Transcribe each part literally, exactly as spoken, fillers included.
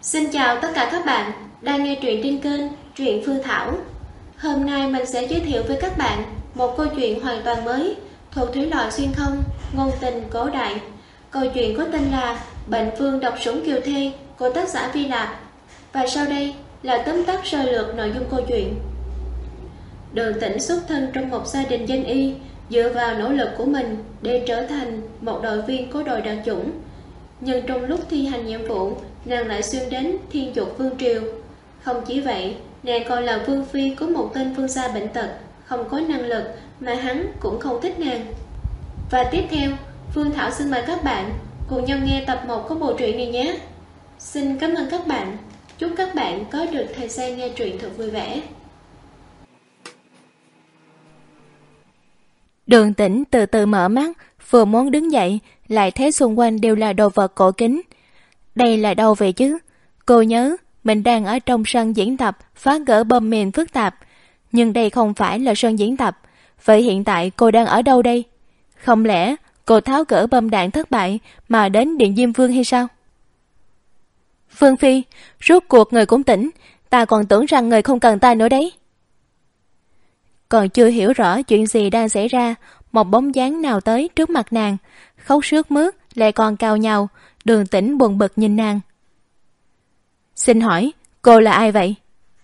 Xin chào tất cả các bạn đang nghe truyện trên kênh Truyện Phương Thảo. Hôm nay mình sẽ giới thiệu với các bạn một câu chuyện hoàn toàn mới thuộc thể loại xuyên không, ngôn tình cổ đại. Câu chuyện có tên là Bệnh Vương Độc Sủng Kiều Thê của tác giả Vi Lạc. Và sau đây là tóm tắt sơ lược nội dung câu chuyện. Đường Tĩnh xuất thân trong một gia đình danh y, dựa vào nỗ lực của mình để trở thành một đội viên của đội đặc chủng. Nhưng trong lúc thi hành nhiệm vụ, nàng lại xuyên đến Thiên Dục Vương Triều. Không chỉ vậy, nàng còn là vương phi của một tên vương gia bệnh tật, không có năng lực, mà hắn cũng không thích nàng. Và tiếp theo, Phương Thảo xin mời các bạn cùng nhau nghe tập một của bộ truyện này nhé. Xin cảm ơn các bạn. Chúc các bạn có được thời gian nghe truyện thật vui vẻ. Đường Tĩnh từ từ mở mắt, vừa muốn đứng dậy, lại thấy xung quanh đều là đồ vật cổ kính. Đây là đâu vậy chứ? Cô nhớ mình đang ở trong sân diễn tập phá gỡ bom mìn phức tạp, nhưng đây không phải là sân diễn tập. Vậy hiện tại cô đang ở đâu đây? Không lẽ cô tháo gỡ bom đạn thất bại mà đến Điện Diêm Vương hay sao? Phương Phi, rốt cuộc người cũng tỉnh, ta còn tưởng rằng người không cần ta nữa đấy. Còn chưa hiểu rõ chuyện gì đang xảy ra, một bóng dáng nào tới trước mặt nàng, khóc sướt mướt lại còn cào nhào. Đường Tĩnh buồn bực nhìn nàng. Xin hỏi cô là ai vậy?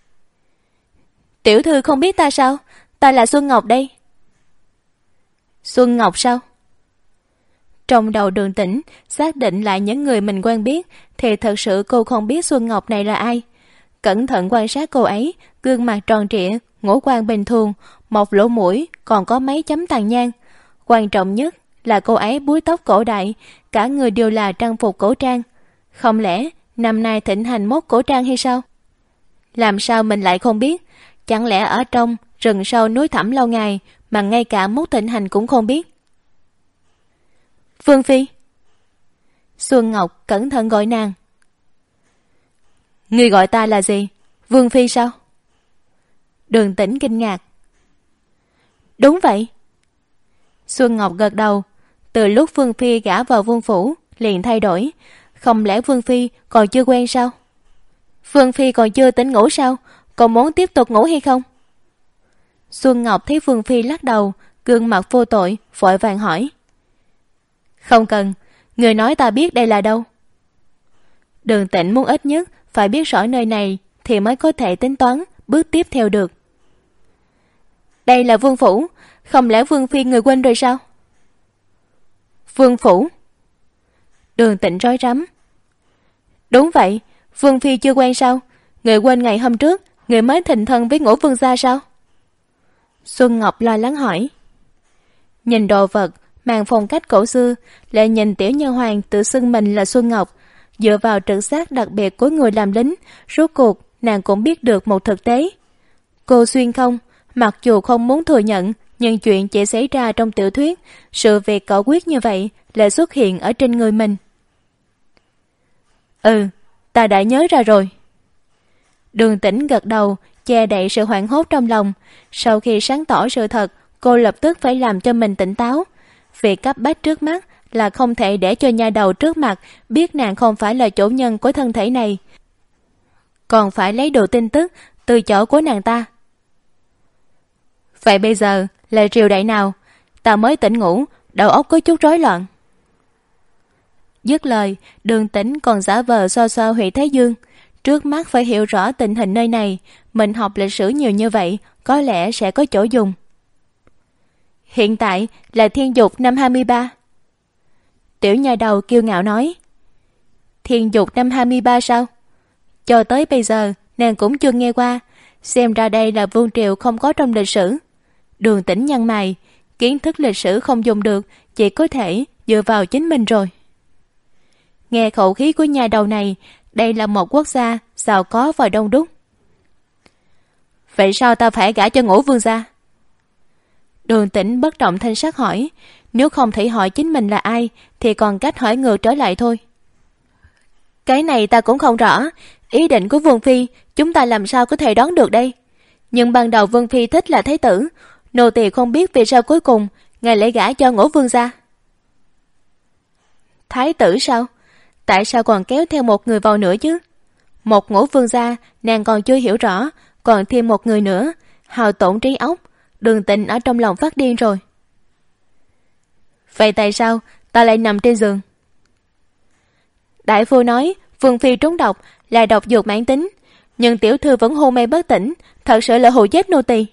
Tiểu thư không biết ta sao? Ta là Xuân Ngọc đây. Xuân Ngọc sao? Trong đầu Đường Tĩnh xác định lại những người mình quen biết, thì thật sự cô không biết Xuân Ngọc này là ai. Cẩn thận quan sát cô ấy, gương mặt tròn trịa, ngũ quan bình thường, một lỗ mũi còn có mấy chấm tàn nhang. Quan trọng nhất là cô ấy búi tóc cổ đại, cả người đều là trang phục cổ trang. Không lẽ năm nay thịnh hành mốt cổ trang hay sao? Làm sao mình lại không biết? Chẳng lẽ ở trong rừng sâu núi thẳm lâu ngày mà ngay cả mốt thịnh hành cũng không biết? Phương Phi. Xuân Ngọc cẩn thận gọi nàng. Ngươi gọi ta là gì? Vương Phi sao? Đường Tĩnh kinh ngạc. Đúng vậy. Xuân Ngọc gật đầu. Từ lúc Vương Phi gả vào vương phủ liền thay đổi. Không lẽ Vương Phi còn chưa quen sao? Vương Phi còn chưa tỉnh ngủ sao? Còn muốn tiếp tục ngủ hay không? Xuân Ngọc thấy Vương Phi lắc đầu, gương mặt vô tội, vội vàng hỏi. Không cần, người nói ta biết đây là đâu. Đường Tĩnh muốn ít nhất phải biết rõ nơi này thì mới có thể tính toán bước tiếp theo được. Đây là vương phủ, không lẽ Vương Phi người quên rồi sao? Vương phủ? Đường Tĩnh rối rắm. Đúng vậy, Vương Phi chưa quen sao? Người quên ngày hôm trước người mới thịnh thân với Ngũ Vương gia sao? Xuân Ngọc lo lắng hỏi. Nhìn đồ vật mang phong cách cổ xưa, lại nhìn tiểu nha hoàn tự xưng mình là Xuân Ngọc, dựa vào trực giác đặc biệt của người làm lính, rốt cuộc nàng cũng biết được một thực tế. Cô xuyên không, mặc dù không muốn thừa nhận, nhưng chuyện chỉ xảy ra trong tiểu thuyết, sự việc cẩu quyết như vậy lại xuất hiện ở trên người mình. Ừ, ta đã nhớ ra rồi. Đường Tĩnh gật đầu, che đậy sự hoảng hốt trong lòng. Sau khi sáng tỏ sự thật, cô lập tức phải làm cho mình tỉnh táo. Việc cấp bách trước mắt là không thể để cho nha đầu trước mặt biết nàng không phải là chủ nhân của thân thể này, còn phải lấy đủ tin tức từ chỗ của nàng ta. Vậy bây giờ là triều đại nào? Ta mới tỉnh ngủ, đầu óc có chút rối loạn. Dứt lời, Đường Tĩnh còn giả vờ xoa xoa huyệt thái dương. Trước mắt phải hiểu rõ tình hình nơi này, mình học lịch sử nhiều như vậy, có lẽ sẽ có chỗ dùng. Hiện tại là Thiên Dục năm hai mươi ba. Tiểu nha đầu kiêu ngạo nói. Thiên Dục năm hai mươi ba sao? Cho tới bây giờ nàng cũng chưa nghe qua, xem ra đây là vương triều không có trong lịch sử. Đường Tĩnh nhăn mày, kiến thức lịch sử không dùng được, chỉ có thể dựa vào chính mình rồi. Nghe khẩu khí của nhà đầu này, đây là một quốc gia giàu có và đông đúc. Vậy sao ta phải gả cho Ngũ Vương gia? Đường Tĩnh bất động thanh sắc hỏi. Nếu không thể hỏi chính mình là ai thì còn cách hỏi ngược trở lại thôi. Cái này ta cũng không rõ. Ý định của Vương Phi chúng ta làm sao có thể đoán được đây? Nhưng ban đầu Vương Phi thích là Thái tử, nô tỳ không biết vì sao cuối cùng ngài lại gả cho Ngũ Vương gia. Thái tử sao? Tại sao còn kéo theo một người vào nữa chứ? Một ngũ vương gia nàng còn chưa hiểu rõ, còn thêm một người nữa, hao tổn trí óc. Đường Tĩnh ở trong lòng phát điên rồi. Vậy tại sao ta lại nằm trên giường? Đại phu nói Vương phi trúng độc là độc dược mãn tính, nhưng tiểu thư vẫn hôn mê bất tỉnh, thật sự là hù chết nô tỳ.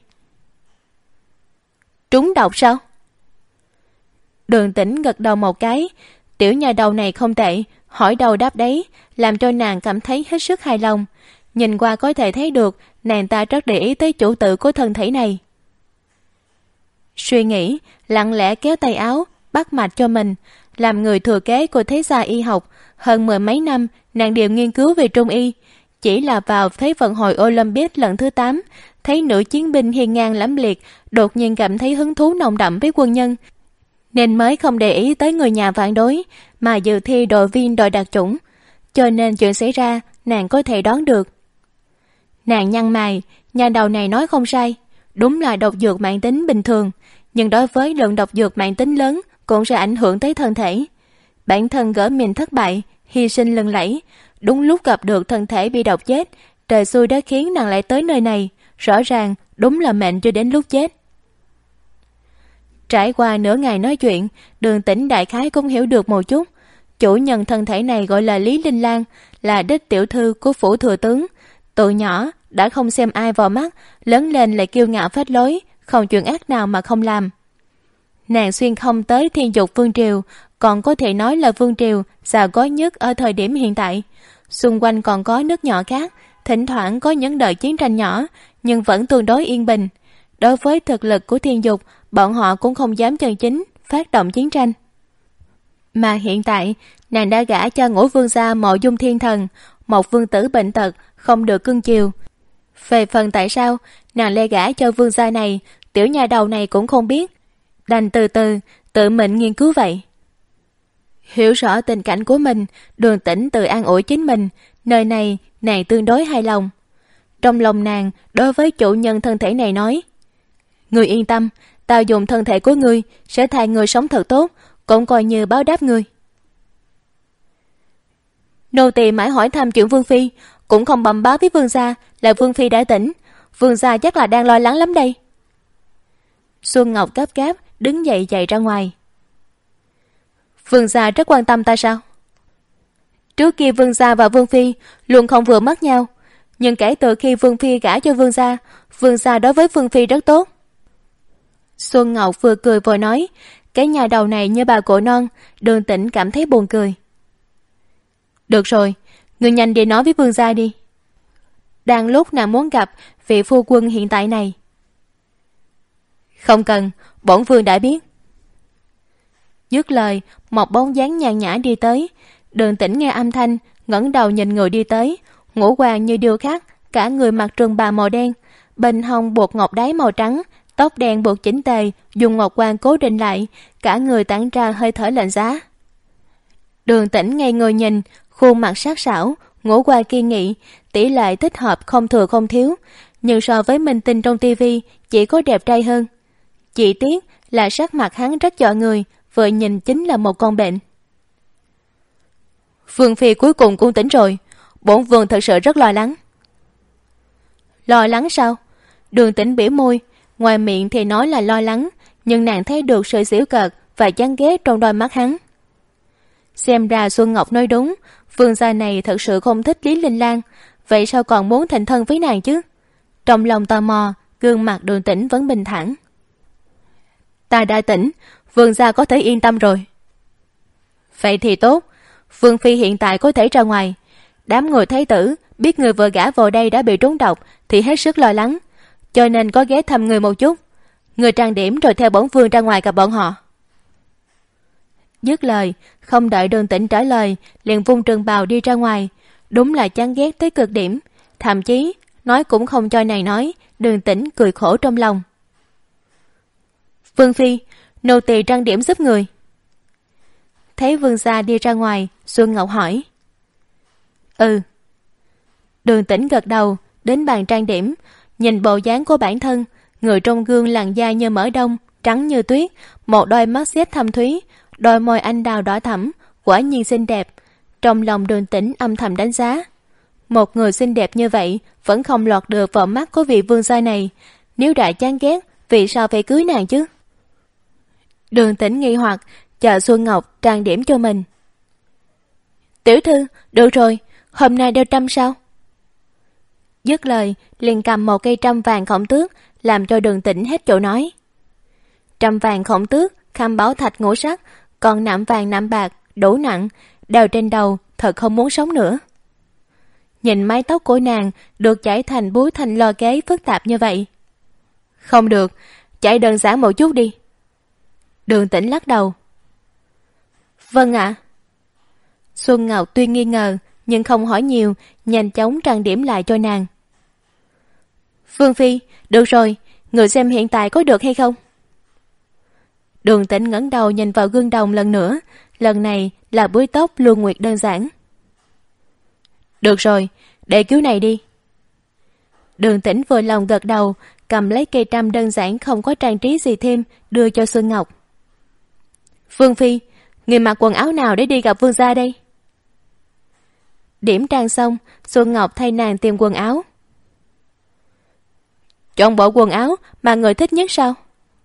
Trúng độc sao? Đường Tĩnh gật đầu một cái. Tiểu nhà đầu này không tệ, hỏi đầu đáp đấy, làm cho nàng cảm thấy hết sức hài lòng. Nhìn qua có thể thấy được nàng ta rất để ý tới chủ tử của thân thể này. Suy nghĩ, lặng lẽ kéo tay áo, bắt mạch cho mình. Làm người thừa kế của thế gia y học, hơn mười mấy năm nàng đều nghiên cứu về trung y. Chỉ là vào thế vận hội Olympic lần thứ tám, thấy nữ chiến binh hiên ngang lẫm liệt, đột nhiên cảm thấy hứng thú nồng đậm với quân nhân, nên mới không để ý tới người nhà phản đối, mà dự thi đội viên đội đặc chủng. Cho nên chuyện xảy ra nàng có thể đoán được. Nàng nhăn mày, nhà đầu này nói không sai, đúng là độc dược mãn tính bình thường, nhưng đối với lượng độc dược mãn tính lớn cũng sẽ ảnh hưởng tới thân thể. Bản thân gỡ mình thất bại, hy sinh lừng lẫy, đúng lúc gặp được thân thể bị độc chết, trời xui đã khiến nàng lại tới nơi này, rõ ràng đúng là mệnh chưa đến lúc chết. Trải qua nửa ngày nói chuyện, Đường Tĩnh đại khái cũng hiểu được một chút. Chủ nhân thân thể này gọi là Lý Linh Lan, là đích tiểu thư của phủ thừa tướng. Từ nhỏ đã không xem ai vào mắt, lớn lên lại kiêu ngạo phách lối, không chuyện ác nào mà không làm. Nàng xuyên không tới Thiên Dục vương triều, còn có thể nói là vương triều giàu có nhất ở thời điểm hiện tại. Xung quanh còn có nước nhỏ khác, thỉnh thoảng có những đợt chiến tranh nhỏ, nhưng vẫn tương đối yên bình. Đối với thực lực của Thiên Dục, bọn họ cũng không dám chân chính phát động chiến tranh. Mà hiện tại, nàng đã gả cho ngũ vương gia Mộ Dung Thiên Thần, một vương tử bệnh tật, không được cưng chiều. Về phần tại sao nàng lại gả cho vương gia này, tiểu nhà đầu này cũng không biết, đành từ từ tự mình nghiên cứu vậy. Hiểu rõ tình cảnh của mình, Đường Tĩnh tự an ủi chính mình, nơi này nàng tương đối hài lòng. Trong lòng nàng đối với chủ nhân thân thể này nói: "Ngươi yên tâm, tao dùng thân thể của ngươi sẽ thay ngươi sống thật tốt, cũng coi như báo đáp ngươi." Nô tỳ mãi hỏi thăm chuyện Vương phi, cũng không bẩm báo với vương gia là Vương phi đã tỉnh. Vương gia chắc là đang lo lắng lắm đây. Xuân Ngọc gấp gáp đứng dậy chạy ra ngoài. Vương gia rất quan tâm ta sao? Trước kia vương gia và vương phi luôn không vừa mắt nhau, nhưng kể từ khi vương phi gả cho vương gia, vương gia đối với vương phi rất tốt. Xuân Ngọc vừa cười vừa nói, cái nhà đầu này như bà cổ non. Đường Tĩnh cảm thấy buồn cười. Được rồi, ngươi nhanh đi nói với vương gia đi. Đang lúc nàng muốn gặp vị phu quân hiện tại này. Không cần, bổn vương đã biết. Dứt lời, một bóng dáng nhàn nhã đi tới. Đường Tĩnh nghe âm thanh, ngẩng đầu nhìn người đi tới, ngũ quan như điêu khắc, cả người mặc trường bào màu đen, bên hông buộc ngọc đáy màu trắng, tóc đen buộc chỉnh tề, dùng ngọc quan cố định lại, cả người tản ra hơi thở lạnh giá. Đường Tĩnh ngây người nhìn, khuôn mặt sắc sảo, ngũ quan kiên nghị, tỷ lệ thích hợp không thừa không thiếu, nhưng so với minh tinh trong tivi chỉ có đẹp trai hơn. Chỉ tiếc là sắc mặt hắn rất dọa người, vừa nhìn chính là một con bệnh. Vương phi cuối cùng cũng tỉnh rồi, bổn vương thật sự rất lo lắng. Lo lắng sao? Đường Tĩnh bĩu môi, ngoài miệng thì nói là lo lắng, nhưng nàng thấy được sự giễu cợt và chán ghét trong đôi mắt hắn. Xem ra Xuân Ngọc nói đúng, vương gia này thật sự không thích Lý Linh Lan, vậy sao còn muốn thành thân với nàng chứ? Trong lòng tò mò, gương mặt Đường Tĩnh vẫn bình thản. Ta đã tỉnh, vương gia có thể yên tâm rồi. Vậy thì tốt, vương phi hiện tại có thể ra ngoài. Đám người thái tử biết người vừa gả vào đây đã bị trúng độc thì hết sức lo lắng, cho nên có ghé thăm người một chút. Người trang điểm rồi theo bổn vương ra ngoài gặp bọn họ. Dứt lời, không đợi Đường Tĩnh trả lời, liền vung trường bào đi ra ngoài. Đúng là chán ghét tới cực điểm, thậm chí nói cũng không cho này nói. Đường Tĩnh cười khổ trong lòng. Vương phi, nô tỳ trang điểm giúp người. Thấy vương gia đi ra ngoài, Xuân Ngọc hỏi. Ừ. Đường Tĩnh gật đầu, đến bàn trang điểm, nhìn bộ dáng của bản thân, người trong gương làn da như mỡ đông, trắng như tuyết, một đôi mắt xếp thâm thúy, đôi môi anh đào đỏ thẫm, quả nhiên xinh đẹp. Trong lòng Đường Tĩnh âm thầm đánh giá, Một người xinh đẹp như vậy vẫn không lọt được vào mắt của vị vương gia này. Nếu đã chán ghét, vì sao phải cưới nàng chứ? Đường Tĩnh nghi hoặc chờ Xuân Ngọc trang điểm cho mình. Tiểu thư, được rồi, hôm nay đeo trâm sao? Dứt lời, liền cầm một cây trâm vàng khổng tước, làm cho Đường Tĩnh hết chỗ nói. Trâm vàng khổng tước, khăm bảo thạch ngũ sắc, còn nạm vàng nạm bạc, đủ nặng, đeo trên đầu, thật không muốn sống nữa. Nhìn mái tóc của nàng được chải thành búi thành lo kế phức tạp như vậy. Không được, chải đơn giản một chút đi. Đường Tĩnh lắc đầu. Vâng ạ. Xuân Ngọc tuy nghi ngờ, nhưng không hỏi nhiều, nhanh chóng trang điểm lại cho nàng. Vương phi, được rồi, người xem hiện tại có được hay không? Đường Tĩnh ngẩng đầu nhìn vào gương đồng lần nữa, lần này là búi tóc Luân Nguyệt đơn giản. Được rồi, để cứu này đi. Đường Tĩnh vừa lòng gật đầu, cầm lấy cây trâm đơn giản không có trang trí gì thêm, đưa cho Xuân Ngọc. Vương phi, người mặc quần áo nào để đi gặp vương gia đây? Điểm trang xong, Xuân Ngọc thay nàng tìm quần áo. Chọn bộ quần áo mà người thích nhất sao?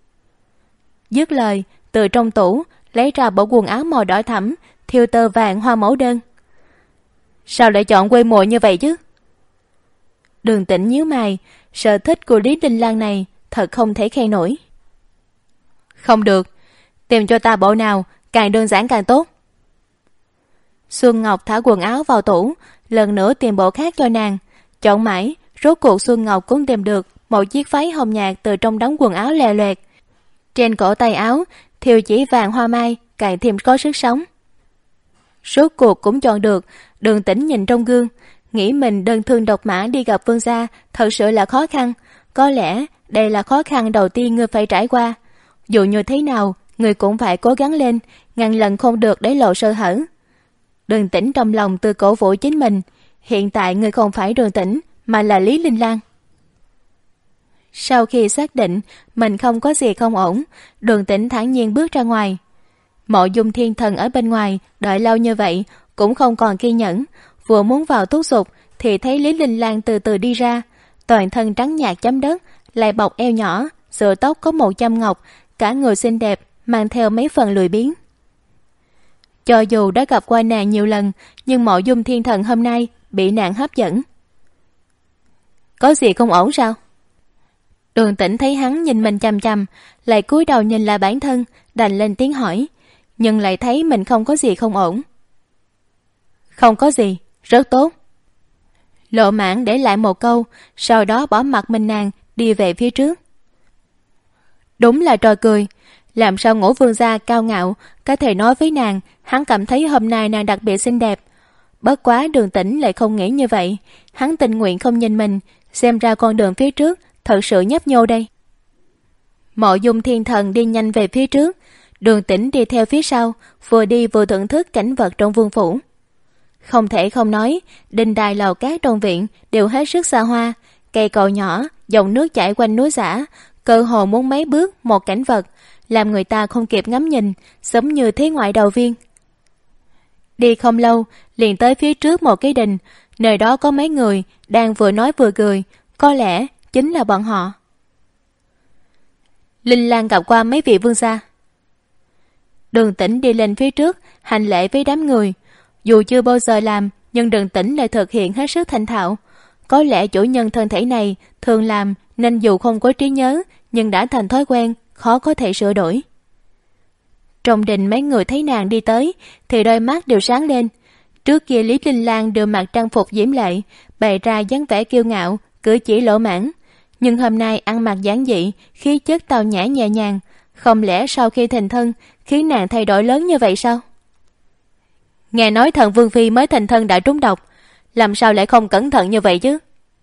Dứt lời, từ trong tủ lấy ra bộ quần áo màu đỏ thẫm, thêu tơ vàng hoa mẫu đơn. Sao lại chọn quê mùa như vậy chứ? Đường Tĩnh nhíu mày, sở thích của Lý Đình Lan này thật không thể khen nổi. Không được, tìm cho ta bộ nào càng đơn giản càng tốt. Xuân Ngọc thả quần áo vào tủ, lần nữa tìm bộ khác cho nàng. Chọn mãi, rốt cuộc Xuân Ngọc cũng tìm được một chiếc váy hồng nhạt từ trong đống quần áo lè loẹt. Trên cổ tay áo thêu chỉ vàng hoa mai, càng thêm có sức sống. Rốt cuộc cũng chọn được. Đường Tĩnh nhìn trong gương, nghĩ mình đơn thương độc mã đi gặp vương gia thật sự là khó khăn. Có lẽ đây là khó khăn đầu tiên ngươi phải trải qua. Dù như thế nào, ngươi cũng phải cố gắng lên, ngàn lần không được để lộ sơ hở. Đường Tĩnh trong lòng tự cổ vũ chính mình. Hiện tại ngươi không phải Đường Tĩnh, mà là Lý Linh Lan. Sau khi xác định mình không có gì không ổn, Đường Tĩnh thản nhiên bước ra ngoài. Mộ Dung Thiên Thần ở bên ngoài đợi lâu như vậy cũng không còn kiên nhẫn, vừa muốn vào thúc giục thì thấy Lý Linh Lan từ từ đi ra, toàn thân trắng nhạt chấm đất, lại bọc eo nhỏ, giữa tóc có một châm ngọc, cả người xinh đẹp, mang theo mấy phần lười biếng. Cho dù đã gặp qua nàng nhiều lần, nhưng Mộ Dung Thiên Thần hôm nay bị nàng hấp dẫn. Có gì không ổn sao? Đường Tĩnh thấy hắn nhìn mình chằm chằm, lại cúi đầu nhìn lại bản thân, đành lên tiếng hỏi, nhưng lại thấy mình không có gì không ổn. Không có gì, rất tốt. Lộ Mãn để lại một câu, sau đó bỏ mặt mình nàng đi về phía trước. Đúng là trò cười, làm sao Ngũ vương gia cao ngạo có thể nói với nàng hắn cảm thấy hôm nay nàng đặc biệt xinh đẹp. Bất quá Đường Tĩnh lại không nghĩ như vậy, hắn tình nguyện không nhìn mình, xem ra con đường phía trước thật sự nhấp nhô đây. Mộ Dung Thiên Thần đi nhanh về phía trước, Đường Tĩnh đi theo phía sau, vừa đi vừa thưởng thức cảnh vật trong vương phủ. Không thể không nói, đình đài lầu cát trong viện đều hết sức xa hoa, cây cầu nhỏ, dòng nước chảy quanh núi giả, cơ hồ muốn mấy bước một cảnh vật, làm người ta không kịp ngắm nhìn, giống như thế ngoại đầu viên. Đi không lâu, liền tới phía trước một cái đình, nơi đó có mấy người đang vừa nói vừa cười, có lẽ chính là bọn họ. Linh Lan gặp qua mấy vị vương gia. Đường Tĩnh đi lên phía trước, hành lễ với đám người. Dù chưa bao giờ làm, nhưng Đường Tĩnh lại thực hiện hết sức thành thạo. Có lẽ chủ nhân thân thể này thường làm, nên dù không có trí nhớ, nhưng đã thành thói quen, khó có thể sửa đổi. Trong đình mấy người thấy nàng đi tới, thì đôi mắt đều sáng lên. Trước kia Lý Linh Lan đều mặc trang phục diễm lệ, bày ra dáng vẻ kiêu ngạo, cử chỉ lỗ mãn. Nhưng hôm nay ăn mặc giản dị, khí chất tao nhã nhẹ nhàng. Không lẽ sau khi thành thân khiến nàng thay đổi lớn như vậy sao? Nghe nói thần vương phi mới thành thân đã trúng độc, làm sao lại không cẩn thận như vậy chứ?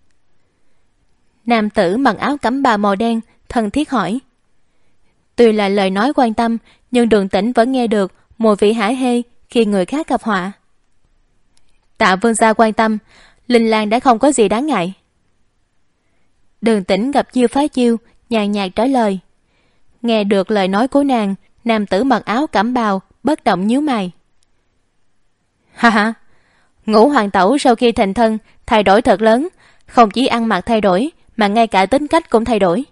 Nam tử mặc áo cẩm bào màu đen thân thiết hỏi. Tuy là lời nói quan tâm, nhưng Đường Tĩnh vẫn nghe được mùi vị hả hê khi người khác gặp họa. Tạ vương gia quan tâm, Linh Lan đã không có gì đáng ngại. Đường Tĩnh gặp chiêu phá chiêu, nhàn nhạt trả lời. Nghe được lời nói của nàng, nam tử mặc áo cẩm bào bất động nhíu mày. Ha ha, Ngũ hoàng tẩu sau khi thành thân thay đổi thật lớn, không chỉ ăn mặc thay đổi mà ngay cả tính cách cũng thay đổi.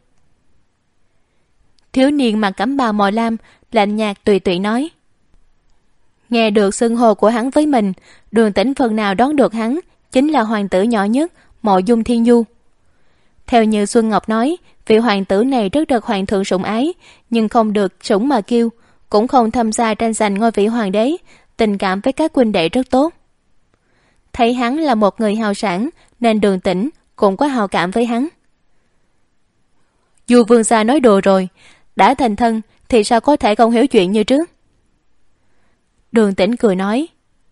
Thiếu niên mặc cẩm bào màu lam lạnh nhạt tùy tùy nói. Nghe được xưng hô của hắn với mình, Đường Tĩnh phần nào đoán được hắn chính là hoàng tử nhỏ nhất Mộ Dung Thiên Du. Theo như Xuân Ngọc nói, vị hoàng tử này rất được hoàng thượng sủng ái, nhưng không được sủng mà kiêu, cũng không tham gia tranh giành ngôi vị hoàng đế, tình cảm với các huynh đệ rất tốt. Thấy hắn là một người hào sảng nên Đường Tĩnh cũng có hào cảm với hắn. Du vương gia nói đùa rồi, đã thành thân thì sao có thể không hiểu chuyện như trước. Đường Tĩnh cười nói.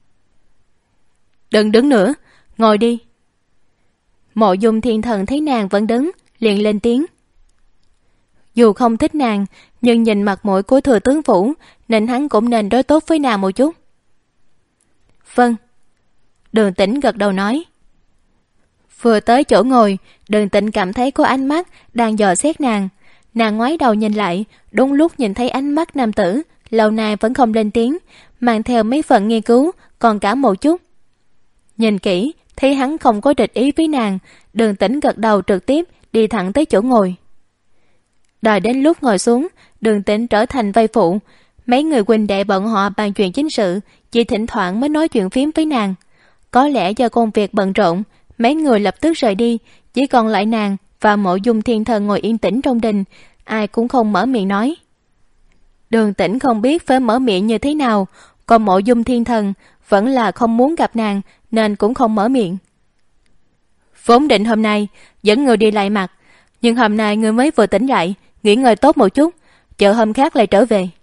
Đừng đứng nữa, ngồi đi. Mộ Dung Thiên Thần thấy nàng vẫn đứng, liền lên tiếng. Dù không thích nàng, nhưng nhìn mặt mũi của thừa tướng phủ nên hắn cũng nên đối tốt với nàng một chút. Vâng. Đường Tĩnh gật đầu nói. Vừa tới chỗ ngồi, Đường Tĩnh cảm thấy có ánh mắt đang dò xét nàng. Nàng ngoái đầu nhìn lại, đúng lúc nhìn thấy ánh mắt nam tử lâu nay vẫn không lên tiếng, mang theo mấy phần nghiên cứu, còn cả một chút. Nhìn kỹ, thấy hắn không có địch ý với nàng, Đường Tĩnh gật đầu trực tiếp đi thẳng tới chỗ ngồi. Đợi đến lúc ngồi xuống, Đường Tĩnh trở thành vai phụ. Mấy người huynh đệ bọn họ bàn chuyện chính sự, chỉ thỉnh thoảng mới nói chuyện phím với nàng. Có lẽ do công việc bận rộn, mấy người lập tức rời đi, chỉ còn lại nàng và Mộ Dung Thiên Thần ngồi yên tĩnh trong đình, ai cũng không mở miệng nói. Đường Tĩnh không biết phải mở miệng như thế nào, còn Mộ Dung Thiên Thần vẫn là không muốn gặp nàng nên cũng không mở miệng. Vốn định hôm nay dẫn người đi lại mặt, nhưng hôm nay người mới vừa tỉnh lại, nghỉ ngơi tốt một chút, chờ hôm khác lại trở về.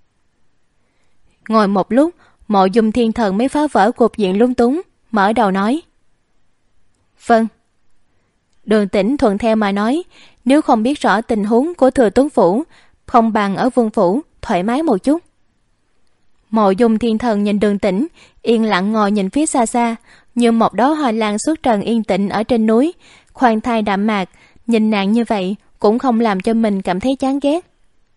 Ngồi một lúc, Mộ Dung Thiên Thần mới phá vỡ cục diện lung túng, mở đầu nói. Vâng. Đường Tĩnh thuận theo mà nói, nếu không biết rõ tình huống của thừa tướng phủ, không bằng ở vương phủ thoải mái một chút. Mộ Dung Thiên Thần nhìn Đường Tĩnh, yên lặng ngồi nhìn phía xa xa, như một đóa hoa lan xuất trần yên tĩnh ở trên núi, khoan thai đạm mạc, nhìn nàng như vậy cũng không làm cho mình cảm thấy chán ghét.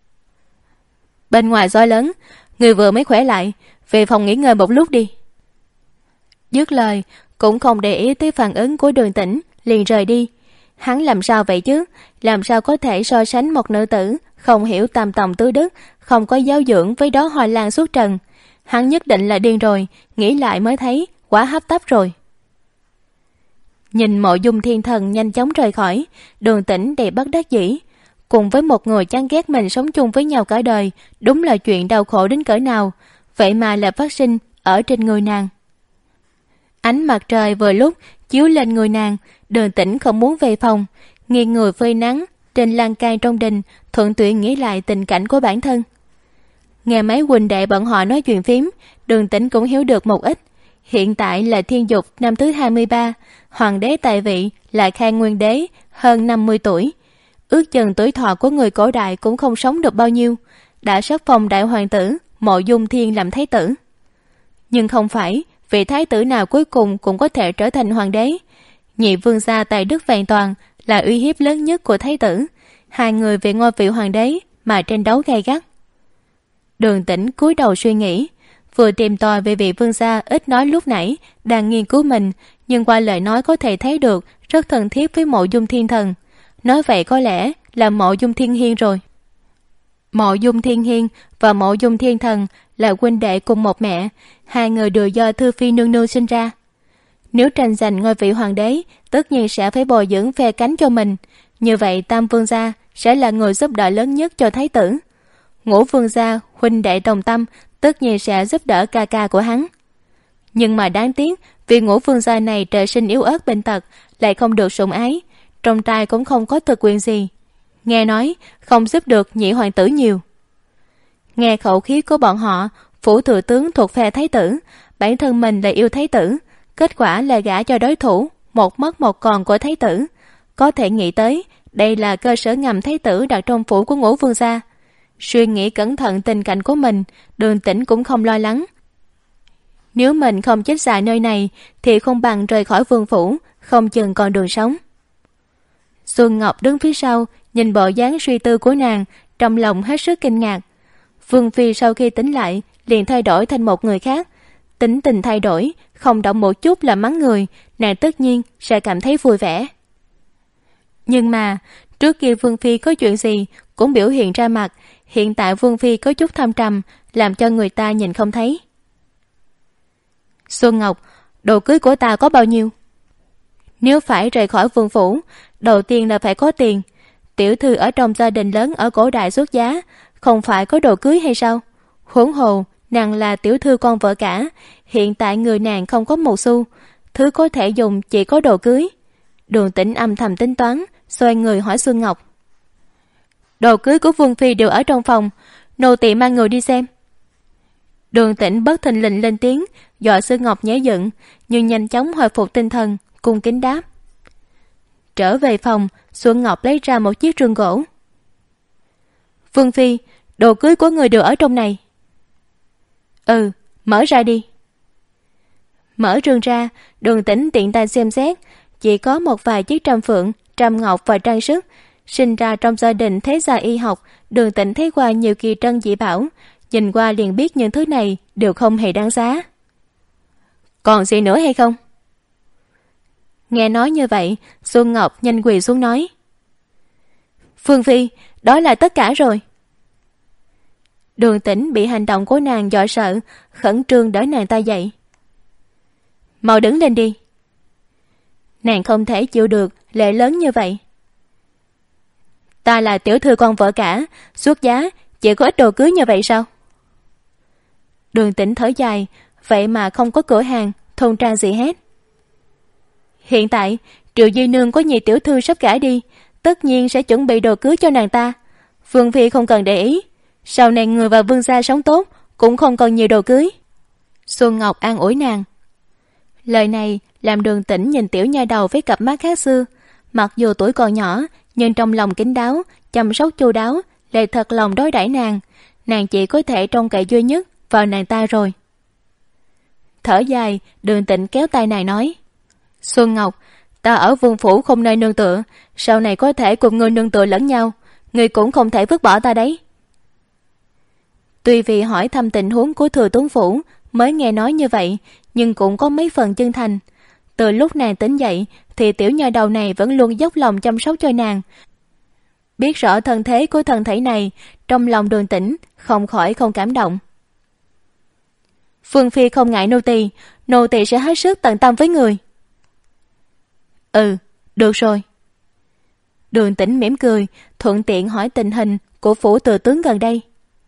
Bên ngoài gió lớn, người vừa mới khỏe lại, về phòng nghỉ ngơi một lúc đi. Dứt lời, cũng không để ý tới phản ứng của Đường Tĩnh, liền rời đi. Hắn làm sao vậy chứ? Làm sao có thể so sánh một nữ tử không hiểu tam tòng tứ đức, không có giáo dưỡng với đó hoa lan xuất trần? Hắn nhất định là điên rồi, nghĩ lại mới thấy quá hấp tấp rồi. Nhìn Mộ Dung Thiên Thần nhanh chóng rời khỏi, Đường Tĩnh đầy bất đắc dĩ. Cùng với một người chán ghét mình sống chung với nhau cả đời, đúng là chuyện đau khổ đến cỡ nào, vậy mà là phát sinh ở trên người nàng. Ánh mặt trời vừa lúc chiếu lên người nàng, Đường Tĩnh không muốn về phòng, nghiêng người phơi nắng trên lan can trong đình, thuận tiện nghĩ lại tình cảnh của bản thân. Nghe mấy huynh đệ bọn họ nói chuyện phím, Đường Tĩnh cũng hiểu được một ít. Hiện tại là thiên dục năm thứ hai mươi ba, hoàng đế tại vị là Khang Nguyên đế, hơn năm mươi tuổi. Ước chừng tuổi thọ của người cổ đại cũng không sống được bao nhiêu, đã sắp phong đại hoàng tử Mộ Dung Thiên làm thái tử. Nhưng không phải vị thái tử nào cuối cùng cũng có thể trở thành hoàng đế. Nhị vương gia tài đức vẹn toàn là uy hiếp lớn nhất của thái tử, hai người về ngôi vị hoàng đế mà tranh đấu gay gắt. Đường Tĩnh cúi đầu suy nghĩ, vừa tìm tòi về vị vương gia ít nói lúc nãy đang nghiên cứu mình, nhưng qua lời nói có thể thấy được rất thân thiết với Mộ Dung Thiên Thần. Nói vậy có lẽ là Mộ Dung Thiên Hiên rồi. Mộ Dung Thiên Hiên và Mộ Dung Thiên Thần là huynh đệ cùng một mẹ, hai người đều do Thư Phi nương nương sinh ra. Nếu tranh giành ngôi vị hoàng đế, tất nhiên sẽ phải bồi dưỡng phe cánh cho mình. Như vậy Tam vương gia sẽ là người giúp đỡ lớn nhất cho thái tử. Ngũ vương gia huynh đệ đồng tâm tất nhiên sẽ giúp đỡ ca ca của hắn. Nhưng mà đáng tiếc, vì Ngũ vương gia này trời sinh yếu ớt bệnh tật, lại không được sủng ái, trong trai cũng không có thực quyền gì. Nghe nói không giúp được nhị hoàng tử nhiều. Nghe khẩu khí của bọn họ, phủ thừa tướng thuộc phe thái tử, bản thân mình là yêu thái tử, kết quả là gả cho đối thủ, một mất một còn của thái tử. Có thể nghĩ tới, đây là cơ sở ngầm thái tử đặt trong phủ của Ngũ vương gia. Suy nghĩ cẩn thận tình cảnh của mình, Đường Tĩnh cũng không lo lắng. Nếu mình không chết dài nơi này, thì không bằng rời khỏi vương phủ, không chừng còn đường sống. Xuân Ngọc đứng phía sau, nhìn bộ dáng suy tư của nàng, trong lòng hết sức kinh ngạc. Vương phi sau khi tỉnh lại, liền thay đổi thành một người khác. tính tình thay đổi, không động một chút là mắng người, nàng tất nhiên sẽ cảm thấy vui vẻ. Nhưng mà trước kia Vương Phi có chuyện gì cũng biểu hiện ra mặt, hiện tại Vương Phi có chút thâm trầm, làm cho người ta nhìn không thấy. Xuân Ngọc, đồ cưới của ta có bao nhiêu? Nếu phải rời khỏi vương phủ, đầu tiên là phải có tiền. Tiểu thư ở trong gia đình lớn ở cổ đại xuất giá, không phải có đồ cưới hay sao? Huống hồ, nàng là tiểu thư con vợ cả, hiện tại người nàng không có một xu, thứ có thể dùng chỉ có đồ cưới. Đường Tĩnh âm thầm tính toán, xoay người hỏi Xuân Ngọc. Đồ cưới của Vương Phi đều ở trong phòng, nô tỳ mang người đi xem. Đường Tĩnh bất thình lình lên tiếng, dọa Xuân Ngọc nhảy dựng, nhưng nhanh chóng hồi phục tinh thần, cung kính đáp. Trở về phòng, Xuân Ngọc lấy ra một chiếc rương gỗ. Vương Phi, đồ cưới của người đều ở trong này. Ừ, mở ra đi. Mở rương ra, Đường Tĩnh tiện tay xem xét, chỉ có một vài chiếc trăm phượng, trăm ngọc và trang sức. Sinh ra trong gia đình thế gia y học, Đường Tĩnh thấy qua nhiều kỳ trân dị bảo, nhìn qua liền biết những thứ này đều không hề đáng giá. Còn gì nữa hay không? Nghe nói như vậy, Xuân Ngọc nhanh quỳ xuống nói. Phương Phi, đó là tất cả rồi. Đường Tĩnh bị hành động của nàng dọa sợ, khẩn trương đỡ nàng ta dậy. Mau đứng lên đi. Nàng không thể chịu được lệ lớn như vậy. Ta là tiểu thư con vợ cả, xuất giá chỉ có ít đồ cưới như vậy sao? Đường Tĩnh thở dài, vậy mà không có cửa hàng, thôn trang gì hết. Hiện tại, Triệu Di Nương có nhị tiểu thư sắp gả đi, tất nhiên sẽ chuẩn bị đồ cưới cho nàng ta. Vương Phi không cần để ý, sau này người và vương gia sống tốt, cũng không còn nhiều đồ cưới. Xuân Ngọc an ủi nàng. Lời này làm Đường Tĩnh nhìn tiểu nha đầu với cặp mắt khác xưa. Mặc dù tuổi còn nhỏ, nhưng trong lòng kín đáo, chăm sóc chu đáo, lại thật lòng đối đãi nàng. Nàng chỉ có thể trông cậy duy nhất vào nàng ta rồi. Thở dài, Đường Tĩnh kéo tay nàng nói. Xuân Ngọc, ta ở vương phủ không nơi nương tựa, sau này có thể cùng ngươi nương tựa lẫn nhau, ngươi cũng không thể vứt bỏ ta đấy. Tuy vì hỏi thăm tình huống của thừa tướng phủ mới nghe nói như vậy, nhưng cũng có mấy phần chân thành. Từ lúc nàng tỉnh dậy thì tiểu nha đầu này vẫn luôn dốc lòng chăm sóc cho nàng. Biết rõ thân thế của thân thể này, trong lòng Đường Tĩnh không khỏi không cảm động. Phương Phi không ngại nô tỳ, nô tỳ sẽ hết sức tận tâm với người. Ừ, được rồi. Đường Tĩnh mỉm cười, thuận tiện hỏi tình hình của phủ thừa tướng gần đây.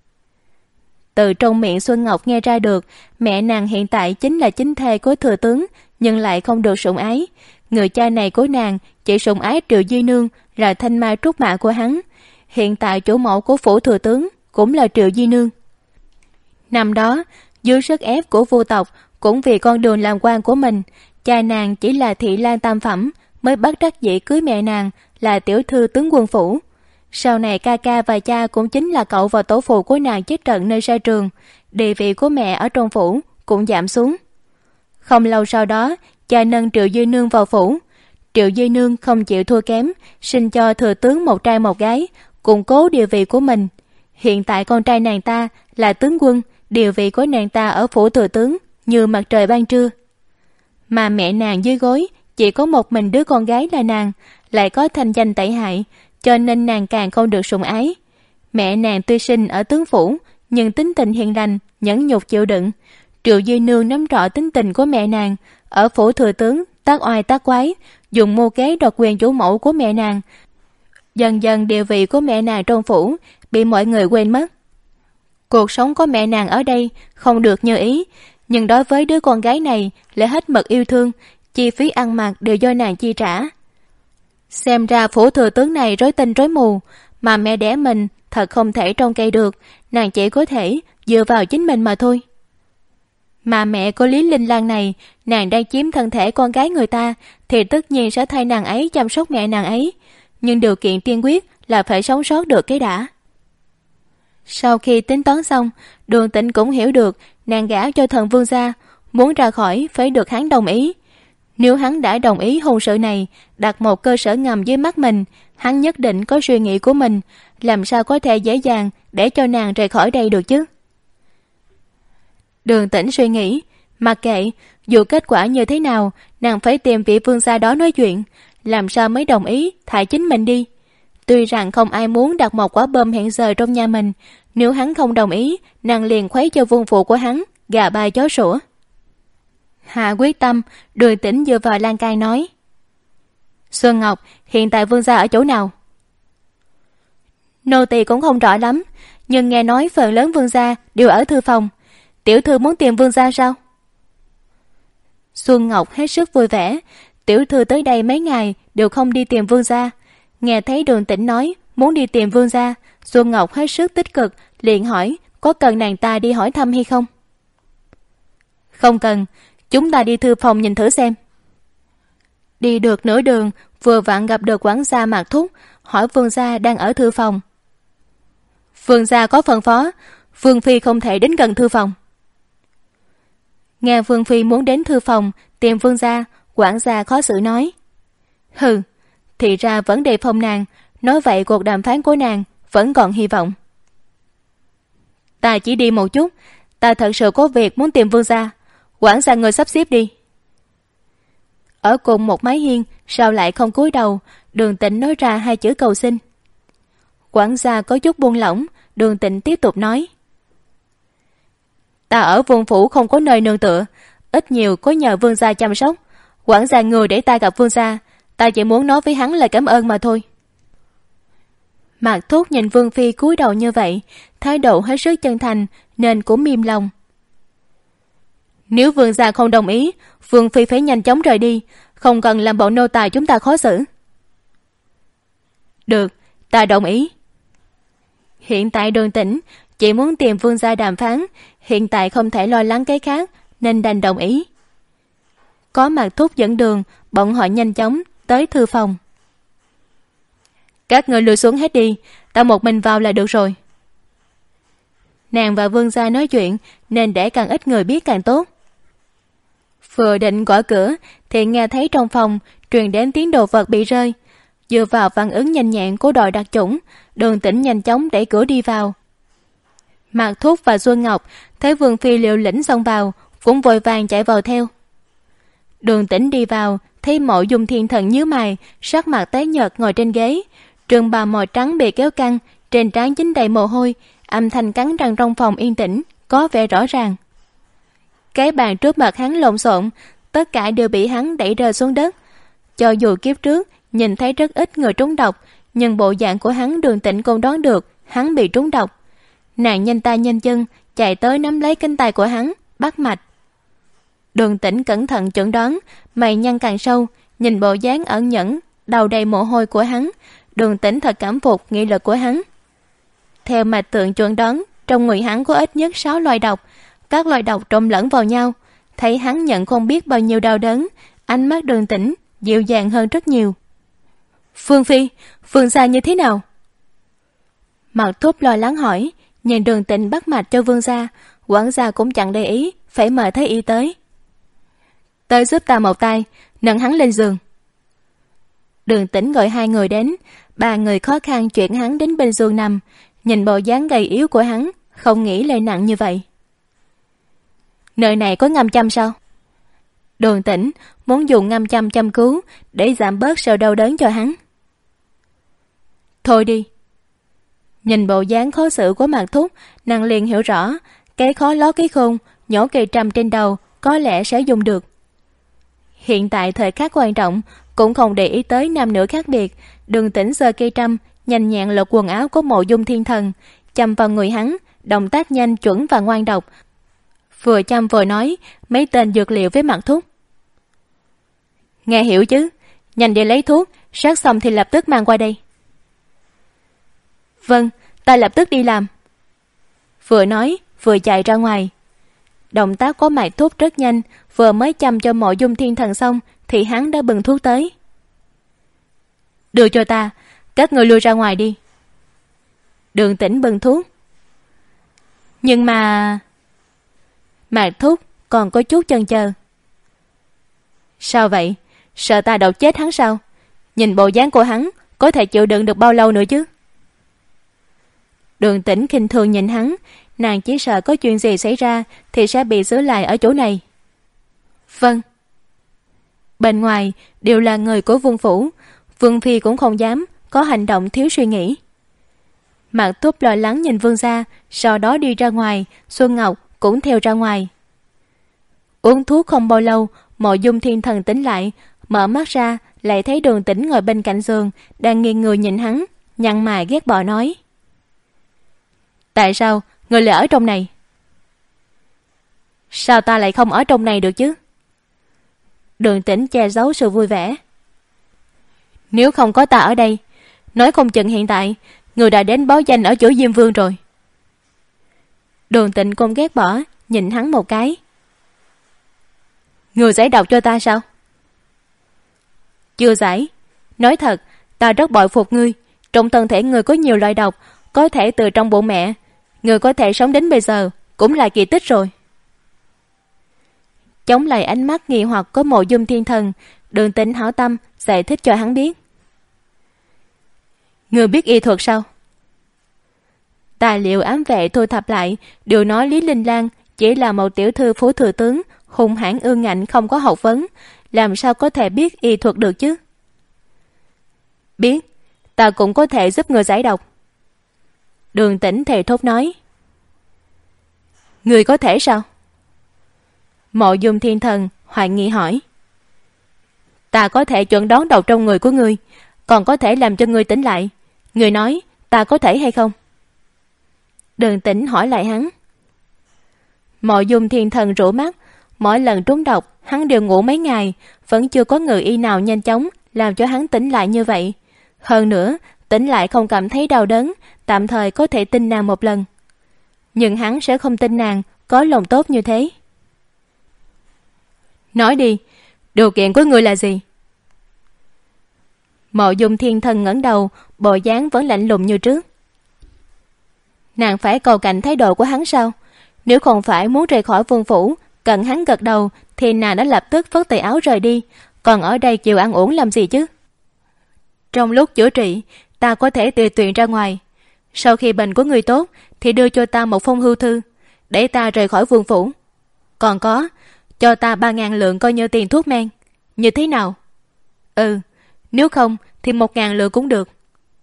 Từ trong miệng Xuân Ngọc nghe ra được, mẹ nàng hiện tại chính là chính thê của thừa tướng, nhưng lại không được sủng ái. Người cha này của nàng chỉ sủng ái Triệu Di Nương, là thanh mai trúc mã của hắn. Hiện tại chủ mẫu của phủ thừa tướng cũng là Triệu Di Nương. Năm đó, dưới sức ép của vua tộc, cũng vì con đường làm quan của mình, cha nàng chỉ là thị lang tam phẩm, mới bắt đắc dĩ cưới mẹ nàng là tiểu thư tướng quân phủ. Sau này ca ca và cha cũng chính là cậu và tổ phụ của nàng chết trận nơi sa trường, địa vị của mẹ ở trong phủ cũng giảm xuống. Không lâu sau đó, cha nâng Triệu Di Nương vào phủ. Triệu Di Nương không chịu thua kém, sinh cho thừa tướng một trai một gái, củng cố địa vị của mình. Hiện tại con trai nàng ta là tướng quân, địa vị của nàng ta ở phủ thừa tướng như mặt trời ban trưa. Mà mẹ nàng dưới gối chỉ có một mình đứa con gái là nàng, lại có thanh danh tẩy hại, cho nên nàng càng không được sủng ái. Mẹ nàng tuy sinh ở tướng phủ, nhưng tính tình hiền lành, nhẫn nhục chịu đựng. Triệu Di Nương nắm rõ tính tình của mẹ nàng, ở phủ thừa tướng tác oai tác quái, dùng mưu kế đoạt quyền chủ mẫu của mẹ nàng. Dần dần địa vị của mẹ nàng trong phủ bị mọi người quên mất. Cuộc sống của mẹ nàng ở đây không được như ý, nhưng đối với đứa con gái này lại hết mực yêu thương, chi phí ăn mặc đều do nàng chi trả. Xem ra phủ thừa tướng này rối tinh rối mù, mà mẹ đẻ mình thật không thể trông cậy được, nàng chỉ có thể dựa vào chính mình mà thôi. Mà mẹ của Lý Linh Lan này, nàng đang chiếm thân thể con gái người ta, thì tất nhiên sẽ thay nàng ấy chăm sóc mẹ nàng ấy, nhưng điều kiện tiên quyết là phải sống sót được cái đã. Sau khi tính toán xong, Đường Tĩnh cũng hiểu được nàng gả cho thần vương gia, muốn ra khỏi phải được hắn đồng ý. Nếu hắn đã đồng ý hôn sự này, đặt một cơ sở ngầm dưới mắt mình, hắn nhất định có suy nghĩ của mình, làm sao có thể dễ dàng để cho nàng rời khỏi đây được chứ. Đường Tĩnh suy nghĩ, Mặc kệ, dù kết quả như thế nào, nàng phải tìm vị vương gia đó nói chuyện, làm sao mới đồng ý thả chính mình đi. Tuy rằng không ai muốn đặt một quả bom hẹn giờ trong nhà mình, nếu hắn không đồng ý, nàng liền khuấy cho vương phụ của hắn gà ba chó sủa. Hạ quyết tâm, Đường Tĩnh dựa vào lan can nói: Xuân Ngọc, hiện tại vương gia ở chỗ nào? Nô tỳ cũng không rõ lắm, nhưng nghe nói phần lớn vương gia đều ở thư phòng. Tiểu thư muốn tìm vương gia sao? Xuân Ngọc hết sức vui vẻ. Tiểu thư tới đây mấy ngày đều không đi tìm vương gia. Nghe thấy Đường Tĩnh nói muốn đi tìm vương gia, Xuân Ngọc hết sức tích cực, liền hỏi có cần nàng ta đi hỏi thăm hay không. Không cần, chúng ta đi thư phòng nhìn thử xem. Đi được nửa đường, vừa vặn gặp được quản gia Mạc Thúc, hỏi vương gia đang ở thư phòng. Vương gia có phân phó, vương phi không thể đến gần thư phòng. Nghe vương phi muốn đến thư phòng tìm vương gia, quản gia khó xử nói: Hừ, thì ra vẫn đề phòng nàng, nói vậy cuộc đàm phán của nàng vẫn còn hy vọng. Ta chỉ đi một chút, ta thật sự có việc muốn tìm vương gia, quản gia người sắp xếp đi. Ở cùng một mái hiên, sao lại không cúi đầu? Đường Tĩnh nói ra hai chữ cầu xin. Quản gia có chút buông lỏng. Đường Tĩnh tiếp tục nói: Ta ở vương phủ không có nơi nương tựa, ít nhiều có nhờ vương gia chăm sóc. Quản gia người để ta gặp vương gia, ta chỉ muốn nói với hắn lời cảm ơn mà thôi. Mạc Thúc nhìn vương phi cúi đầu như vậy, thái độ hết sức chân thành nên cũng mềm lòng. Nếu vương gia không đồng ý, vương phi phải nhanh chóng rời đi, không cần làm bọn nô tài chúng ta khó xử. Được, ta đồng ý. Hiện tại Đường Tĩnh chỉ muốn tìm vương gia đàm phán, hiện tại không thể lo lắng cái khác nên đành đồng ý. Có Mạc Thúc dẫn đường, bọn họ nhanh chóng tới thư phòng. Các người lùi xuống hết đi, ta một mình vào là được rồi. Nàng và vương gia nói chuyện nên để càng ít người biết càng tốt. Vừa định gõ cửa thì nghe thấy trong phòng truyền đến tiếng đồ vật bị rơi. Dựa vào phản ứng nhanh nhẹn của đội đặc chủng, Đường Tĩnh nhanh chóng đẩy cửa đi vào. Mạc Thúc và Xuân Ngọc thấy vương phi liều lĩnh xông vào, cũng vội vàng chạy vào theo. Đường Tĩnh đi vào, thấy Mộ Dung Thiên Thần nhíu mày, sắc mặt tái nhợt ngồi trên ghế, trường bào màu trắng bị kéo căng, trên trán dính đầy mồ hôi, âm thanh cắn răng trong phòng yên tĩnh có vẻ rõ ràng. Cái bàn trước mặt hắn lộn xộn, tất cả đều bị hắn đẩy rơi xuống đất. Cho dù kiếp trước nhìn thấy rất ít người trúng độc, nhưng bộ dạng của hắn Đường Tĩnh cũng đoán được hắn bị trúng độc. Nàng nhanh tay nhanh chân chạy tới nắm lấy cánh tay của hắn, bắt mạch. Đường Tĩnh cẩn thận chẩn đoán, mày nhăn càng sâu, nhìn bộ dáng ẩn nhẫn, đầu đầy mồ hôi của hắn, Đường Tĩnh thật cảm phục nghị lực của hắn. Theo mạch tượng chuẩn đoán, trong người hắn có ít nhất sáu loại độc, các loại độc trộn lẫn vào nhau. Thấy hắn nhận không biết bao nhiêu đau đớn, ánh mắt Đường Tĩnh dịu dàng hơn rất nhiều. Phương Phi, Phương gia như thế nào? Mạc Thúc lo lắng hỏi. Nhìn Đường Tĩnh bắt mạch cho vương gia, quản gia cũng chẳng để ý, phải mời Thái y tới. Tới giúp ta một tay, nâng hắn lên giường. Đường Tĩnh gọi hai người đến, ba người khó khăn chuyển hắn đến bên giường nằm. Nhìn bộ dáng gầy yếu của hắn, không nghĩ lại nặng như vậy. Nơi này có ngâm châm sao? Đường Tĩnh muốn dùng ngâm châm châm cứu để giảm bớt sự đau đớn cho hắn. Thôi đi. Nhìn bộ dáng khó xử của Mạc Thúc, nàng liền hiểu rõ, cái khó ló cái khôn, nhổ cây trầm trên đầu có lẽ sẽ dùng được. Hiện tại thời khắc quan trọng, cũng không để ý tới nam nữ khác biệt. Đường Tĩnh giơ cây trâm, nhanh nhẹn lột quần áo của Mộ Dung Thiên Thần, châm vào người hắn, động tác nhanh chuẩn và ngoan độc. Vừa châm vừa nói mấy tên dược liệu với Mạc Thúc. Nghe hiểu chứ? Nhanh đi lấy thuốc, sát xong thì lập tức mang qua đây. Vâng, ta lập tức đi làm. Vừa nói vừa chạy ra ngoài. Động tác của Mạc Thúc rất nhanh, vừa mới chăm cho Mộ Dung Thiên Thần xong thì hắn đã bưng thuốc tới. Đưa cho ta, các người lui ra ngoài đi. Đường Tĩnh bưng thuốc. Nhưng mà... Mạc Thúc còn có chút chần chờ. Sao vậy? Sợ ta độc chết hắn sao? Nhìn bộ dáng của hắn, có thể chịu đựng được bao lâu nữa chứ? Đường Tĩnh khinh thường nhìn hắn, nàng chỉ sợ có chuyện gì xảy ra thì sẽ bị xử lại ở chỗ này. Vâng. Bên ngoài đều là người của Vương phủ, Vương phi cũng không dám có hành động thiếu suy nghĩ. Mạc Thúc lo lắng nhìn Vương gia, sau đó đi ra ngoài. Xuân Ngọc cũng theo ra ngoài. Uống thuốc không bao lâu, Mộ Dung Thiên Thần tỉnh lại, mở mắt ra lại thấy Đường Tĩnh ngồi bên cạnh giường, đang nghiêng người nhìn hắn, nhăn mày ghét bỏ nói: Tại sao người lại ở trong này? Sao ta lại không ở trong này được chứ? Đường Tĩnh che giấu sự vui vẻ: Nếu không có ta ở đây, nói không chừng hiện tại người đã đến báo danh ở chỗ Diêm Vương rồi. Đường Tĩnh cũng ghét bỏ nhìn hắn một cái: Người giải độc cho ta sao? Chưa giải. Nói thật, ta rất bội phục ngươi. Trong thân thể ngươi có nhiều loại độc, có thể từ trong bụng mẹ. Ngươi có thể sống đến bây giờ cũng là kỳ tích rồi. Chống lại ánh mắt nghi hoặc của Mộ Dung Thiên Thần, Đường Tĩnh hảo tâm giải thích cho hắn biết: Ngươi biết y thuật sao? Tài liệu ám vệ thu thập lại đều nói Lý Linh Lang chỉ là một tiểu thư phủ thừa tướng, hung hãn ương ngạnh, không có học vấn, làm sao có thể biết y thuật được chứ? Biết, ta cũng có thể giúp người giải độc. Đường Tĩnh thề thốt nói. Người có thể sao? Mộ Dung Thiên Thần hoài nghi hỏi. Ta có thể chuẩn đoán độc trong người của ngươi, còn có thể làm cho ngươi tỉnh lại. Ngươi nói ta có thể hay không? Đường Tĩnh hỏi lại hắn. Mộ Dung Thiên Thần rũ mắt. Mỗi lần trúng độc hắn đều ngủ mấy ngày, vẫn chưa có người y nào nhanh chóng làm cho hắn tỉnh lại như vậy. Hơn nữa tỉnh lại không cảm thấy đau đớn, tạm thời có thể tin nàng một lần. Nhưng hắn sẽ không tin nàng có lòng tốt như thế. Nói đi, điều kiện của ngươi là gì? Mộ Dung Thiên Thần ngẩng đầu, bộ dáng vẫn lạnh lùng như trước. Nàng phải cầu cạnh thái độ của hắn sao? Nếu không phải muốn rời khỏi vương phủ, cần hắn gật đầu thì nàng đã lập tức phất tay áo rời đi, còn ở đây chịu ăn uống làm gì chứ? Trong lúc chữa trị, ta có thể tùy tiện ra ngoài. Sau khi bệnh của người tốt thì đưa cho ta một phong hưu thư để ta rời khỏi vương phủ. Còn có, cho ta ba ngàn lượng coi như tiền thuốc men. Như thế nào? Ừ, nếu không thì một ngàn lượng cũng được.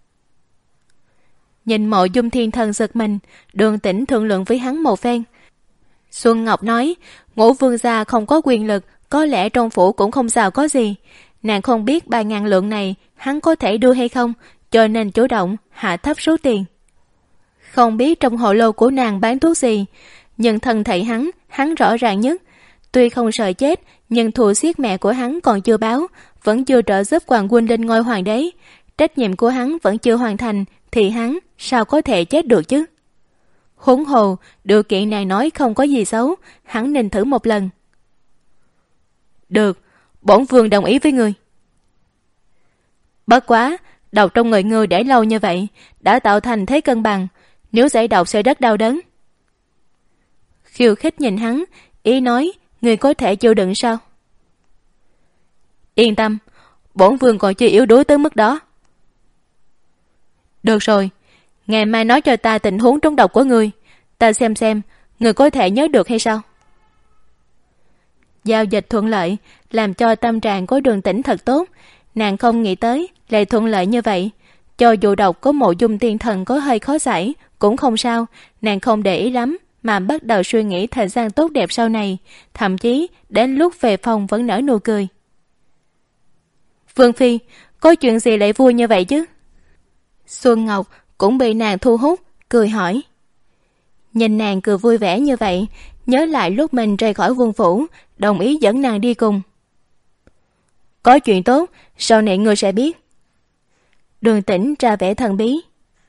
Nhìn Mộ Dung Thiên Thần giật mình, Đường Tĩnh thương lượng với hắn một phen. Xuân Ngọc nói, Ngũ Vương gia không có quyền lực, có lẽ trong phủ cũng không giàu có gì. Nàng không biết ba ngàn lượng này hắn có thể đưa hay không, cho nên chủ động hạ thấp số tiền. Không biết trong hồ lô của nàng bán thuốc gì, nhưng thân thể hắn, hắn rõ ràng nhất. Tuy không sợ chết, nhưng thù giết mẹ của hắn còn chưa báo, vẫn chưa trợ giúp Hoàng huynh lên ngôi hoàng đế. Trách nhiệm của hắn vẫn chưa hoàn thành, thì hắn sao có thể chết được chứ? Huống hồ, điều kiện này nói không có gì xấu, hắn nên thử một lần. Được, bổn vương đồng ý với ngươi. Bất quá, độc trong người ngươi để lâu như vậy, đã tạo thành thế cân bằng, nếu giải độc sẽ rất đau đớn. Khiêu khích nhìn hắn, ý nói, ngươi có thể chịu đựng sao? Yên tâm, bổn vương còn chưa yếu đuối tới mức đó. Được rồi, ngày mai nói cho ta tình huống trúng độc của ngươi, ta xem xem ngươi có thể nhớ được hay sao. Giao dịch thuận lợi làm cho tâm trạng của Đường Tĩnh thật tốt. Nàng không nghĩ tới lại thuận lợi như vậy. Cho dù độc của Mộ Dung Thiên Thần có hơi khó giải cũng không sao, nàng không để ý lắm, mà bắt đầu suy nghĩ thời gian tốt đẹp sau này, thậm chí đến lúc về phòng vẫn nở nụ cười. Vương phi, có chuyện gì lại vui như vậy chứ? Xuân Ngọc cũng bị nàng thu hút, cười hỏi. Nhìn nàng cười vui vẻ như vậy, nhớ lại lúc mình rời khỏi vương phủ, đồng ý dẫn nàng đi cùng. Có chuyện tốt, sau này ngươi sẽ biết. Đường Tĩnh ra vẻ thần bí.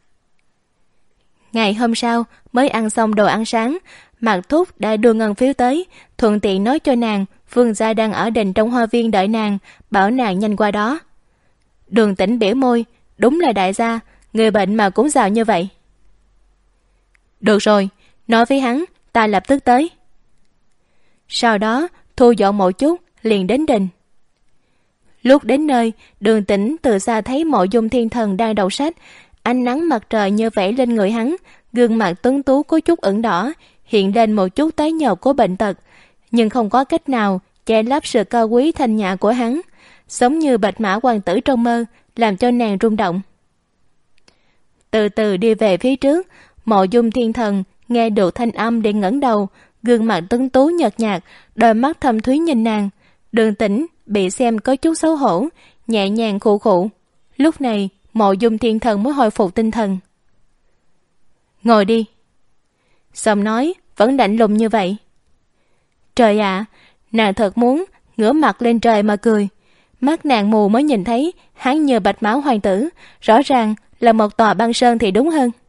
Ngày hôm sau mới ăn xong đồ ăn sáng, Mạc Thúc đã đưa ngân phiếu tới, thuận tiện nói cho nàng Vương gia đang ở đình trong hoa viên đợi nàng, bảo nàng nhanh qua đó. Đường Tĩnh bĩu môi, đúng là đại gia, người bệnh mà cũng giàu như vậy. Được rồi, nói với hắn, ta lập tức tới. Sau đó thu dọn một chút, liền đến đình. Lúc đến nơi, Đường Tĩnh từ xa thấy Mộ Dung Thiên Thần đang đọc sách, ánh nắng mặt trời như vẩy lên người hắn, gương mặt tuấn tú có chút ửng đỏ, hiện lên một chút tái nhợt của bệnh tật, nhưng không có cách nào, che lấp sự cao quý thanh nhã của hắn, giống như bạch mã hoàng tử trong mơ, làm cho nàng rung động. Từ từ đi về phía trước, Mộ Dung Thiên Thần nghe được thanh âm để ngẩng đầu, gương mặt tuấn tú nhợt nhạt, đôi mắt thâm thúy nhìn nàng. Đường Tĩnh bị xem có chút xấu hổ, nhẹ nhàng khụ khụ. Lúc này Mộ Dung Thiên Thần mới hồi phục tinh thần. Ngồi đi. Giọng nói vẫn lạnh lùng như vậy. Trời ạ, à, nàng thật muốn ngửa mặt lên trời mà cười. Mắt nàng mù mới nhìn thấy hắn như bạch máu hoàng tử, rõ ràng là một tòa băng sơn thì đúng hơn.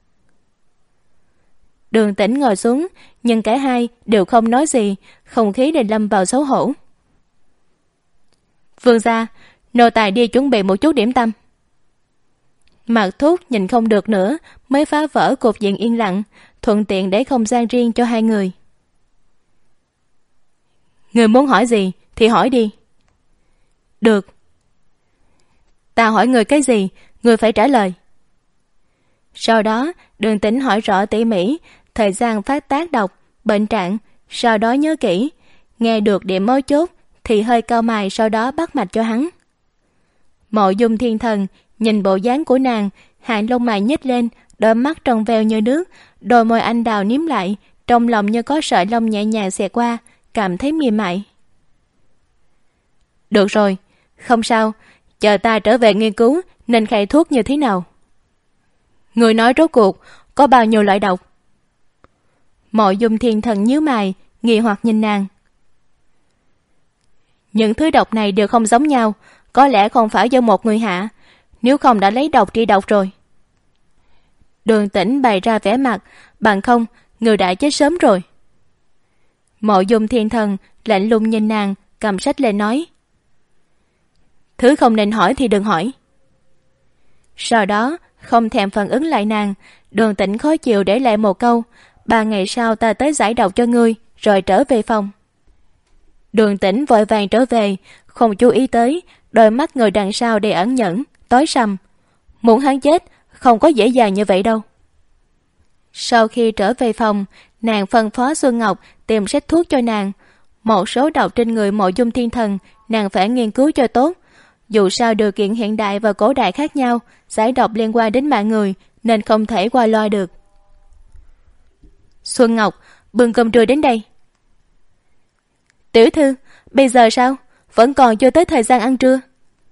Đường Tĩnh ngồi xuống, nhưng cả hai đều không nói gì, không khí để lâm vào xấu hổ. Vương gia, nô tài đi chuẩn bị một chút điểm tâm. Mạc Thúc nhìn không được nữa, mới phá vỡ cục diện yên lặng, thuận tiện để không gian riêng cho hai người. Người muốn hỏi gì thì hỏi đi. Được. Ta hỏi người cái gì, người phải trả lời. Sau đó Đường Tĩnh hỏi rõ tỉ mỉ thời gian phát tác độc, bệnh trạng, sau đó nhớ kỹ, nghe được điểm mấu chốt thì hơi cau mày, sau đó bắt mạch cho hắn. Mộ Dung Thiên Thần nhìn bộ dáng của nàng, hàng lông mày nhếch lên, đôi mắt trong veo như nước, đôi môi anh đào ním lại, trong lòng như có sợi lông nhẹ nhàng xẹt qua, cảm thấy mềm mại. Được rồi, không sao, chờ ta trở về nghiên cứu nên khai thuốc như thế nào. Người nói rốt cuộc có bao nhiêu loại độc? Mộ Dung Thiên Thần nhíu mày, nghi hoặc nhìn nàng. Những thứ độc này đều không giống nhau, có lẽ không phải do một người hạ, nếu không đã lấy độc trị độc rồi. Đường Tĩnh bày ra vẻ mặt, bằng không người đã chết sớm rồi. Mộ Dung Thiên Thần lạnh lùng nhìn nàng, cầm sách lên nói. Thứ không nên hỏi thì đừng hỏi. Sau đó không thèm phản ứng lại nàng, Đường Tĩnh khó chịu để lại một câu, ba ngày sau ta tới giải độc cho ngươi, rồi trở về phòng. Đường Tĩnh vội vàng trở về, không chú ý tới đôi mắt người đằng sau đầy ẩn nhẫn, tối sầm. Muốn hắn chết không có dễ dàng như vậy đâu. Sau khi trở về phòng, nàng phân phó Xuân Ngọc tìm sách thuốc cho nàng. Một số độc trên người Mộ Dung Thiên Thần nàng phải nghiên cứu cho tốt. Dù sao điều kiện hiện đại và cổ đại khác nhau, giải độc liên quan đến mạng người nên không thể qua loa được. Xuân Ngọc, bưng cơm trưa đến đây. Tiểu thư, bây giờ sao? Vẫn còn chưa tới thời gian ăn trưa.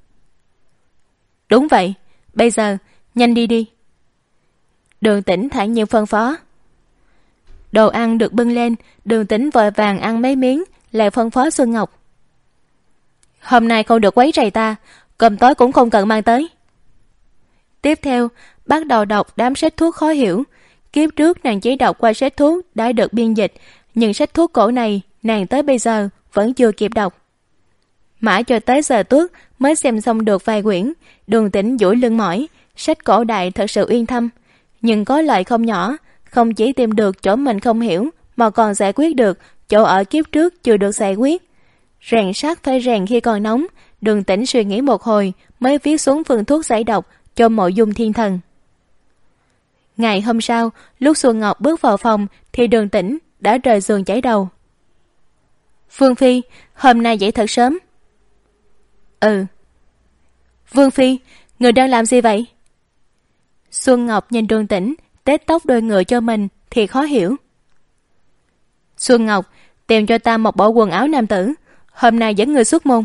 Đúng vậy, bây giờ, nhanh đi đi. Đường Tĩnh thản nhiên phân phó. Đồ ăn được bưng lên, Đường Tĩnh vội vàng ăn mấy miếng, lại phân phó Xuân Ngọc. Hôm nay không được quấy rầy ta, cơm tối cũng không cần mang tới. Tiếp theo, bắt đầu đọc đám sách thuốc khó hiểu. Kiếp trước nàng chỉ đọc qua sách thuốc đã được biên dịch, nhưng sách thuốc cổ này nàng tới bây giờ vẫn chưa kịp đọc. Mãi cho tới giờ tuất mới xem xong được vài quyển. Đường Tĩnh duỗi lưng mỏi, sách cổ đại thật sự uyên thâm, nhưng có lợi không nhỏ, không chỉ tìm được chỗ mình không hiểu mà còn giải quyết được chỗ ở kiếp trước chưa được giải quyết. Rèn sắt phải rèn khi còn nóng, Đường Tĩnh suy nghĩ một hồi mới viết xuống phương thuốc giải độc cho Mộ Dung Thiên Thần. Ngày hôm sau, lúc Xuân Ngọc bước vào phòng thì Đường Tĩnh đã rời giường chảy đầu. Vương Phi, hôm nay dậy thật sớm. Ừ. Vương Phi, người đang làm gì vậy? Xuân Ngọc nhìn Đường Tĩnh tết tóc đôi ngựa cho mình thì khó hiểu. Xuân Ngọc, tìm cho ta một bộ quần áo nam tử, hôm nay dẫn người xuất môn.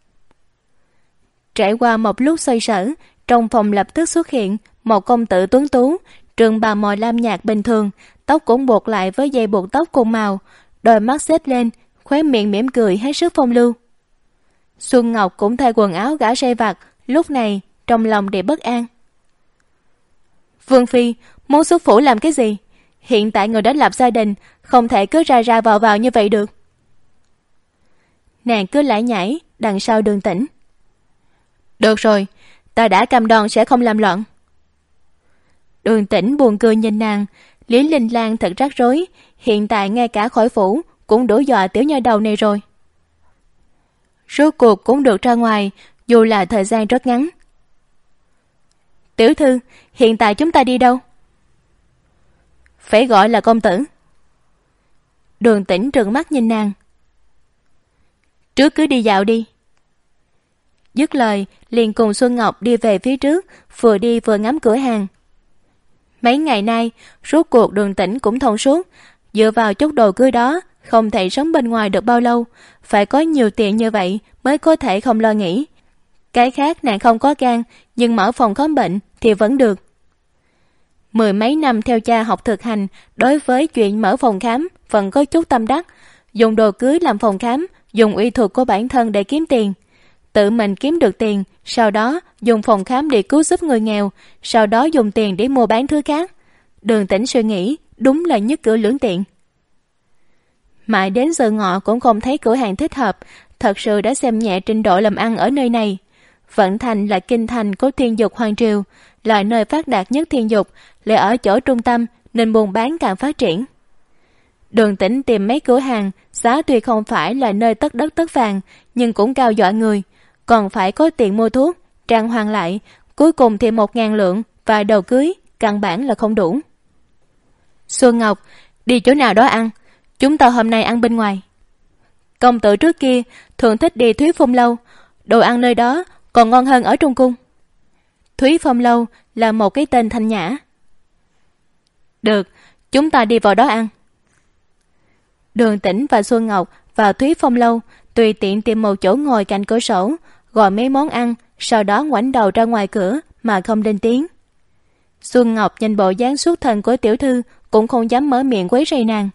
Trải qua một lúc xoay sở, trong phòng lập tức xuất hiện một công tử tuấn tú, trường bào màu lam nhạt bình thường, tóc cũng buộc lại với dây buộc tóc cùng màu, đôi mắt xếp lên, khóe miệng mỉm cười hết sức phong lưu. Xuân Ngọc cũng thay quần áo gã sai vặt, lúc này trong lòng đầy bất an. Vương Phi, muốn xuất phủ làm cái gì? Hiện tại người đã lập gia đình, không thể cứ ra ra vào vào như vậy được. Nàng cứ lải nhải đằng sau Đường Tĩnh. Được rồi, ta đã cam đoan sẽ không làm loạn. Đường Tĩnh buồn cười nhìn nàng, Lý Linh Lang thật rắc rối, hiện tại ngay cả khỏi phủ cũng đủ dọa tiểu nha đầu này rồi. Rốt cuộc cũng được ra ngoài, dù là thời gian rất ngắn. Tiểu thư, hiện tại chúng ta đi đâu? Phải gọi là công tử. Đường Tĩnh trừng mắt nhìn nàng. Trước cứ đi dạo đi. Dứt lời liền cùng Xuân Ngọc đi về phía trước, vừa đi vừa ngắm cửa hàng. Mấy ngày nay rốt cuộc Đường Tĩnh cũng thông suốt, dựa vào chút đồ cưới đó không thể sống bên ngoài được bao lâu, phải có nhiều tiền như vậy mới có thể không lo nghĩ. Cái khác nàng không có gan, nhưng mở phòng khám bệnh thì vẫn được. Mười mấy năm theo cha học thực hành, đối với chuyện mở phòng khám vẫn có chút tâm đắc. Dùng đồ cưới làm phòng khám, dùng uy thuật của bản thân để kiếm tiền. Tự mình kiếm được tiền, sau đó dùng phòng khám để cứu giúp người nghèo, sau đó dùng tiền để mua bán thứ khác. Đường Tĩnh suy nghĩ, đúng là nhất cử lưỡng tiện. Mãi đến giờ ngọ cũng không thấy cửa hàng thích hợp, thật sự đã xem nhẹ trình độ làm ăn ở nơi này. Vận Thành là kinh thành của thiên dục hoàng triều, là nơi phát đạt nhất thiên dục, lại ở chỗ trung tâm nên buôn bán càng phát triển. Đường Tĩnh tìm mấy cửa hàng, giá tuy không phải là nơi tất đất tất vàng, nhưng cũng cao dọa người, còn phải có tiền mua thuốc, trang hoàng lại, cuối cùng thì một ngàn lượng và đầu cưới, căn bản là không đủ. Xuân Ngọc, đi chỗ nào đó ăn, chúng ta hôm nay ăn bên ngoài. Công tử trước kia thường thích đi Thúy Phong Lâu, đồ ăn nơi đó còn ngon hơn ở Trung Cung. Thúy Phong Lâu là một cái tên thanh nhã. Được, chúng ta đi vào đó ăn. Đường Tĩnh và Xuân Ngọc vào Thúy Phong Lâu, tùy tiện tìm một chỗ ngồi cạnh cửa sổ, gọi mấy món ăn, sau đó ngoảnh đầu ra ngoài cửa mà không lên tiếng. Xuân Ngọc nhìn bộ dáng xuất thần của tiểu thư cũng không dám mở miệng quấy rầy nàng.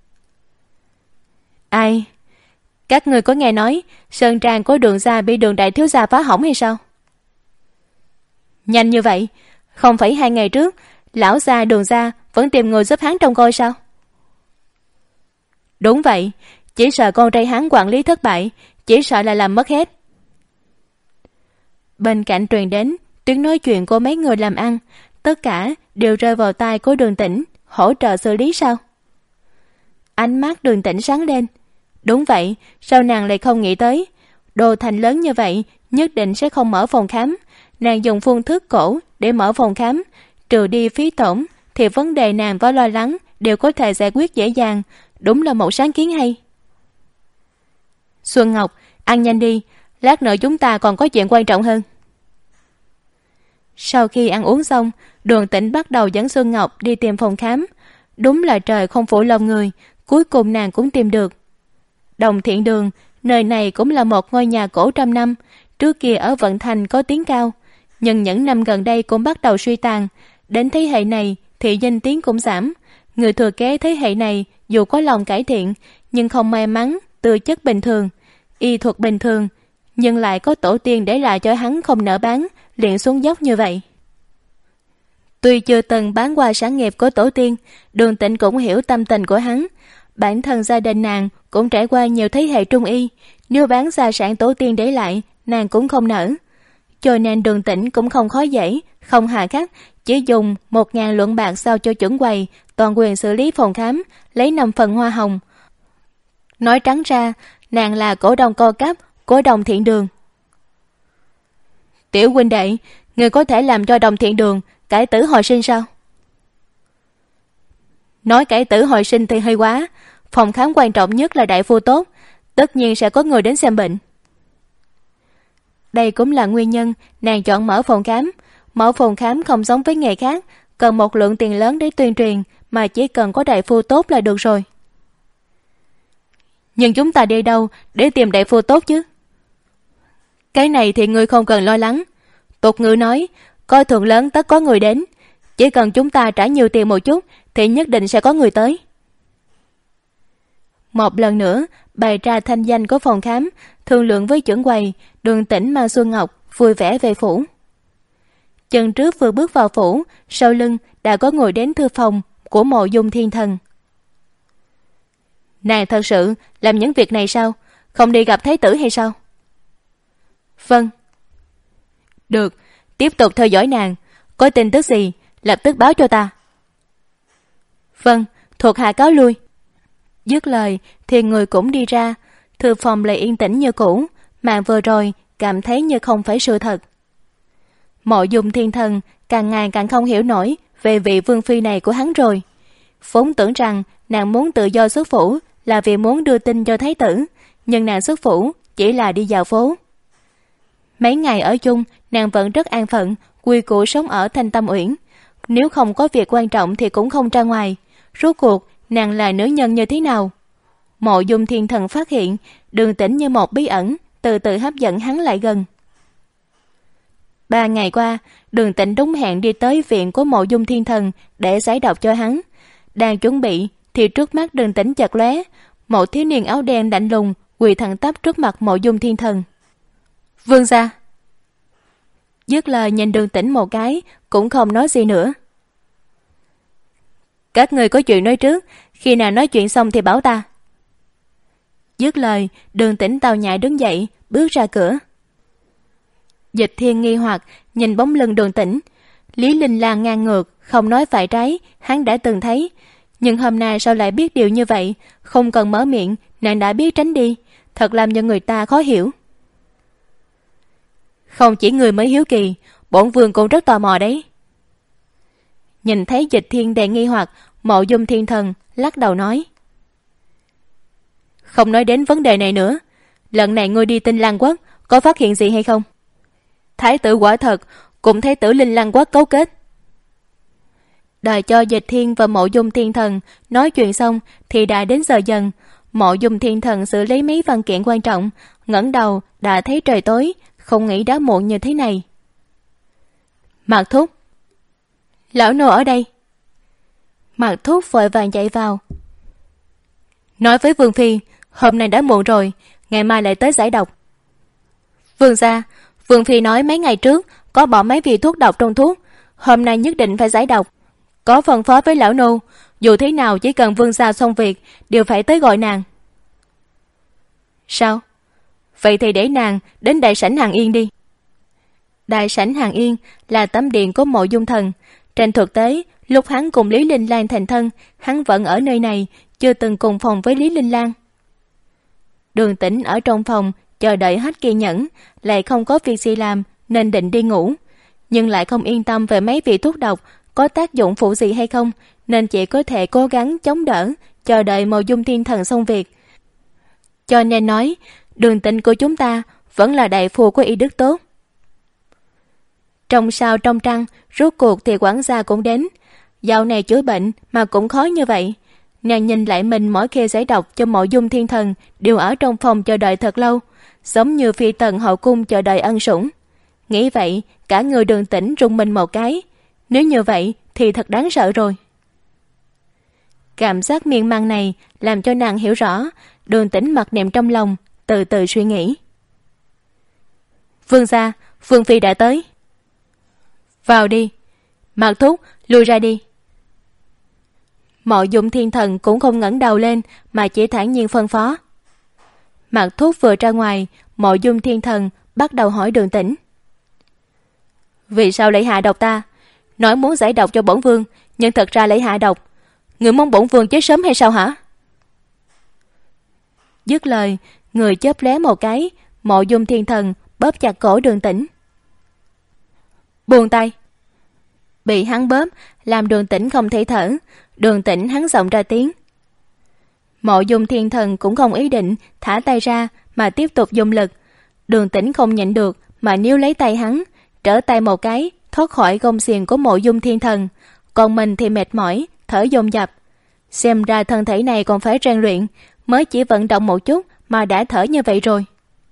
Ai? Các người có nghe nói sơn trang của Đường gia bị Đường đại thiếu gia phá hỏng hay sao? Nhanh như vậy, không phải hai ngày trước lão gia Đường gia vẫn tìm người giúp hắn trông coi sao? Đúng vậy, chỉ sợ con trai hắn quản lý thất bại, chỉ sợ là làm mất hết. Bên cạnh truyền đến tiếng nói chuyện của mấy người làm ăn, tất cả đều rơi vào tai của Đường Tĩnh, hỗ trợ xử lý sao? Ánh mắt Đường Tĩnh sáng lên. Đúng vậy, sao nàng lại không nghĩ tới? Đồ thành lớn như vậy, nhất định sẽ không mở phòng khám. Nàng dùng phương thức cổ để mở phòng khám, trừ đi phí tổn, thì vấn đề nàng có lo lắng đều có thể giải quyết dễ dàng. Đúng là một sáng kiến hay. Xuân Ngọc, ăn nhanh đi, lát nữa chúng ta còn có chuyện quan trọng hơn. Sau khi ăn uống xong, Đường Tĩnh bắt đầu dẫn Xuân Ngọc đi tìm phòng khám. Đúng là trời không phụ lòng người, cuối cùng nàng cũng tìm được. Đồng Thiện Đường, nơi này cũng là một ngôi nhà cổ trăm năm, trước kia ở Vận Thành có tiếng cao, nhưng những năm gần đây cũng bắt đầu suy tàn. Đến thế hệ này thì danh tiếng cũng giảm. Người thừa kế thế hệ này dù có lòng cải thiện, nhưng không may mắn, tư chất bình thường, y thuật bình thường, nhưng lại có tổ tiên để lại cho hắn không nỡ bán, liền xuống dốc như vậy. Tuy chưa từng bán qua sản nghiệp của tổ tiên, Đường Tĩnh cũng hiểu tâm tình của hắn. Bản thân gia đình nàng cũng trải qua nhiều thế hệ trung y, nếu bán gia sản tổ tiên để lại, nàng cũng không nỡ. Cho nên Đường Tĩnh cũng không khó dễ, không hà khắc, chỉ dùng một ngàn lượng bạc sao cho chuẩn quầy, toàn quyền xử lý phòng khám, lấy năm phần hoa hồng. Nói trắng ra, nàng là cổ đông co cấp của Đồng Thiện Đường. Tiểu huynh đệ, người có thể làm cho Đồng Thiện Đường cải tử hồi sinh sao? Nói cải tử hồi sinh thì hơi quá. Phòng khám quan trọng nhất là đại phu tốt, tất nhiên sẽ có người đến xem bệnh. Đây cũng là nguyên nhân nàng chọn mở phòng khám. Mở phòng khám không giống với nghề khác, cần một lượng tiền lớn để tuyên truyền, mà chỉ cần có đại phu tốt là được rồi. Nhưng chúng ta đi đâu để tìm đại phu tốt chứ? Cái này thì ngươi không cần lo lắng. Tục ngữ nói, coi thường lớn tất có người đến. Chỉ cần chúng ta trả nhiều tiền một chút thì nhất định sẽ có người tới. Một lần nữa bày ra thanh danh của phòng khám, thương lượng với chuẩn quầy, Đường Tĩnh mang Xuân Ngọc vui vẻ về phủ. Chân trước vừa bước vào phủ, sau lưng đã có người đến thư phòng của Mộ Dung Thiên Thần. Nàng thật sự làm những việc này sao? Không đi gặp thái tử hay sao? Vâng. Được, tiếp tục theo dõi nàng, có tin tức gì lập tức báo cho ta. Vâng, thuộc hạ cáo lui. Dứt lời thì người cũng đi ra, thư phòng lại yên tĩnh như cũ, mà vừa rồi cảm thấy như không phải sự thật. Mộ Dung Thiên Thần càng ngày càng không hiểu nổi về vị vương phi này của hắn rồi. Vốn tưởng rằng nàng muốn tự do xuất phủ là vì muốn đưa tin cho thái tử, nhưng nàng xuất phủ chỉ là đi dạo phố. Mấy ngày ở chung, nàng vẫn rất an phận, quy củ sống ở Thanh Tâm Uyển. Nếu không có việc quan trọng thì cũng không ra ngoài. Rốt cuộc, nàng là nữ nhân như thế nào? Mộ Dung Thiên Thần phát hiện Đường Tĩnh như một bí ẩn, từ từ hấp dẫn hắn lại gần. Ba ngày qua, Đường Tĩnh đúng hẹn đi tới viện của Mộ Dung Thiên Thần để giải độc cho hắn. Đang chuẩn bị thì trước mắt Đường Tĩnh chợt lóe, một thiếu niên áo đen lạnh lùng quỳ thẳng tắp trước mặt Mộ Dung Thiên Thần. Vương gia. Dứt lời nhìn Đường Tĩnh một cái, cũng không nói gì nữa. Các người có chuyện nói trước, khi nào nói chuyện xong thì bảo ta. Dứt lời, Đường Tĩnh tao nhã đứng dậy, bước ra cửa. Dịch Thiên nghi hoặc nhìn bóng lưng Đường Tĩnh. Lý Linh Lang ngang ngược, không nói phải trái, hắn đã từng thấy. Nhưng hôm nay sao lại biết điều như vậy? Không cần mở miệng, nàng đã biết tránh đi. Thật làm cho người ta khó hiểu. Không chỉ người mới hiếu kỳ, bổn vương cũng rất tò mò đấy. Nhìn thấy Dịch Thiên đầy nghi hoặc, Mộ Dung Thiên Thần lắc đầu nói. Không nói đến vấn đề này nữa. Lần này ngươi đi Tinh Lan Quốc, có phát hiện gì hay không? Thái tử quả thật cùng Thái tử Linh Lan Quốc cấu kết. Đợi cho Dịch Thiên và Mộ Dung Thiên Thần nói chuyện xong thì đã đến giờ dần. Mộ Dung Thiên Thần xử lý mấy văn kiện quan trọng, ngẩng đầu đã thấy trời tối, không nghĩ đã muộn như thế này. Mạc Thúc. Lão nô ở đây. Mạc Thúc vội vàng chạy vào. Nói với Vương Phi, hôm nay đã muộn rồi, ngày mai lại tới giải độc. Vương gia, Vương Phi nói mấy ngày trước có bỏ mấy vị thuốc độc trong thuốc, hôm nay nhất định phải giải độc. Có phân phó với lão nô, dù thế nào chỉ cần Vương gia xong việc đều phải tới gọi nàng. Sao? Vậy thì để nàng đến đại sảnh Hàn Yên đi. Đại sảnh Hàn Yên là tấm điện của Mộ Dung Thần. Trên thực tế, lúc hắn cùng Lý Linh Lang thành thân, hắn vẫn ở nơi này, chưa từng cùng phòng với Lý Linh Lang. Đường Tĩnh ở trong phòng chờ đợi hết kiên nhẫn, lại không có việc gì làm nên định đi ngủ, nhưng lại không yên tâm về mấy vị thuốc độc có tác dụng phụ gì hay không, nên chỉ có thể cố gắng chống đỡ, chờ đợi Mộ Dung Thiên Thần xong việc. Cho nên nói, Đường Tĩnh của chúng ta vẫn là đại phu của y đức tốt. Trong sao trong trăng, rốt cuộc thì quản gia cũng đến. Dạo này chữa bệnh mà cũng khó như vậy. Nàng nhìn lại mình mỗi khi giải độc cho Mộ Dung Thiên Thần đều ở trong phòng chờ đợi thật lâu, giống như phi tần hậu cung chờ đợi ân sủng. Nghĩ vậy, cả người Đường Tĩnh rùng mình một cái. Nếu như vậy thì thật đáng sợ rồi. Cảm giác miên man này làm cho nàng hiểu rõ. Đường Tĩnh mặc niệm trong lòng, từ từ suy nghĩ. Vương gia, Vương Phi đã tới. Vào đi. Mạc Thúc, lui ra đi. Mộ Dung Thiên Thần cũng không ngẩng đầu lên mà chỉ thản nhiên phân phó. Mạc Thúc vừa ra ngoài, Mộ Dung Thiên Thần bắt đầu hỏi Đường Tĩnh. Vì sao lại hạ độc ta? Nói muốn giải độc cho bổn vương, nhưng thật ra lại hạ độc. Người mong bổn vương chết sớm hay sao hả? Dứt lời, người chớp lóe một cái, Mộ Dung Thiên Thần bóp chặt cổ Đường Tĩnh. Buông tay. Bị hắn bóp làm Đường Tĩnh không thể thở. Đường Tĩnh hắn giọng ra tiếng. Mộ Dung Thiên Thần cũng không ý định thả tay ra mà tiếp tục dùng lực. Đường Tĩnh không nhịn được mà níu lấy tay hắn, trở tay một cái thoát khỏi gông xiềng của Mộ Dung Thiên Thần. Còn mình thì mệt mỏi, thở dồn dập. Xem ra thân thể này còn phải rèn luyện, mới chỉ vận động một chút mà đã thở như vậy rồi.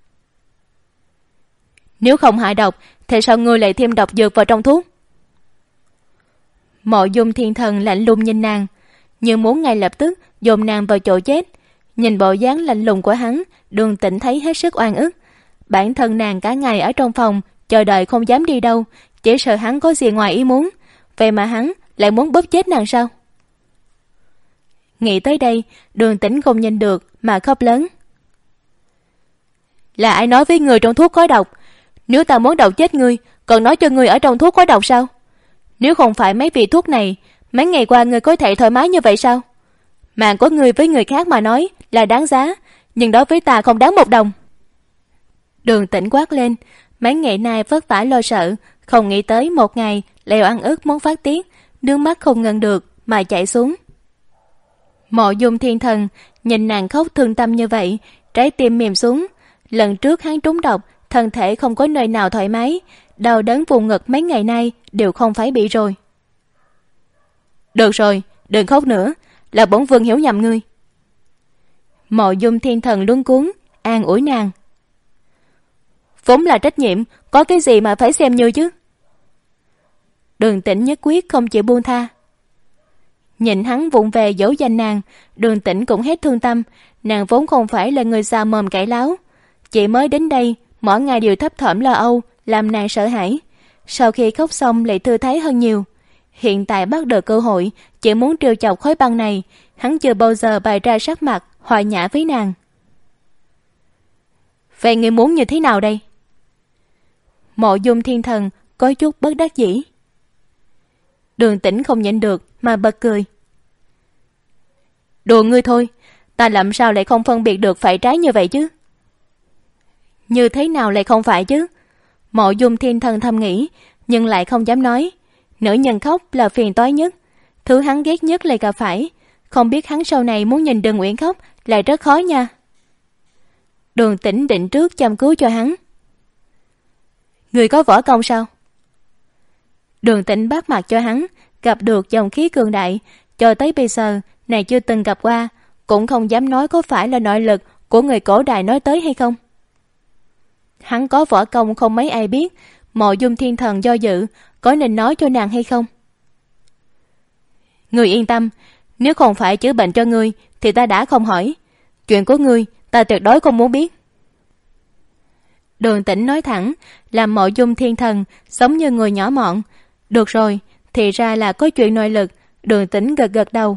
Nếu không hạ độc thì sao ngươi lại thêm độc dược vào trong thuốc? Mộ Dung Thiên Thần lạnh lùng nhìn nàng, như muốn ngay lập tức dồn nàng vào chỗ chết. Nhìn bộ dáng lạnh lùng của hắn, Đường Tĩnh thấy hết sức oan ức. Bản thân nàng cả ngày ở trong phòng chờ đợi không dám đi đâu, chỉ sợ hắn có gì ngoài ý muốn. Vậy mà hắn lại muốn bóp chết nàng sao? Nghĩ tới đây, Đường Tĩnh không nhìn được mà khóc lớn. Là ai nói với người trong thuốc có độc? Nếu ta muốn độc chết ngươi, còn nói cho ngươi ở trong thuốc có độc sao? Nếu không phải mấy vị thuốc này, mấy ngày qua ngươi có thể thoải mái như vậy sao? Mạng của ngươi với người khác mà nói là đáng giá, nhưng đối với ta không đáng một đồng. Đường Tĩnh quát lên, mấy ngày nay vất vả lo sợ, không nghĩ tới một ngày leo ăn ức muốn phát tiết, nước mắt không ngăn được mà chảy xuống. Mộ Dung Thiên Thần nhìn nàng khóc thương tâm như vậy, trái tim mềm xuống, Lần trước hắn trúng độc, thân thể không có nơi nào thoải mái, đau đớn vùng ngực mấy ngày nay đều không phải bị rồi. Được rồi, đừng khóc nữa, là bổn vương hiểu nhầm ngươi. Mộ Dung Thiên Thần luống cuống an ủi nàng. Vốn là trách nhiệm, có cái gì mà phải xem như chứ. Đường Tĩnh nhất quyết không chịu buông tha. Nhìn hắn vụng về dỗ dành nàng, Đường Tĩnh cũng hết thương tâm. Nàng vốn không phải là người già mồm cãi láo, chỉ mới đến đây mỗi ngày đều thấp thỏm lo âu, làm nàng sợ hãi. Sau khi khóc xong lại thư thái hơn nhiều. Hiện tại bắt được cơ hội, chỉ muốn trêu chọc khối băng này, hắn chưa bao giờ bày ra sắc mặt hòa nhã với nàng. Vậy ngươi muốn như thế nào đây? Mộ Dung Thiên Thần có chút bất đắc dĩ. Đường Tĩnh không nhịn được mà bật cười. Đùa ngươi thôi, ta làm sao lại không phân biệt được phải trái như vậy chứ? Như thế nào lại không phải chứ? Mộ Dung Thiên Thần thầm nghĩ, nhưng lại không dám nói. Nữ nhân khóc là phiền toái nhất, thứ hắn ghét nhất lại gặp phải. Không biết hắn sau này muốn nhìn Đường Uyển khóc lại rất khó nha. Đường Tĩnh định trước chăm cứu cho hắn. Người có võ công sao? Đường Tĩnh bắt mặt cho hắn, gặp được dòng khí cường đại, cho tới bây giờ này chưa từng gặp qua, cũng không dám nói có phải là nội lực của người cổ đại nói tới hay không. Hắn có võ công không mấy ai biết. Mộ Dung Thiên Thần do dự, có nên nói cho nàng hay không? Ngươi yên tâm, nếu không phải chữa bệnh cho ngươi thì ta đã không hỏi. Chuyện của ngươi ta tuyệt đối không muốn biết. Đường Tĩnh nói thẳng, làm Mộ Dung Thiên Thần giống như người nhỏ mọn. Được rồi, thì ra là có chuyện nội lực. Đường Tĩnh gật gật đầu.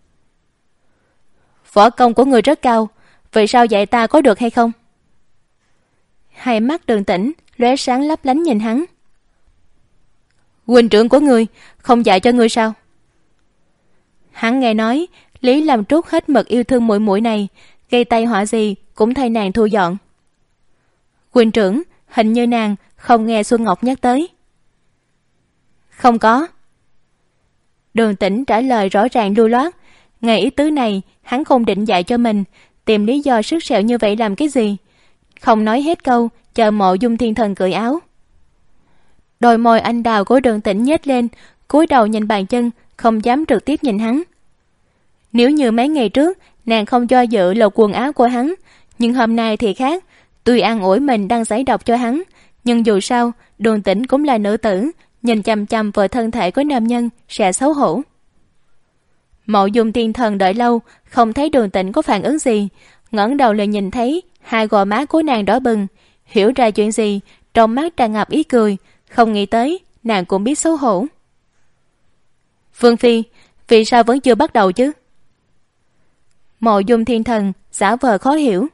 Võ công của ngươi rất cao, vậy sao dạy ta có được hay không? Hai mắt Đường Tĩnh lóe sáng lấp lánh nhìn hắn. Huynh trưởng của ngươi không dạy cho ngươi sao? Hắn nghe nói Lý Lâm Trúc hết mực yêu thương muội muội này, gây tai họa gì cũng thay nàng thu dọn. Huynh trưởng, hình như nàng không nghe Xuân Ngọc nhắc tới. Không có. Đường Tĩnh trả lời rõ ràng lưu loát. Ngày ý tứ này hắn không định dạy cho mình, tìm lý do sức sẹo như vậy làm cái gì? Không nói hết câu, chờ Mộ Dung Thiên Thần cởi áo. Đôi môi anh đào của Đường Tĩnh nhếch lên, cúi đầu nhìn bàn chân, không dám trực tiếp nhìn hắn. Nếu như mấy ngày trước nàng không do dự lột quần áo của hắn, nhưng hôm nay thì khác. Tuy an ủi mình đang giải độc cho hắn, nhưng dù sao Đường Tĩnh cũng là nữ tử, nhìn chằm chằm vào thân thể của nam nhân sẽ xấu hổ. Mộ Dung Thiên Thần đợi lâu không thấy Đường Tĩnh có phản ứng gì, ngẩng đầu lại nhìn thấy hai gò má của nàng đỏ bừng, hiểu ra chuyện gì, trong mắt tràn ngập ý cười, không nghĩ tới nàng cũng biết xấu hổ. Vương Phi, vì sao vẫn chưa bắt đầu chứ? Mộ Dung Thiên Thần giả vờ khó hiểu.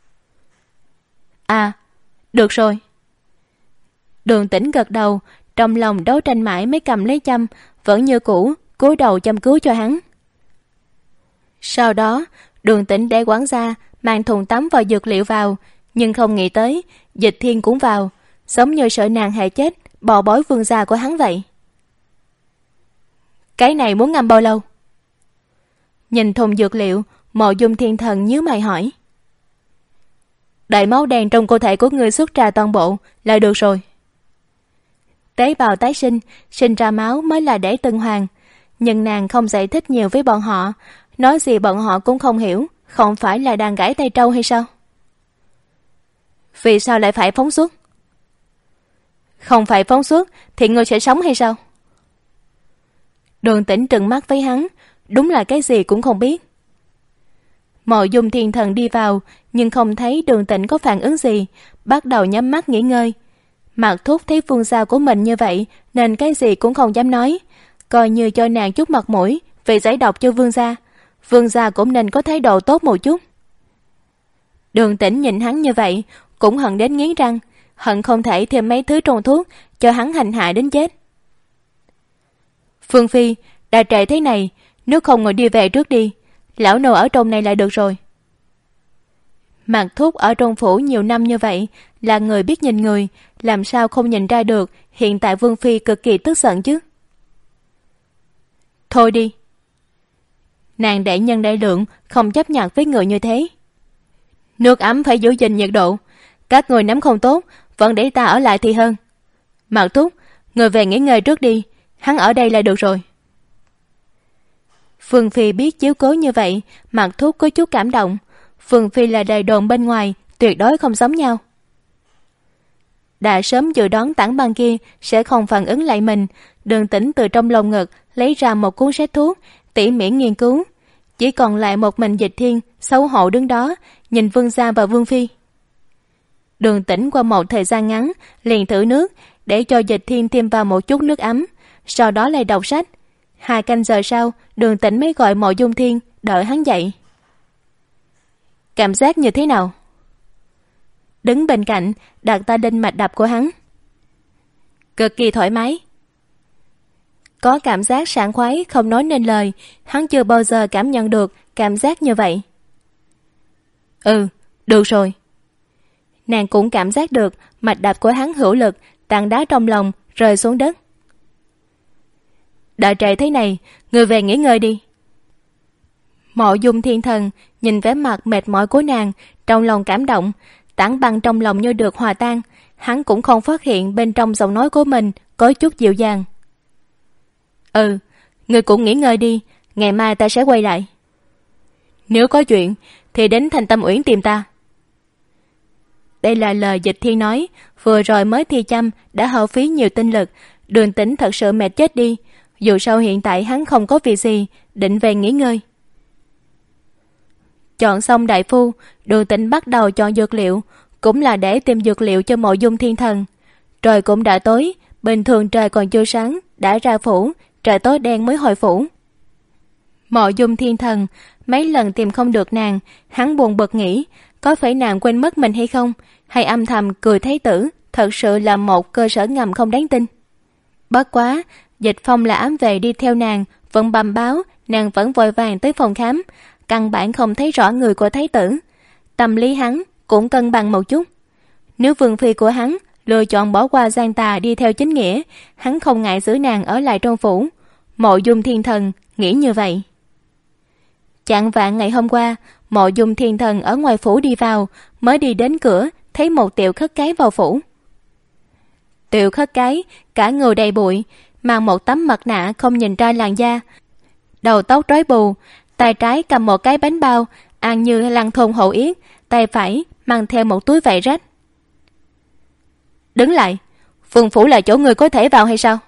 À, được rồi. Đường Tĩnh gật đầu, trong lòng đấu tranh mãi mới cầm lấy châm, vẫn như cũ cúi đầu chăm cứu cho hắn. Sau đó Đường Tĩnh để quản gia mang thùng tắm và dược liệu vào, nhưng không nghĩ tới Dịch Thiên cũng vào, giống như sợ nàng hại chết bò bói vương gia của hắn vậy. Cái này muốn ngâm bao lâu? Nhìn thùng dược liệu, Mộ Dung Thiên Thần nhíu mày hỏi. Đợi máu đen trong cơ thể của người xuất ra toàn bộ là được rồi. Tế bào tái sinh, sinh ra máu mới là để tuần hoàn, nhưng nàng không giải thích nhiều với bọn họ, nói gì bọn họ cũng không hiểu, không phải là đang gãi tay trâu hay sao? Vì sao lại phải phóng xuất? Không phải phóng xuất thì ngươi sẽ sống hay sao? Đường Tĩnh trừng mắt với hắn, đúng là cái gì cũng không biết. Mộ Dung Thiên Thần đi vào, nhưng không thấy Đường Tĩnh có phản ứng gì, bắt đầu nhắm mắt nghỉ ngơi. Mạc Thúc thấy phương gia của mình như vậy, nên cái gì cũng không dám nói, coi như cho nàng chút mặt mũi vì giải độc cho vương gia. Vương gia cũng nên có thái độ tốt một chút. Đường Tĩnh nhìn hắn như vậy, cũng hận đến nghiến răng, hận không thể thêm mấy thứ trong thuốc cho hắn hành hạ đến chết. Phương Phi, đã trễ thế này, nếu không ngồi đi về trước đi, lão nô ở trong này là được rồi. Mạc Thúc ở trong phủ nhiều năm như vậy, là người biết nhìn người, làm sao không nhìn ra được hiện tại Vương Phi cực kỳ tức giận chứ. Thôi đi. Nàng đại nhân đại lượng không chấp nhận với người như thế. Nước ấm phải giữ gìn nhiệt độ, Các người nắm không tốt, vẫn để ta ở lại thì hơn. Mạc thúc, người về nghỉ ngơi trước đi, hắn ở đây là được rồi. Phương Phi biết chiếu cố như vậy, Mạc thúc có chút cảm động. Phương Phi là đời đồn bên ngoài, tuyệt đối không giống nhau. Đã sớm dự đoán Tảng Băng kia sẽ không phản ứng lại mình, Đường Tĩnh từ trong lồng ngực lấy ra một cuốn sách thuốc, tỉ mỉ nghiên cứu. Chỉ còn lại một mình Dịch Thiên xấu hổ đứng đó, nhìn Vương gia và Vương Phi. Đường Tĩnh qua một thời gian ngắn liền thử nước, để cho Dịch Thiên thêm vào một chút nước ấm, sau đó lại đọc sách. Hai canh giờ sau, Đường Tĩnh mới gọi Mộ Dung Thiên đợi hắn dậy. Cảm giác như thế nào? Đứng bên cạnh, đặt tay lên mạch đập của hắn. Cực kỳ thoải mái. Có cảm giác sảng khoái không nói nên lời, hắn chưa bao giờ cảm nhận được cảm giác như vậy. Ừ, được rồi. Nàng cũng cảm giác được mạch đập của hắn hữu lực, tảng đá trong lòng rơi xuống đất. Đã trễ thế này, người về nghỉ ngơi đi. Mộ Dung Thiên Thần nhìn vẻ mặt mệt mỏi của nàng, trong lòng cảm động, tảng băng trong lòng như được hòa tan. Hắn cũng không phát hiện bên trong giọng nói của mình có chút dịu dàng. Ừ, người cũng nghỉ ngơi đi, ngày mai ta sẽ quay lại. Nếu có chuyện thì đến Thành Tâm Uyển tìm ta. Đây là lời Dịch Thiên nói, vừa rồi mới thi chăm đã hao phí nhiều tinh lực. Đường Tĩnh thật sự mệt chết đi, dù sao hiện tại hắn không có việc gì, định về nghỉ ngơi. Chọn xong đại phu, Đường Tĩnh bắt đầu chọn dược liệu, cũng là để tìm dược liệu cho Mộ Dung Thiên Thần. Trời cũng đã tối, bình thường trời còn chưa sáng đã ra phủ, trời tối đen mới hồi phủ. Mộ Dung Thiên Thần mấy lần tìm không được nàng, hắn buồn bực nghĩ có phải nàng quên mất mình hay không, hay âm thầm cười Thái tử thật sự là một cơ sở ngầm không đáng tin. Bất quá Dịch Phong là ám vệ đi theo nàng, vẫn bầm báo nàng vẫn vội vàng tới phòng khám, căn bản không thấy rõ người của Thái tử. Tâm lý hắn cũng cân bằng một chút. Nếu Vương Phi của hắn lựa chọn bỏ qua gian tà đi theo chính nghĩa, hắn không ngại giữ nàng ở lại trong phủ. Mộ Dung Thiên Thần nghĩ như vậy. Chạng vạng ngày hôm qua, Mộ Dung Thiên Thần ở ngoài phủ đi vào, mới đi đến cửa thấy một tiểu khất cái vào phủ. Tiểu khất cái cả người đầy bụi, mang một tấm mặt nạ không nhìn ra làn da, đầu tóc rối bù, tay trái cầm một cái bánh bao ăn như lăng thôn hậu yết, tay phải mang theo một túi vải rách. Đứng lại, phường phủ là chỗ người có thể vào hay sao?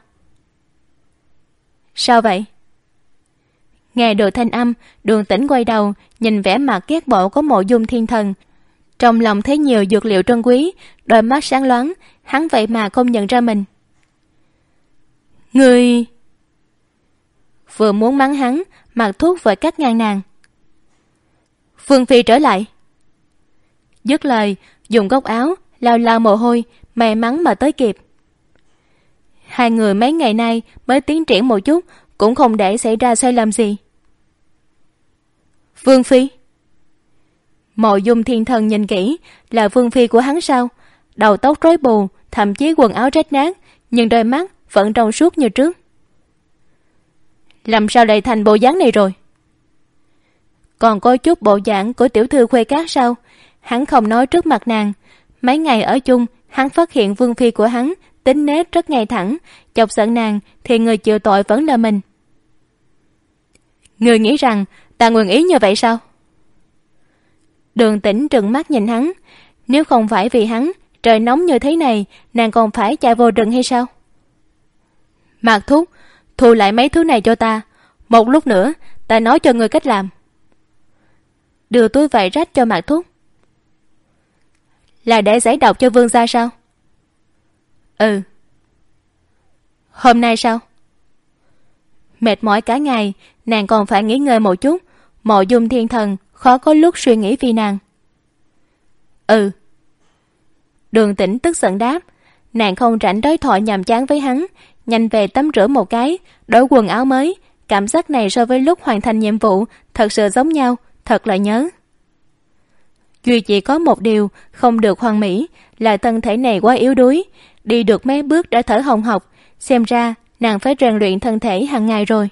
Sao vậy? Nghe được thanh âm, Đường Tĩnh quay đầu nhìn vẻ mặt ghét bỏ của Mộ Dung Thiên Thần, trong lòng thấy nhiều dược liệu trân quý, đôi mắt sáng loáng, hắn vậy mà không nhận ra mình. Người... Vừa muốn mắng hắn, Mạc Thúc vội cắt ngang nàng. Phương Phi trở lại. Dứt lời, dùng góc áo lau lau mồ hôi, may mắn mà tới kịp. Hai người mấy ngày nay mới tiến triển một chút, cũng không để xảy ra sai lầm gì. Vương Phi. Mộ Dung Thiên Thần nhìn kỹ, là Vương Phi của hắn sao? Đầu tóc rối bù, thậm chí quần áo rách nát, nhưng đôi mắt vẫn trong suốt như trước. Làm sao lại thành bộ dáng này rồi? Còn có chút bộ dạng của tiểu thư Khuê Cát sao? Hắn không nói trước mặt nàng. Mấy ngày ở chung, hắn phát hiện Vương Phi của hắn tính nết rất ngay thẳng, chọc giận nàng thì người chịu tội vẫn là mình. Người nghĩ rằng ta nguyện ý như vậy sao? Đường Tĩnh trừng mắt nhìn hắn. Nếu không phải vì hắn, trời nóng như thế này, nàng còn phải chạy vô rừng hay sao? Mạc Thúc, thu lại mấy thứ này cho ta. Một lúc nữa, ta nói cho người cách làm. Đưa túi vải rách cho Mạc Thúc. Là để giải độc cho vương gia sao? Ừ. Hôm nay sao? Mệt mỏi cả ngày, nàng còn phải nghỉ ngơi một chút. Mộ Dung Thiên Thần khó có lúc suy nghĩ vì nàng. Ừ. Đường Tĩnh tức giận đáp. Nàng không rảnh đối thoại nhàm chán với hắn, nhanh về tắm rửa một cái, đổi quần áo mới. Cảm giác này so với lúc hoàn thành nhiệm vụ thật sự giống nhau, thật là nhớ. Duy chỉ có một điều không được hoàn mỹ là thân thể này quá yếu đuối, đi được mấy bước đã thở hồng hộc, xem ra nàng phải rèn luyện thân thể hàng ngày rồi.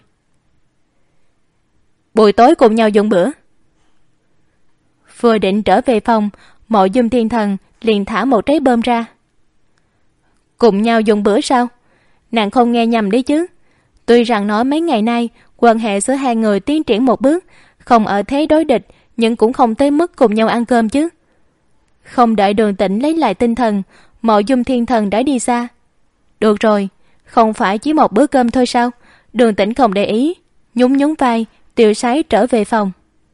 Buổi tối cùng nhau dùng bữa. Vừa định trở về phòng, Mộ Dung Thiên Thần liền thả một trái bơm ra. Cùng nhau dùng bữa sao? Nàng không nghe nhầm đấy chứ. Tuy rằng nói mấy ngày nay quan hệ giữa hai người tiến triển một bước, không ở thế đối địch, nhưng cũng không tới mức cùng nhau ăn cơm chứ. Không đợi Đường Tĩnh lấy lại tinh thần, Mộ Dung Thiên Thần đã đi xa. Được rồi, không phải chỉ một bữa cơm thôi sao? Đường Tĩnh không để ý, nhún nhún vai, tiêu sái trở về phòng.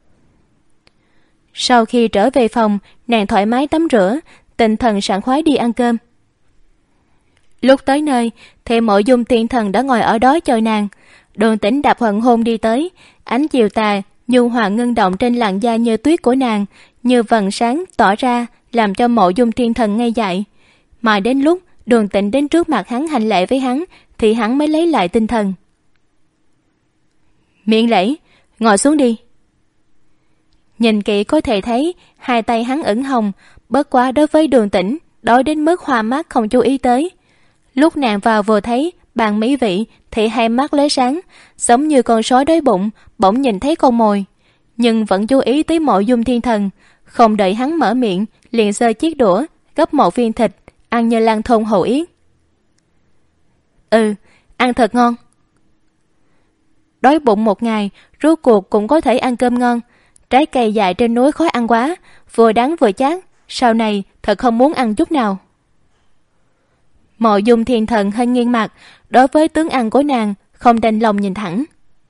Sau khi trở về phòng, nàng thoải mái tắm rửa, tinh thần sảng khoái đi ăn cơm. Lúc tới nơi thì Mộ Dung Thiên Thần đã ngồi ở đó chờ nàng. Đường Tĩnh đạp hận hôn đi tới, ánh chiều tà nhu hòa ngưng động trên làn da như tuyết của nàng, như vầng sáng tỏ ra, làm cho Mộ Dung Thiên Thần ngây dại. Mà đến lúc Đường Tĩnh đến trước mặt hắn hành lễ với hắn, thì hắn mới lấy lại tinh thần. Miễn lễ, ngồi xuống đi. Nhìn kỹ có thể thấy hai tay hắn ửng hồng, bất quá đối với Đường Tĩnh đói đến mức hoa mắt không chú ý tới. Lúc nàng vào vừa thấy bàn mỹ vị thì hai mắt lóe sáng, giống như con sói đói bụng bỗng nhìn thấy con mồi, nhưng vẫn chú ý tới Mộ Dung Thiên Thần. Không đợi hắn mở miệng, liền giơ chiếc đũa gấp một viên thịt, ăn như lang thôn hầu yết. Ừ, ăn thật ngon. Đói bụng một ngày, rốt cuộc cũng có thể ăn cơm ngon. Trái cây dại trên núi khó ăn quá, vừa đắng vừa chát, sau này thật không muốn ăn chút nào. Mộ Dung Thiên Thần hơi nghiêng mặt, đối với tướng ăn của nàng không đành lòng nhìn thẳng.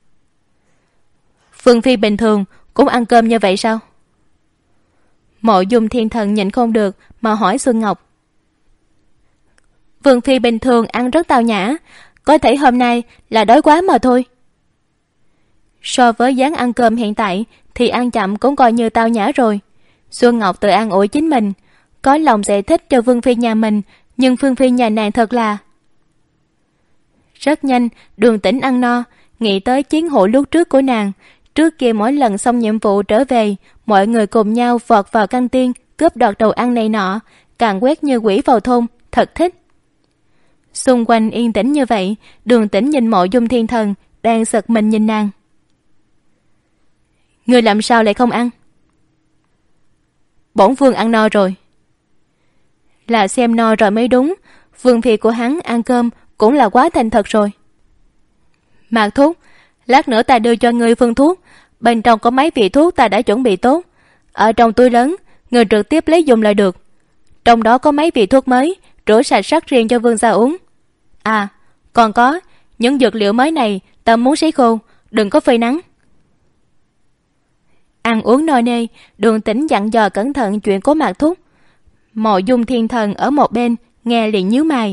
Phương Phi bình thường cũng ăn cơm như vậy sao? Mộ Dung Thiên Thần nhịn không được mà hỏi Xuân Ngọc. Phương Phi bình thường ăn rất tao nhã, có thể hôm nay là đói quá mà thôi. So với dáng ăn cơm hiện tại thì ăn chậm cũng coi như tao nhã rồi. Xuân Ngọc tự an ủi chính mình, có lòng giải thích cho Vương Phi nhà mình, nhưng Phương Phi nhà nàng thật là... Rất nhanh, Đường Tĩnh ăn no, nghĩ tới chiến hữu lúc trước của nàng. Trước kia mỗi lần xong nhiệm vụ trở về, mọi người cùng nhau vọt vào căng tin, cướp đoạt đồ ăn này nọ, càng quét như quỷ vào thôn, thật thích. Xung quanh yên tĩnh như vậy, Đường Tĩnh nhìn Mộ Dung Thiên Thần đang giật mình nhìn nàng. Người làm sao lại không ăn? Bổn vương ăn no rồi. Là xem no rồi mới đúng. Vương phi của hắn ăn cơm cũng là quá thành thật rồi. Mạc Thúc, lát nữa ta đưa cho ngươi phương thuốc, bên trong có mấy vị thuốc ta đã chuẩn bị tốt, ở trong túi lớn, người trực tiếp lấy dùng là được. Trong đó có mấy vị thuốc mới, rửa sạch sắc riêng cho vương gia uống. À, còn có những dược liệu mới này ta muốn sấy khô, đừng có phơi nắng. Ăn uống no nê, Đường Tĩnh dặn dò cẩn thận chuyện của Mạc Thúc. Mộ Dung Thiên Thần ở một bên nghe liền nhíu mày.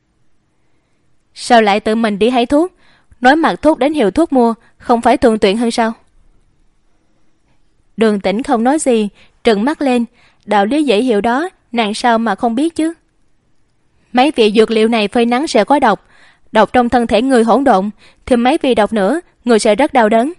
Sao lại tự mình đi hái thuốc? Nói Mạc Thúc đến hiệu thuốc mua, không phải thuận tiện hơn sao? Đường Tĩnh không nói gì, trừng mắt lên. Đạo lý dễ hiểu đó, nàng sao mà không biết chứ? Mấy vị dược liệu này phơi nắng sẽ có độc, độc trong thân thể người hỗn độn, thêm mấy vị độc nữa, người sẽ rất đau đớn.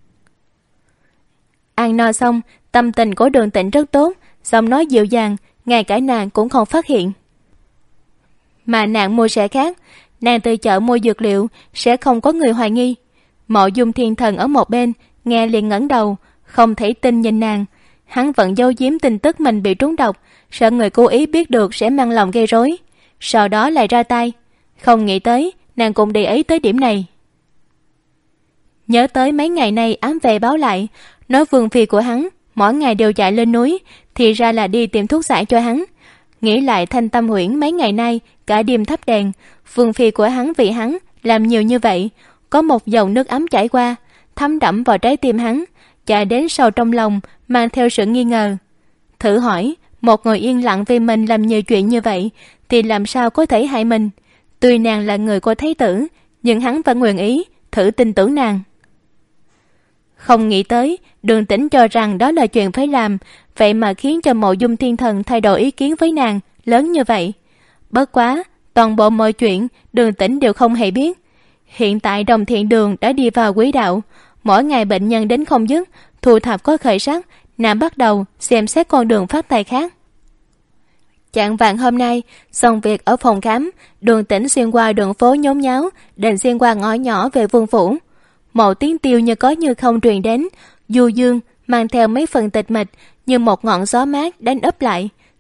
Ăn no xong, tâm tình của Đường Tĩnh rất tốt, giọng nói dịu dàng, ngay cả nàng cũng không phát hiện. Mà nàng mua sẽ khác, nàng từ chợ mua dược liệu sẽ không có người hoài nghi. Mộ Dung Thiên Thần ở một bên nghe liền ngẩng đầu, không thể tin nhìn nàng. Hắn vẫn giấu giếm tin tức mình bị trúng độc, sợ người cố ý biết được sẽ mang lòng gây rối, sau đó lại ra tay. Không nghĩ tới nàng cũng để ý tới điểm này. Nhớ tới mấy ngày nay ám vệ báo lại, nói vương phi của hắn mỗi ngày đều chạy lên núi, thì ra là đi tìm thuốc giải cho hắn. Nghĩ lại Thanh Tâm Huyễn mấy ngày nay cả đêm thắp đèn, vương phi của hắn vì hắn làm nhiều như vậy, có một dòng nước ấm chảy qua, thấm đẫm vào trái tim hắn, chạy đến sâu trong lòng, mang theo sự nghi ngờ. Thử hỏi, một người yên lặng vì mình làm nhiều chuyện như vậy, thì làm sao có thể hại mình? Tuy nàng là người của thái tử, nhưng hắn vẫn nguyện ý thử tin tưởng nàng. Không nghĩ tới, Đường Tĩnh cho rằng đó là chuyện phải làm, vậy mà khiến cho Mộ Dung Thiên Thần thay đổi ý kiến với nàng lớn như vậy. Bất quá, toàn bộ mọi chuyện Đường Tĩnh đều không hề biết. Hiện tại Đồng Thiện Đường đã đi vào quỹ đạo, mỗi ngày bệnh nhân đến không dứt, thu thập có khởi sắc, nàng bắt đầu xem xét con đường phát tài khác. Chạng vạng hôm nay, xong việc ở phòng khám, Đường Tĩnh xuyên qua đường phố nhốn nháo, định xuyên qua ngõ nhỏ về vương phủ. Một tiếng tiêu như có như không truyền đến, du dương mang theo mấy phần tịch mịch, như một ngọn gió mát đánh úp lại.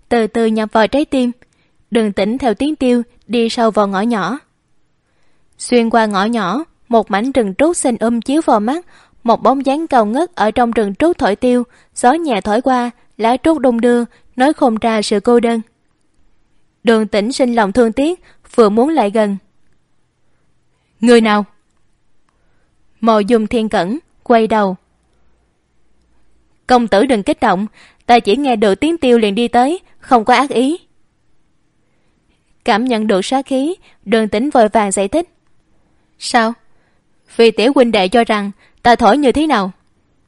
từ từ nhập vào trái tim. Đường Tĩnh theo tiếng Tiêu đi sâu vào ngõ nhỏ. Xuyên qua ngõ nhỏ, một mảnh rừng trúc xanh um chiếu vào mắt, một bóng dáng cao ngất ở trong rừng trúc thổi tiêu, gió nhẹ thổi qua, lá trúc đung đưa, nói không ra sự cô đơn. Đường Tĩnh sinh lòng thương tiếc, vừa muốn lại gần. Người nào? Mộ Dung Thiên Cẩn quay đầu. Công tử đừng kích động, ta chỉ nghe được tiếng Tiêu liền đi tới, không có ác ý. Cảm nhận được sát khí, Đường Tĩnh vội vàng giải thích. Sao? Vì tiểu huynh đệ cho rằng ta thổi như thế nào?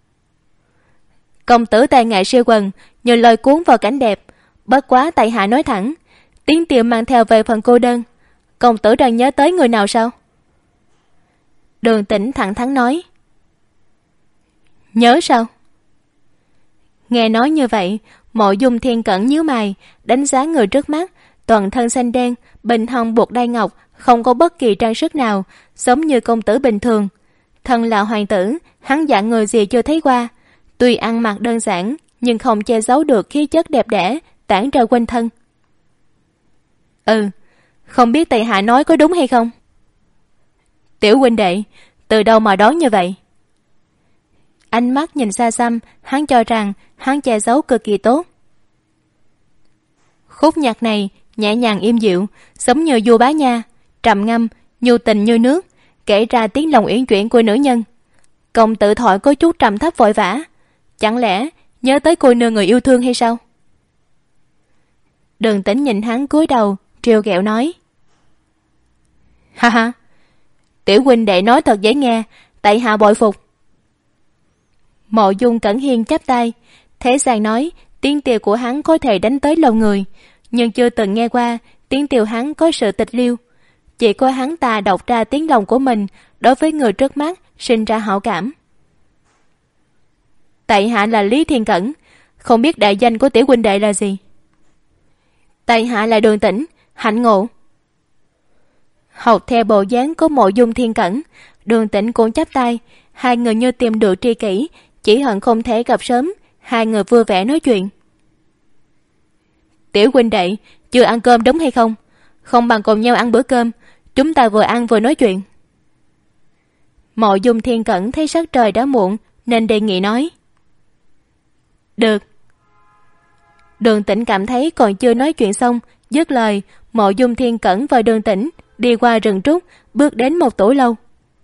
Công tử tài nghệ siêu quần, như lôi cuốn vào cảnh đẹp. Bất quá tại hạ nói thẳng, tiếng Tiêu mang theo về phần cô đơn. Công tử đang nhớ tới người nào sao? Đường Tĩnh thẳng thắn nói. Nhớ sao? Nghe nói như vậy, Mộ Dung Thiên Cẩn nhíu mày, đánh giá người trước mắt, toàn thân xanh đen, bên hông buộc đai ngọc, không có bất kỳ trang sức nào, giống như công tử bình thường. Thân là hoàng tử, hắn dạng người gì chưa thấy qua. Tuy ăn mặc đơn giản, nhưng không che giấu được khí chất đẹp đẽ tản ra quanh thân. Ừ, không biết tại hạ nói có đúng hay không? Tiểu huynh đệ, từ đâu mà đoán như vậy? Ánh mắt nhìn xa xăm, hắn cho rằng hắn che giấu cực kỳ tốt. Khúc nhạc này nhẹ nhàng im dịu, giống như vua bá nha, trầm ngâm, nhu tình như nước, kể ra tiếng lòng uyển chuyển của nữ nhân. Công tử thoại có chút trầm thấp vội vã, chẳng lẽ nhớ tới cô nương người yêu thương hay sao? Đường Tĩnh nhìn hắn cúi đầu, trêu ghẹo nói. Ha ha, tiểu huynh đệ nói thật dễ nghe, tại hạ bội phục. Mộ Dung Cẩn Hiên chắp tay, thế gian nói tiếng Tiêu của hắn có thể đánh tới lòng người, nhưng chưa từng nghe qua tiếng Tiêu hắn có sự tịch liêu. Chỉ có hắn ta đọc ra tiếng lòng của mình đối với người trước mắt, sinh ra hảo cảm. Tại hạ là Lý Thiên Cẩn, không biết đại danh của tiểu huynh đệ là gì? Tại hạ là Đường Tĩnh, hạnh ngộ. Học theo bộ dáng của Mộ Dung Thiên Cẩn, Đường Tĩnh cũng chắp tay, hai người như tìm được tri kỷ, chỉ hận không thể gặp sớm. Hai người vui vẻ nói chuyện. Tiểu huynh đệ, chưa ăn cơm đúng hay không? Không bằng cùng nhau ăn bữa cơm, chúng ta vừa ăn vừa nói chuyện. Mộ Dung Thiên Cẩn thấy sắc trời đã muộn nên đề nghị nói. Được. Đường Tĩnh cảm thấy còn chưa nói chuyện xong, dứt lời, Mộ Dung Thiên Cẩn và Đường Tĩnh đi qua rừng trúc, bước đến một tủ lâu.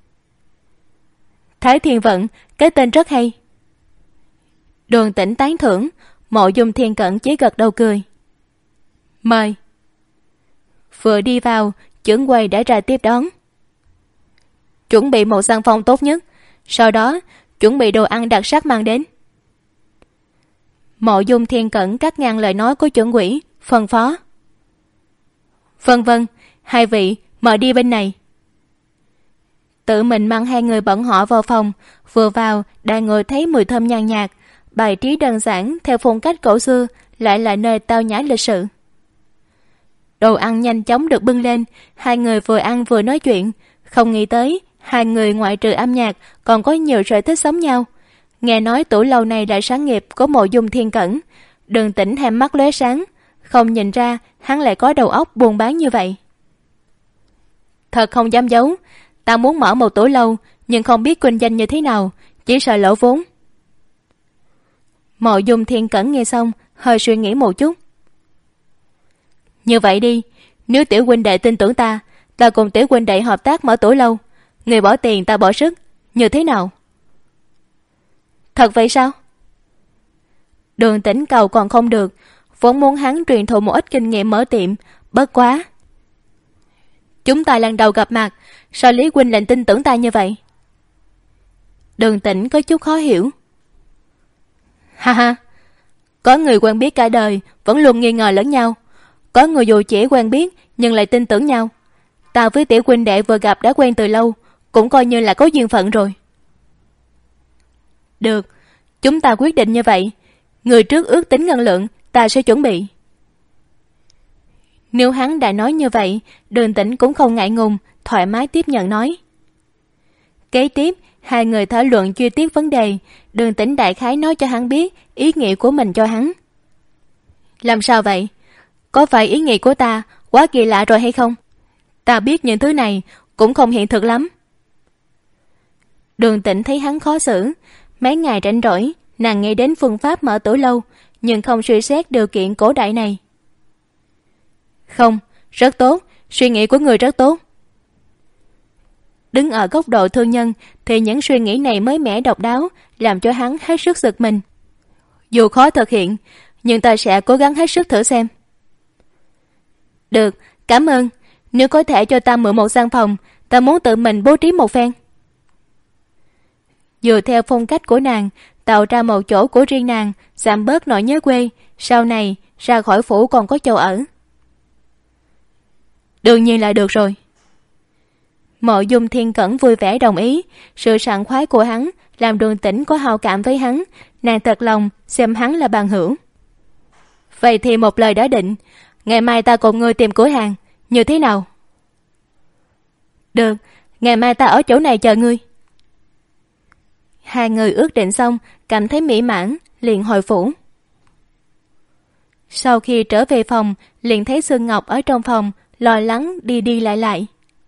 Thái Thiên Vận, cái tên rất hay. Đường Tĩnh tán thưởng, Mộ Dung Thiên Cẩn chỉ gật đầu cười. Mời. Vừa đi vào, trưởng quầy đã ra tiếp đón. Chuẩn bị một gian phòng tốt nhất, sau đó chuẩn bị đồ ăn đặc sắc mang đến. Mộ Dung Thiên Cẩn cắt ngang lời nói của trưởng quỹ, phân phó. Vân vân, hai vị mời đi bên này. Tự mình mang hai người bọn họ vào phòng, vừa vào đã ngồi thấy mùi thơm nhàn nhạt, bài trí đơn giản theo phong cách cổ xưa, lại là nơi tao nhã lịch sự. Đồ ăn nhanh chóng được bưng lên, hai người vừa ăn vừa nói chuyện, không nghĩ tới hai người ngoại trừ âm nhạc còn có nhiều sở thích giống nhau. Nghe nói tủ lâu này là sáng nghiệp của Mộ Dung Thiên Cẩn, Đường Tĩnh hem mắt lóe sáng, không nhìn ra hắn lại có đầu óc buôn bán như vậy. Thật không dám giấu, ta muốn mở một tủ lâu, nhưng không biết kinh doanh như thế nào, chỉ sợ lỗ vốn. Mộ Dung Thiên Cẩn nghe xong, hơi suy nghĩ một chút. Như vậy đi, nếu tiểu huynh đệ tin tưởng ta, ta cùng tiểu huynh đệ hợp tác mở tủ lâu, người bỏ tiền ta bỏ sức, như thế nào? Thật vậy sao? Đường Tĩnh cầu còn không được, vốn muốn hắn truyền thụ một ít kinh nghiệm mở tiệm, bất quá. Chúng ta lần đầu gặp mặt, sao Lý huynh lại tin tưởng ta như vậy? Đường Tĩnh có chút khó hiểu. Ha ha, có người quen biết cả đời vẫn luôn nghi ngờ lẫn nhau, có người dù chỉ quen biết nhưng lại tin tưởng nhau. Ta với tiểu huynh đệ vừa gặp đã quen từ lâu, cũng coi như là có duyên phận rồi. Được, chúng ta quyết định như vậy. Người trước ước tính ngân lượng, ta sẽ chuẩn bị. Nếu hắn đã nói như vậy, Đường Tĩnh cũng không ngại ngùng, thoải mái tiếp nhận nói. Kế tiếp, hai người thảo luận chi tiết vấn đề. Đường Tĩnh đại khái nói cho hắn biết ý nghĩa của mình cho hắn. Làm sao vậy? Có phải ý nghĩ của ta quá kỳ lạ rồi hay không? Ta biết những thứ này cũng không hiện thực lắm. Đường Tĩnh thấy hắn khó xử. Mấy ngày rảnh rỗi, nàng nghĩ đến phương pháp mở tử lâu, nhưng không suy xét điều kiện cổ đại này. Không, rất tốt, suy nghĩ của người rất tốt. Đứng ở góc độ thương nhân thì những suy nghĩ này mới mẻ độc đáo, làm cho hắn hết sức giật mình. Dù khó thực hiện, nhưng ta sẽ cố gắng hết sức thử xem. Được, cảm ơn. Nếu có thể cho ta mượn một gian phòng, ta muốn tự mình bố trí một phen. Dựa theo phong cách của nàng, tạo ra một chỗ của riêng nàng, giảm bớt nỗi nhớ quê, sau này ra khỏi phủ còn có chỗ ở. Đương nhiên là được rồi. Mộ Dung Thiên Cẩn vui vẻ đồng ý. Sự sảng khoái của hắn làm Đường Tĩnh có hào cảm với hắn. Nàng thật lòng xem hắn là bằng hữu. Vậy thì một lời đã định, ngày mai ta cùng ngươi tìm cửa hàng, như thế nào? Được, ngày mai ta ở chỗ này chờ ngươi. Hai người ước định xong, cảm thấy mỹ mãn, liền hồi phủ. Sau khi trở về phòng, liền thấy Xuân Ngọc ở trong phòng, lo lắng đi đi lại lại.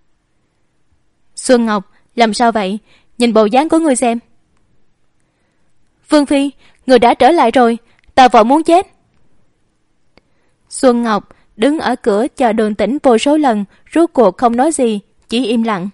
Xuân Ngọc, làm sao vậy? Nhìn bộ dáng của ngươi xem. Vương Phi, người đã trở lại rồi, ta vội muốn chết. Xuân Ngọc đứng ở cửa chờ Đường Tĩnh vô số lần, rốt cuộc không nói gì, chỉ im lặng.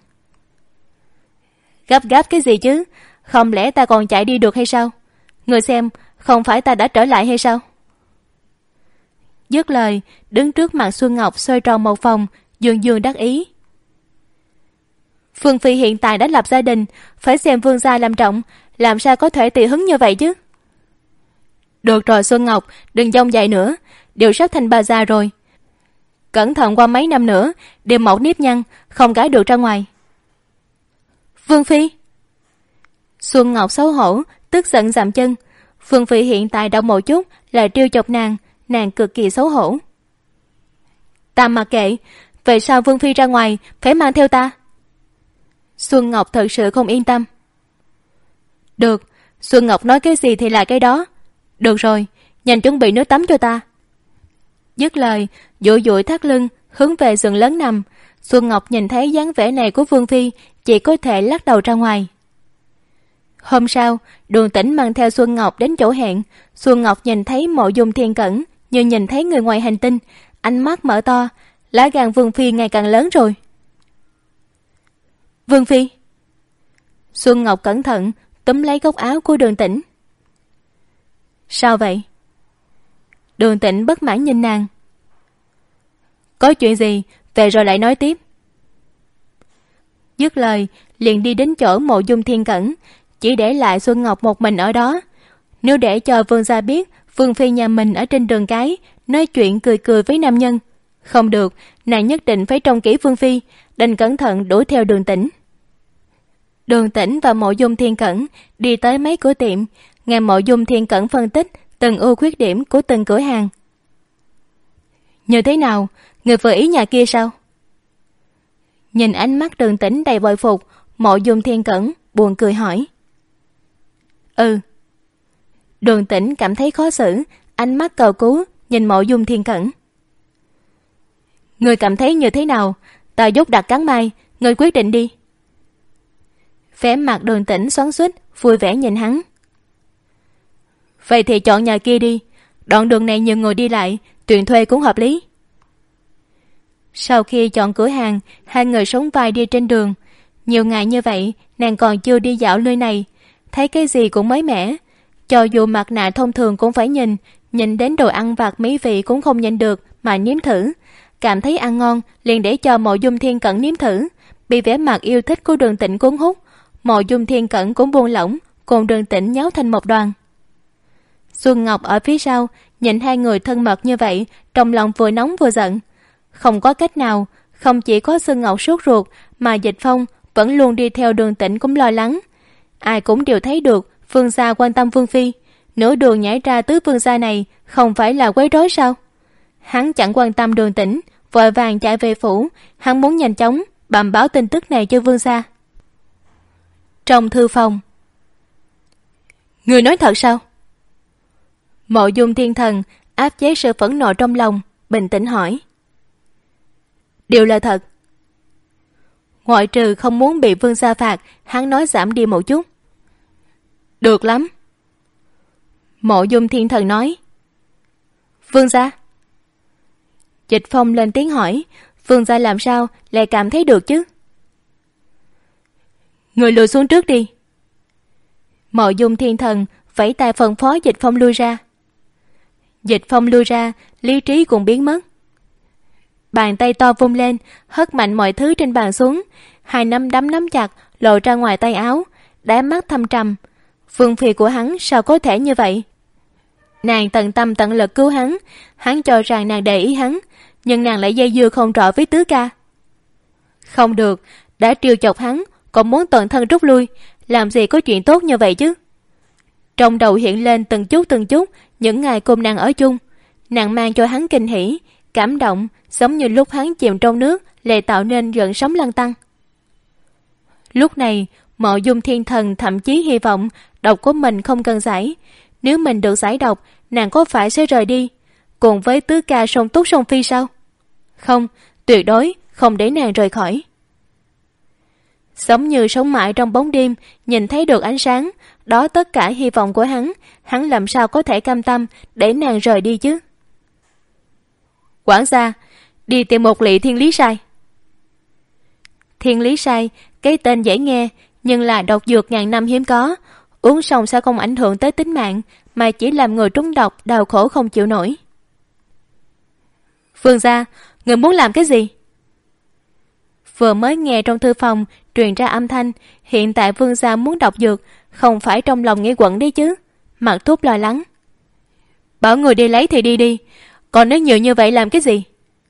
Gấp gáp cái gì chứ? Không lẽ ta còn chạy đi được hay sao? Người xem, không phải ta đã trở lại hay sao? Dứt lời, đứng trước mặt Xuân Ngọc xoay tròn một vòng, dương dương đắc ý. Vương Phi hiện tại đã lập gia đình, phải xem vương gia làm trọng, làm sao có thể tùy hứng như vậy chứ? Được rồi Xuân Ngọc, đừng dông dậy nữa, đều sắp thành bà già rồi. Cẩn thận qua mấy năm nữa, đều mọc nếp nhăn, không gái được ra ngoài. Vương Phi. Xuân Ngọc xấu hổ, tức giận dậm chân. Vương Phi hiện tại đau một chút, lại trêu chọc nàng, nàng cực kỳ xấu hổ. Ta mặc kệ, vậy sao Vương Phi ra ngoài phải mang theo ta? Xuân Ngọc thật sự không yên tâm. Được, Xuân Ngọc nói cái gì thì là cái đó. Được rồi, nhanh chuẩn bị nước tắm cho ta. Dứt lời, dụi dụi thắt lưng, hướng về giường lớn nằm. Xuân Ngọc nhìn thấy dáng vẻ này của Vương Phi, chỉ có thể lắc đầu ra ngoài. Hôm sau, Đường Tĩnh mang theo Xuân Ngọc đến chỗ hẹn. Xuân Ngọc nhìn thấy Mộ Dung Thiên Cẩn như nhìn thấy người ngoài hành tinh, ánh mắt mở to, lá gan Vương Phi ngày càng lớn rồi. Vương Phi. Xuân Ngọc cẩn thận túm lấy góc áo của Đường Tĩnh. Sao vậy? Đường Tĩnh bất mãn nhìn nàng. Có chuyện gì, về rồi lại nói tiếp. Dứt lời, liền đi đến chỗ Mộ Dung Thiên Cẩn, chỉ để lại Xuân Ngọc một mình ở đó. Nếu để cho vương gia biết Vương Phi nhà mình ở trên đường cái nói chuyện cười cười với nam nhân, không được, nàng nhất định phải trông kỹ Vương Phi, đành cẩn thận đuổi theo Đường Tĩnh. Đường Tĩnh và Mộ Dung Thiên Cẩn đi tới mấy cửa tiệm, nghe Mộ Dung Thiên Cẩn phân tích từng ưu khuyết điểm của từng cửa hàng. Như thế nào, người vừa ý nhà kia sao? Nhìn ánh mắt Đường Tĩnh đầy bội phục, Mộ Dung Thiên Cẩn buồn cười hỏi. Ừ. Đường Tĩnh cảm thấy khó xử, ánh mắt cầu cứu nhìn Mộ Dung Thiên Cẩn. Người cảm thấy như thế nào? Ta dốt đặt cắn mai, người quyết định đi. Vẻ mặt Đường Tĩnh xoắn xuýt, vui vẻ nhìn hắn. Vậy thì chọn nhà kia đi, đoạn đường này nhiều người đi lại, tiền thuê cũng hợp lý. Sau khi chọn cửa hàng, hai người sóng vai đi trên đường. Nhiều ngày như vậy, nàng còn chưa đi dạo nơi này, thấy cái gì cũng mới mẻ. Cho dù mặt nạ thông thường cũng phải nhìn, nhìn đến đồ ăn vặt mỹ vị cũng không nhìn được mà nếm thử. Cảm thấy ăn ngon, liền để cho Mộ Dung Thiên Cẩn nếm thử. Bị vẻ mặt yêu thích của Đường Tĩnh cuốn hút, Mộ Dung Thiên Cẩn cũng buông lỏng, cùng Đường Tĩnh nháo thành một đoàn. Xuân Ngọc ở phía sau nhìn hai người thân mật như vậy, trong lòng vừa nóng vừa giận. Không có cách nào, không chỉ có Xuân Ngọc sốt ruột, mà Dịch Phong vẫn luôn đi theo Đường Tĩnh cũng lo lắng. Ai cũng đều thấy được vương gia quan tâm Vương Phi, nửa đường nhảy ra tứ vương gia này không phải là quấy rối sao? Hắn chẳng quan tâm Đường Tĩnh, vội vàng chạy về phủ. Hắn muốn nhanh chóng bẩm báo tin tức này cho vương gia. Trong thư phòng. Người nói thật sao? Mộ Dung Thiên Thần áp chế sự phẫn nộ trong lòng, bình tĩnh hỏi. Điều là thật. Ngoại trừ không muốn bị Vương gia phạt, hắn nói giảm đi một chút. Được lắm. Mộ Dung Thiên Thần nói. Vương gia. Dịch Phong lên tiếng hỏi, Vương gia làm sao lại cảm thấy được chứ? Người lùi xuống trước đi. Mộ Dung Thiên Thần vẫy tay phân phó Dịch Phong lui ra. Dịch Phong lui ra, lý trí cũng biến mất. Bàn tay to vung lên, hất mạnh mọi thứ trên bàn xuống, hai nắm đấm nắm chặt, lộ ra ngoài tay áo, đáy mắt thâm trầm. Vương phi của hắn sao có thể như vậy? Nàng tận tâm tận lực cứu hắn, hắn cho rằng nàng để ý hắn, nhưng nàng lại dây dưa không rõ với tứ ca. Không được, đã trêu chọc hắn, còn muốn toàn thân rút lui, làm gì có chuyện tốt như vậy chứ? Trong đầu hiện lên từng chút từng chút những ngày cùng nàng ở chung, nàng mang cho hắn kinh hỉ, cảm động, giống như lúc hắn chìm trong nước lại tạo nên gợn sóng lăn tăn. Lúc này, Mộ Dung Thiên Thần thậm chí hy vọng độc của mình không cần giải. Nếu mình được giải độc, nàng có phải sẽ rời đi, cùng với tứ ca song túc song phi sao? Không, tuyệt đối không để nàng rời khỏi. Giống như sống mãi trong bóng đêm, nhìn thấy được ánh sáng, đó tất cả hy vọng của hắn, hắn làm sao có thể cam tâm để nàng rời đi chứ? Quản gia, đi tìm một lỵ Thiên Lý Sai. Thiên Lý Sai, cái tên dễ nghe, nhưng là độc dược ngàn năm hiếm có, uống xong sẽ không ảnh hưởng tới tính mạng, mà chỉ làm người trúng độc đau khổ không chịu nổi. Vương gia, người muốn làm cái gì? Vừa mới nghe trong thư phòng truyền ra âm thanh, hiện tại Vương gia muốn độc dược, không phải trong lòng nghĩ quẩn đấy chứ? Mặt Thúc lo lắng. Bảo người đi lấy thì đi đi, còn nếu nhiều như vậy làm cái gì?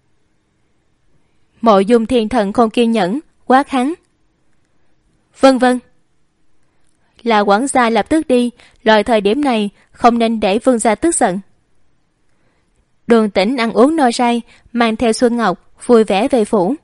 Mộ Dung Thiên Thần không kiên nhẫn, quát hắn. Vân vân. Là quản gia lập tức đi, loại thời điểm này không nên để Vương gia tức giận. Đường Tĩnh ăn uống no say, mang theo Xuân Ngọc vui vẻ về phủ.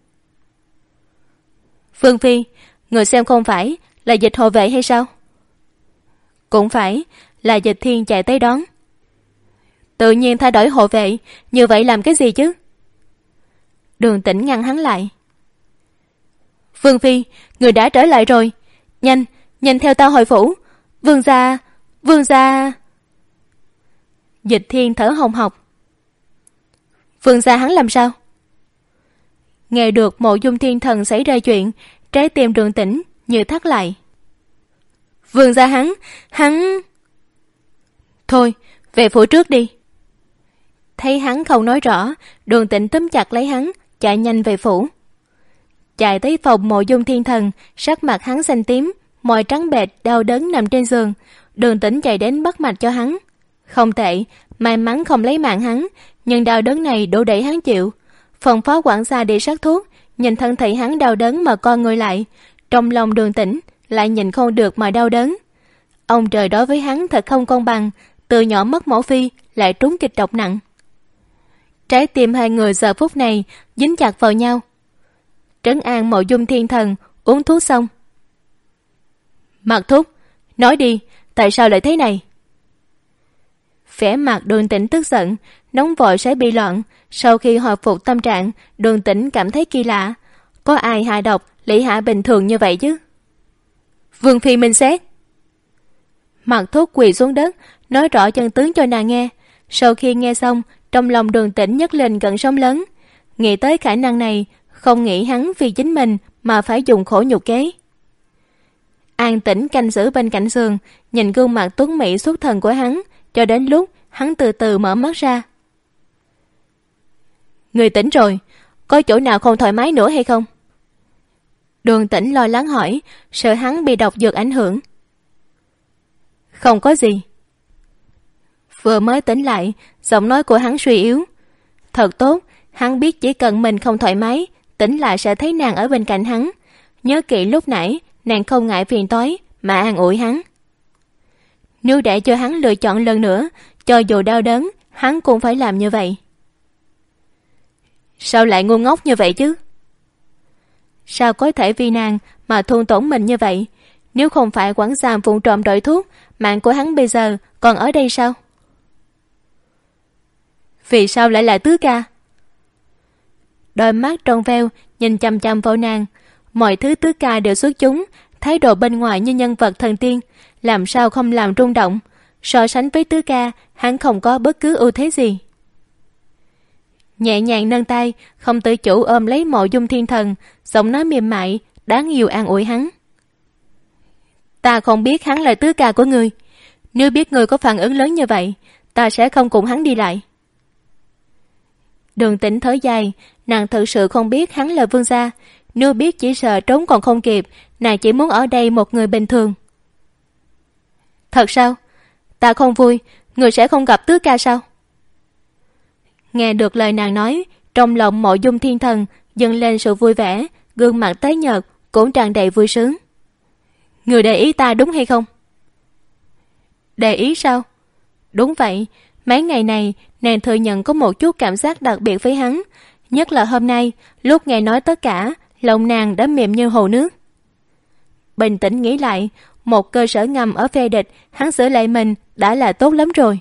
Vương phi, người xem không phải là Dịch hộ vệ hay sao? Cũng phải, là Dịch Thiên chạy tới đón. Tự nhiên thay đổi hộ vệ, như vậy làm cái gì chứ? Đường Tĩnh ngăn hắn lại. Vương phi, người đã trở lại rồi, nhanh, nhanh theo tao hồi phủ. Vương gia, vương gia. Dịch Thiên thở hồng hộc. Vương gia hắn làm sao? Nghe được Mộ Dung Thiên Thần xảy ra chuyện, trái tim Đường Tĩnh như thắt lại. Vương gia hắn, hắn... Thôi, về phủ trước đi. Thấy hắn không nói rõ, Đường Tĩnh túm chặt lấy hắn, chạy nhanh về phủ. Chạy tới phòng Mộ Dung Thiên Thần, sắc mặt hắn xanh tím, môi trắng bệch đau đớn nằm trên giường. Đường Tĩnh chạy đến bắt mạch cho hắn. Không tệ, may mắn không lấy mạng hắn, nhưng đau đớn này đủ để hắn chịu. Phòng phó quản gia đi sát thuốc, nhìn thân thể hắn đau đớn mà co người lại, trong lòng Đường Tĩnh lại nhìn không được mà đau đớn. Ông trời đối với hắn thật không công bằng, từ nhỏ mất mẫu phi lại trúng kịch độc nặng. Trái tim hai người giờ phút này dính chặt vào nhau. Trấn an Mộ Dung Thiên Thần, uống thuốc xong. Mặt Thúc, nói đi, tại sao lại thế này? Vẻ mặt Đường Tĩnh tức giận, nóng vội sẽ bị loạn. Sau khi hồi phục tâm trạng, Đường Tĩnh cảm thấy kỳ lạ. Có ai hạ độc Lý Hạ bình thường như vậy chứ? Vương phi minh xét. Mặt Thúc quỳ xuống đất, nói rõ chân tướng cho nàng nghe. Sau khi nghe xong, trong lòng Đường Tĩnh nhấc lên gần sóng lớn. Nghĩ tới khả năng này, không nghĩ hắn vì chính mình mà phải dùng khổ nhục kế. An Tĩnh canh giữ bên cạnh giường, nhìn gương mặt tuấn mỹ xuất thần của hắn, cho đến lúc hắn từ từ mở mắt ra. Người tỉnh rồi, có chỗ nào không thoải mái nữa hay không? Đường Tĩnh lo lắng hỏi, sợ hắn bị độc dược ảnh hưởng. Không có gì. Vừa mới tỉnh lại, giọng nói của hắn suy yếu. Thật tốt, hắn biết chỉ cần mình không thoải mái, tỉnh lại sẽ thấy nàng ở bên cạnh hắn. Nhớ kỹ lúc nãy, nàng không ngại phiền toái mà an ủi hắn. Nếu để cho hắn lựa chọn lần nữa, cho dù đau đớn, hắn cũng phải làm như vậy. Sao lại ngu ngốc như vậy chứ? Sao có thể vì nàng mà thương tổn mình như vậy? Nếu không phải quản gia vụng trộm đổi thuốc, mạng của hắn bây giờ còn ở đây sao? Vì sao lại là tứ ca? Đôi mắt trong veo nhìn chằm chằm vào nàng. Mọi thứ tứ ca đều xuất chúng, thái độ bên ngoài như nhân vật thần tiên, làm sao không làm rung động. So sánh với tứ ca, hắn không có bất cứ ưu thế gì. Nhẹ nhàng nâng tay, không tự chủ ôm lấy Mộ Dung Thiên Thần, giọng nói mềm mại, đáng yêu an ủi hắn. Ta không biết hắn là tứ ca của ngươi. Nếu biết ngươi có phản ứng lớn như vậy, ta sẽ không cùng hắn đi lại. Đường Tĩnh thở dài, nàng thực sự không biết hắn là vương gia. Nếu biết chỉ sợ trốn còn không kịp, nàng chỉ muốn ở đây một người bình thường. Thật sao? Ta không vui, người sẽ không gặp tứ ca sao? Nghe được lời nàng nói, trong lòng Mộ Dung Thiên Thần dâng lên sự vui vẻ, gương mặt tái nhợt cũng tràn đầy vui sướng. Người để ý ta đúng hay không? Để ý sao? Đúng vậy, mấy ngày này nàng thừa nhận có một chút cảm giác đặc biệt với hắn, nhất là hôm nay, lúc nghe nói tất cả, lòng nàng đã mềm như hồ nước. Bình tĩnh nghĩ lại, một cơ sở ngầm ở phe địch, hắn sửa lại mình đã là tốt lắm rồi.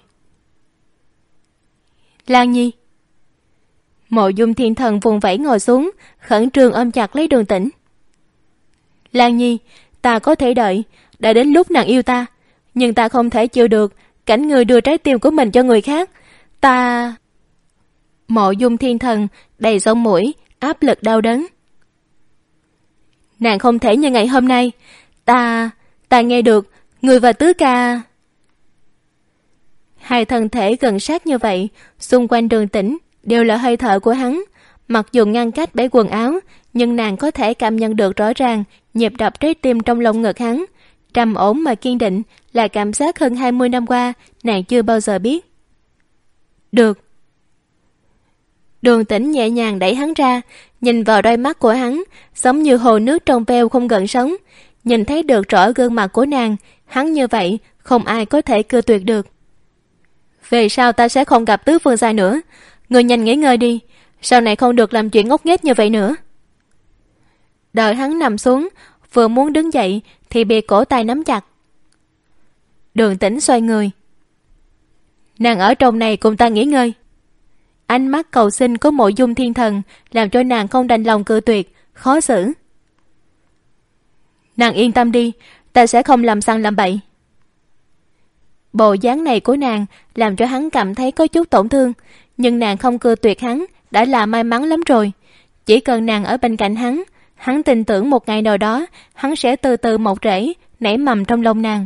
Lan Nhi. Mộ Dung Thiên Thần vùng vẫy ngồi xuống, khẩn trương ôm chặt lấy Đường Tĩnh. Lan Nhi, ta có thể đợi, đã đến lúc nàng yêu ta, nhưng ta không thể chịu được cảnh người đưa trái tim của mình cho người khác. Ta... Mộ Dung Thiên Thần đầy sống mũi, áp lực đau đớn. Nàng không thể như ngày hôm nay. Ta... ta nghe được người và tứ ca... Hai thân thể gần sát như vậy, xung quanh Đường Tĩnh đều là hơi thở của hắn. Mặc dù ngăn cách bể quần áo, nhưng nàng có thể cảm nhận được rõ ràng nhịp đập trái tim trong lồng ngực hắn. Trầm ổn mà kiên định là cảm giác hơn hai mươi năm qua nàng chưa bao giờ biết. Được. Đường Tĩnh nhẹ nhàng đẩy hắn ra, nhìn vào đôi mắt của hắn, giống như hồ nước trong veo không gợn sóng. Nhìn thấy được rõ gương mặt của nàng, hắn như vậy không ai có thể cự tuyệt được. Về sau ta sẽ không gặp tứ phương gia nữa. Người nhanh nghỉ ngơi đi, sau này không được làm chuyện ngốc nghếch như vậy nữa. Đợi hắn nằm xuống, vừa muốn đứng dậy thì bị cổ tay nắm chặt. Đường Tĩnh xoay người. Nàng ở trong này cùng ta nghỉ ngơi. Ánh mắt cầu xin của Mộ Dung Thiên Thần làm cho nàng không đành lòng cự tuyệt, khó xử. Nàng yên tâm đi, ta sẽ không làm sằng làm bậy. Bộ dáng này của nàng làm cho hắn cảm thấy có chút tổn thương, nhưng nàng không cự tuyệt hắn đã là may mắn lắm rồi. Chỉ cần nàng ở bên cạnh hắn, hắn tin tưởng một ngày nào đó hắn sẽ từ từ mọc rễ, nảy mầm trong lòng nàng.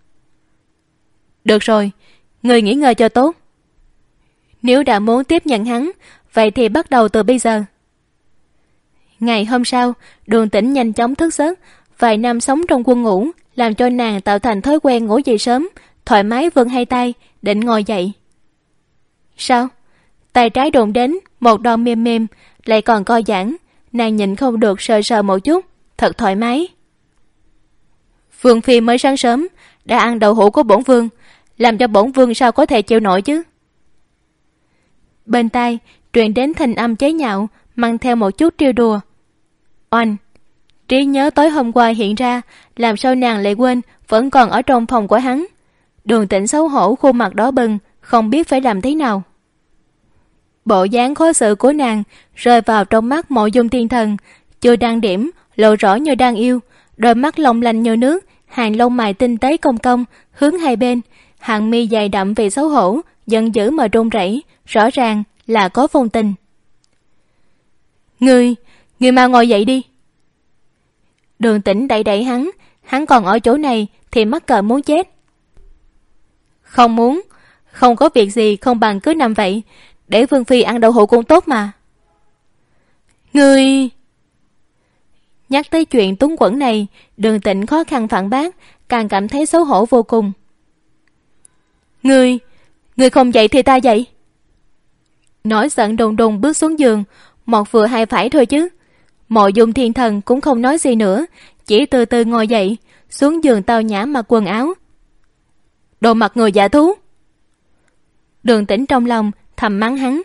Được rồi, người nghỉ ngơi cho tốt. Nếu đã muốn tiếp nhận hắn, vậy thì bắt đầu từ bây giờ. Ngày hôm sau, Đường Tĩnh nhanh chóng thức giấc. Vài năm sống trong quân ngũ làm cho nàng tạo thành thói quen ngủ dậy sớm, thoải mái vươn hai tay định ngồi dậy. Sao? Tay trái đụng đến một đòn mềm mềm, lại còn co giãn. Nàng nhịn không được sờ sờ một chút, thật thoải mái. Vương phi mới sáng sớm đã ăn đậu hũ của bổn vương, làm cho bổn vương sao có thể chịu nổi chứ? Bên tai truyền đến thanh âm chế nhạo, mang theo một chút trêu đùa. Oanh! Trí nhớ tối hôm qua hiện ra, làm sao nàng lại quên vẫn còn ở trong phòng của hắn. Đường Tĩnh xấu hổ, khuôn mặt đỏ bừng, không biết phải làm thế nào. Bộ dáng khó xử của nàng rơi vào trong mắt Mộ Dung Thiên Thần, chưa đang điểm, lộ rõ như đang yêu, đôi mắt long lanh như nước, hàng lông mày tinh tế cong cong hướng hai bên, hàng mi dày đậm vì xấu hổ, giận dữ mà run rẩy, rõ ràng là có phong tình. Ngươi, ngươi mau ngồi dậy đi. Đường Tĩnh đẩy đẩy hắn, hắn còn ở chỗ này thì mắc cỡ muốn chết. Không muốn, không có việc gì không bằng cứ nằm vậy, để Vương phi ăn đậu hũ cũng tốt mà. Ngươi... Nhắc tới chuyện túng quẫn này, Đường Tĩnh khó khăn phản bác, càng cảm thấy xấu hổ vô cùng. Ngươi, ngươi không dậy thì ta dậy. Nổi giận đùng đùng bước xuống giường, một vừa hai phải thôi chứ. Mộ Dung Thiên Thần cũng không nói gì nữa, chỉ từ từ ngồi dậy, xuống giường tao nhã mặc quần áo. Đồ mặt người giả thú. Đường Tĩnh trong lòng thầm mắng hắn.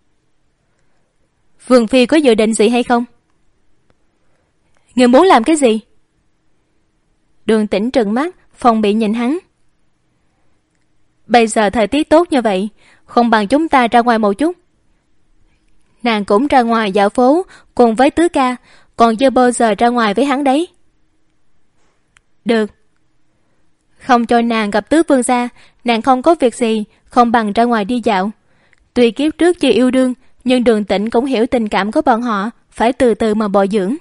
Vương phi có dự định gì hay không? Người muốn làm cái gì? Đường Tĩnh trừng mắt, phòng bị nhìn hắn. Bây giờ thời tiết tốt như vậy, không bằng chúng ta ra ngoài một chút. Nàng cũng ra ngoài dạo phố cùng với tứ ca, còn chưa bao giờ ra ngoài với hắn đấy. Được. Không cho nàng gặp tứ vương gia, nàng không có việc gì, không bằng ra ngoài đi dạo. Tuy kiếp trước chưa yêu đương, nhưng Đường Tĩnh cũng hiểu tình cảm của bọn họ, phải từ từ mà bồi dưỡng.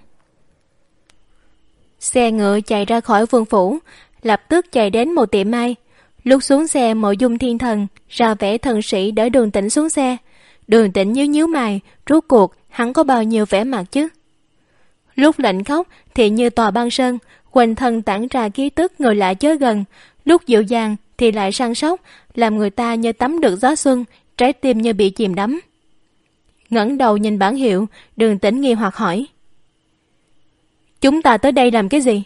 Xe ngựa chạy ra khỏi vương phủ, lập tức chạy đến một tiệm may. Lúc xuống xe, Mộ Dung Thiên Thần ra vẻ thần sĩ đỡ Đường Tĩnh xuống xe. Đường Tĩnh nhíu nhíu mày, rốt cuộc hắn có bao nhiêu vẻ mặt chứ? Lúc lạnh khóc thì như tòa băng sơn, quanh thân tản ra khí tức người lạ chớ gần. Lúc dịu dàng thì lại săn sóc, làm người ta như tắm được gió xuân, trái tim như bị chìm đắm. Ngẩng đầu nhìn bảng hiệu, Đường Tĩnh nghi hoặc hỏi: Chúng ta tới đây làm cái gì?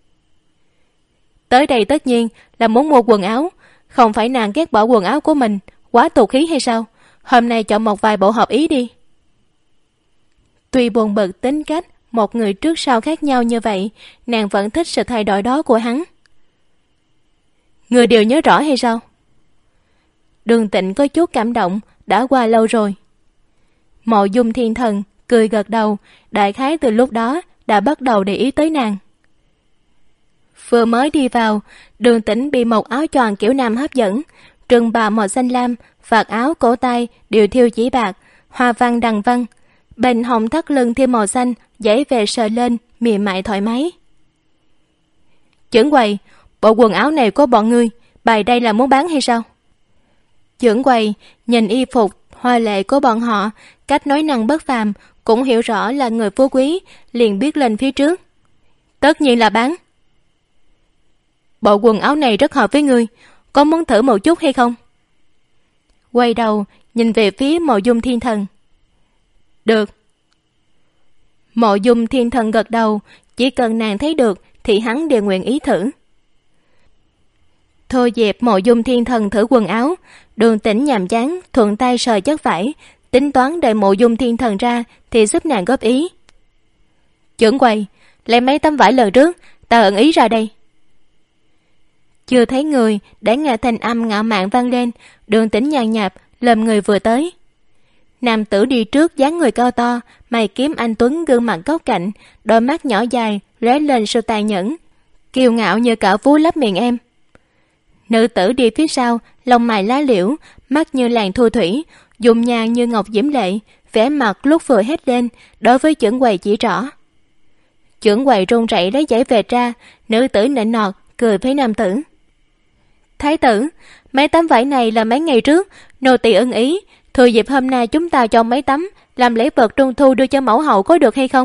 Tới đây tất nhiên là muốn mua quần áo. Không phải nàng ghét bỏ quần áo của mình, quá tục khí hay sao? Hôm nay chọn một vài bộ hợp ý đi. Tuy buồn bực tính cách một người trước sau khác nhau như vậy, nàng vẫn thích sự thay đổi đó của hắn. Người đều nhớ rõ hay sao? Đường Tĩnh có chút cảm động, đã qua lâu rồi. Mộ Dung Thiên Thần cười gật đầu, đại khái từ lúc đó đã bắt đầu để ý tới nàng. Vừa mới đi vào, Đường Tĩnh bị một áo choàng kiểu nam hấp dẫn, trừng bào màu xanh lam, vạt áo cổ tay đều thêu chỉ bạc, hoa văn đằng vân, bên hông thắt lưng thêm màu xanh, dãy về sờ lên mềm mại thoải mái. Chưởng quầy, bộ quần áo này của bọn ngươi bày đây là muốn bán hay sao? Chưởng quầy nhìn y phục hoa lệ của bọn họ, cách nói năng bất phàm, cũng hiểu rõ là người phú quý, liền biết lên phía trước. Tất nhiên là bán. Bộ quần áo này rất hợp với ngươi, có muốn thử một chút hay không? Quay đầu nhìn về phía Mộ Dung Thiên Thần. Được. Mộ Dung Thiên Thần gật đầu, chỉ cần nàng thấy được thì hắn đều nguyện ý thử. Thôi dẹp Mộ Dung Thiên Thần thử quần áo, Đường Tĩnh nhàm chán thuận tay sờ chất vải, tính toán đợi Mộ Dung Thiên Thần ra thì giúp nàng góp ý. Chưởng quầy, lấy mấy tấm vải lần trước, ta ẩn ý ra đây. Chưa thấy người, đã nghe thanh âm ngạo mạn vang lên, Đường Tĩnh nhàn nhạt lầm người vừa tới. Nam tử đi trước dáng người cao to, mày kiếm anh tuấn, gương mặt góc cạnh, đôi mắt nhỏ dài lóe lên sự tàn nhẫn, kiêu ngạo như cả vú lấp miệng em. Nữ tử đi phía sau, lông mày lá liễu, mắt như làn thu thủy, dung nhan như ngọc diễm lệ, vẻ mặt lúc vừa hét lên, đối với chưởng quầy chỉ rõ. Chưởng quầy run rẩy lấy giấy về ra, nữ tử nịnh nọt cười với nam tử. Thái tử, mấy tấm vải này là mấy ngày trước nô tỳ ưng ý, thừa dịp hôm nay chúng ta cho mấy tấm làm lễ vật trung thu đưa cho mẫu hậu, có được hay không?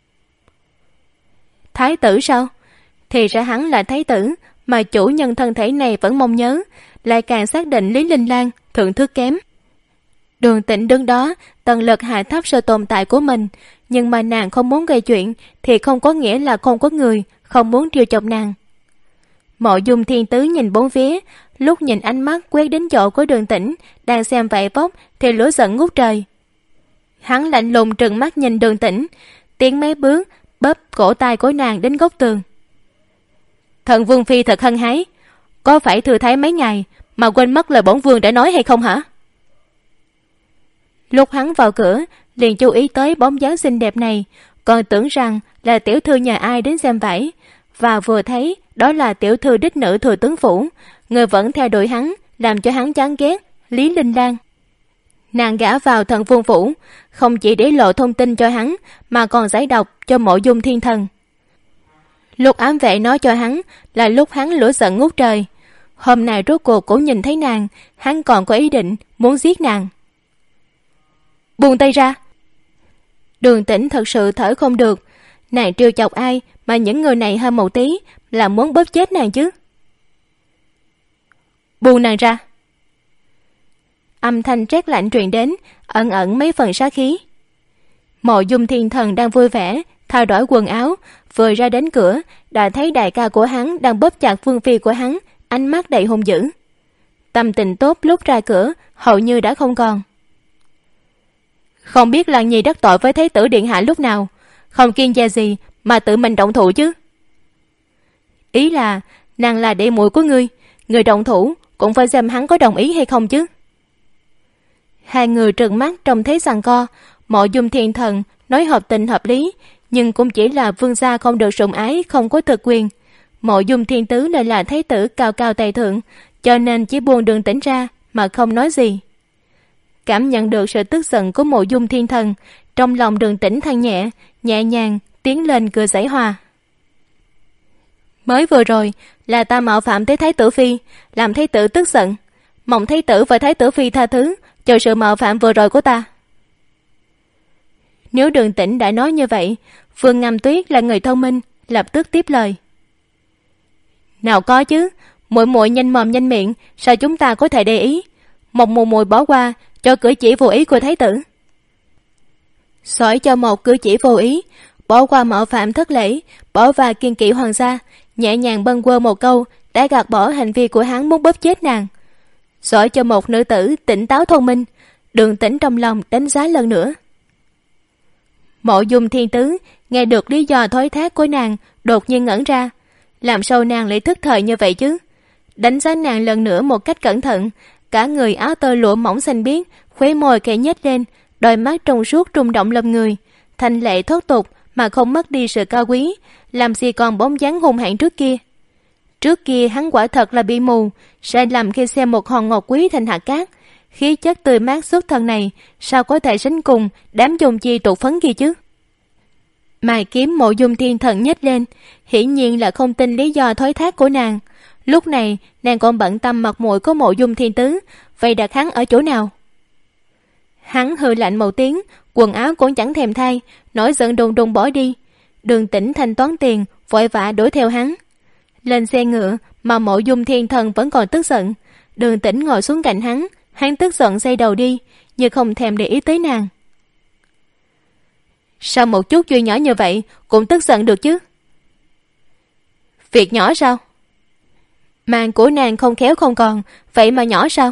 Thái tử sao? Thì ra hắn là thái tử, mà chủ nhân thân thể này vẫn mong nhớ, lại càng xác định Lý Linh Lang thưởng thức kém. Đường Tĩnh đứng đó tận lực hạ thấp sự tồn tại của mình, nhưng mà nàng không muốn gây chuyện thì không có nghĩa là không có người không muốn trêu chọc nàng. Mộ Dung Thiên Tứ nhìn bốn phía, lúc nhìn ánh mắt quét đến chỗ của Đường Tĩnh đang xem vải vóc thì lửa giận ngút trời. Hắn lạnh lùng trừng mắt nhìn Đường Tĩnh, tiến mấy bước bóp cổ tay của nàng đến góc tường. Thần vương phi thật hăng hái, có phải thừa thái mấy ngày mà quên mất lời bổn vương đã nói hay không hả? Lúc hắn vào cửa liền chú ý tới bóng dáng xinh đẹp này, còn tưởng rằng là tiểu thư nhà ai đến xem vải, và vừa thấy đó là tiểu thư đích nữ thừa tướng phủ, người vẫn theo đuổi hắn, làm cho hắn chán ghét Lý Linh Lang. Nàng gả vào Thần Vương phủ, không chỉ để lộ thông tin cho hắn mà còn giải độc cho Mộ Dung Thiên Thần. Lúc ám vệ nói cho hắn là lúc hắn lửa giận ngút trời. Hôm nay rốt cuộc cũng nhìn thấy nàng, hắn còn có ý định muốn giết nàng. Buông tay ra. Đường Tĩnh thật sự thở không được, nàng trêu chọc ai mà những người này hơn một tí là muốn bóp chết nàng chứ. Buông nàng ra. Âm thanh rét lạnh truyền đến, ẩn ẩn mấy phần sát khí. Mộ Dung Thiên Thần đang vui vẻ thay đổi quần áo, vừa ra đến cửa đã thấy đại ca của hắn đang bóp chặt vương phi của hắn, ánh mắt đầy hung dữ. Tâm tình tốt lúc ra cửa hầu như đã không còn. Không biết Lan Nhi đắc tội với Thái tử điện hạ lúc nào, không kiêng dè gì mà tự mình động thủ chứ? Ý là nàng là đệ muội của ngươi, người động thủ cũng phải xem hắn có đồng ý hay không chứ. Hai người trừng mắt trông thấy giằng co. Mộ Dung Thiên Thần nói hợp tình hợp lý, nhưng cũng chỉ là vương gia không được sủng ái, không có thực quyền. Mộ Dung Thiên Tứ lại là thái tử cao cao tại thượng, cho nên chỉ buông Đường Tĩnh ra mà không nói gì. Cảm nhận được sự tức giận của Mộ Dung Thiên Thần, trong lòng Đường Tĩnh than nhẹ, nhẹ nhàng tiến lên cười giải hòa. Mới vừa rồi là ta mạo phạm tới thái tử phi, làm thái tử tức giận, mong thái tử và thái tử phi tha thứ cho sự mạo phạm vừa rồi của ta. Nếu Đường Tĩnh đã nói như vậy, Phương Ngâm Tuyết là người thông minh, lập tức tiếp lời. Nào có chứ, muội muội nhanh mồm nhanh miệng, sao chúng ta có thể để ý? Một mùi mùi bỏ qua cho cử chỉ vô ý của thái tử. Sỏi cho một cử chỉ vô ý, bỏ qua mạo phạm thất lễ, bỏ qua kiên kỵ hoàng gia, nhẹ nhàng bâng quơ một câu đã gạt bỏ hành vi của hắn muốn bóp chết nàng. Sỏi cho một nữ tử tỉnh táo thông minh. Đường Tĩnh trong lòng đánh giá lần nữa. Mộ Dung Thiên Tứ nghe được lý do thối thác của nàng, đột nhiên ngẩn ra. Làm sao nàng lại thức thời như vậy chứ? Đánh giá nàng lần nữa một cách cẩn thận, cả người áo tơ lụa mỏng xanh biếc, khóe môi khẽ nhếch lên, đôi mắt trong suốt rung động lòng người, thanh lệ thoát tục mà không mất đi sự cao quý, làm gì còn bóng dáng hung hãn trước kia. Trước kia hắn quả thật là bị mù, sai lầm khi xem một hòn ngọc quý thành hạt cát. Khí chất tươi mát xuất thân này sao có thể sánh cùng đám dung chi tụ phấn kia chứ? Mày kiếm Mộ Dung Thiên Thần nhếch lên, hiển nhiên là không tin lý do thối thác của nàng. Lúc này nàng còn bận tâm mặt mũi của Mộ Dung Thiên Tứ, vậy đặt hắn ở chỗ nào? Hắn hừ lạnh một tiếng, quần áo cũng chẳng thèm thay, nổi giận đùng đùng bỏ đi. Đường Tĩnh thanh toán tiền, vội vã đuổi theo hắn. Lên xe ngựa mà Mộ Dung Thiên Thần vẫn còn tức giận. Đường Tĩnh ngồi xuống cạnh hắn, hắn tức giận xoay đầu đi, nhưng không thèm để ý tới nàng. Sao một chút chuyện nhỏ như vậy cũng tức giận được chứ? Việc nhỏ sao? Màn của nàng không khéo không còn, vậy mà nhỏ sao?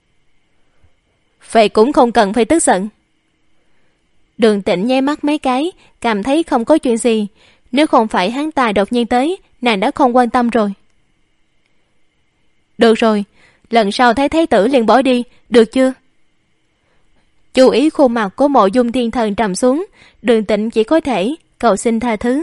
Vậy cũng không cần phải tức giận. Đường Tĩnh nháy mắt mấy cái, cảm thấy không có chuyện gì. Nếu không phải hắn ta đột nhiên tới, nàng đã không quan tâm rồi. Được rồi, lần sau thấy thái tử liền bỏ đi, được chưa? Chú ý khuôn mặt của Mộ Dung Thiên Thần trầm xuống, Đường Tĩnh chỉ có thể cầu xin tha thứ.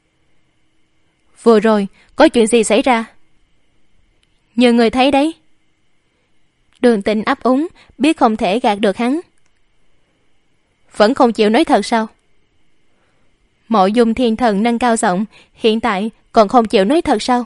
Vừa rồi có chuyện gì xảy ra? Như người thấy đấy. Đường Tĩnh ấp úng, biết không thể gạt được hắn. Vẫn không chịu nói thật sao? Mộ Dung Thiên Thần nâng cao giọng, hiện tại còn không chịu nói thật sao?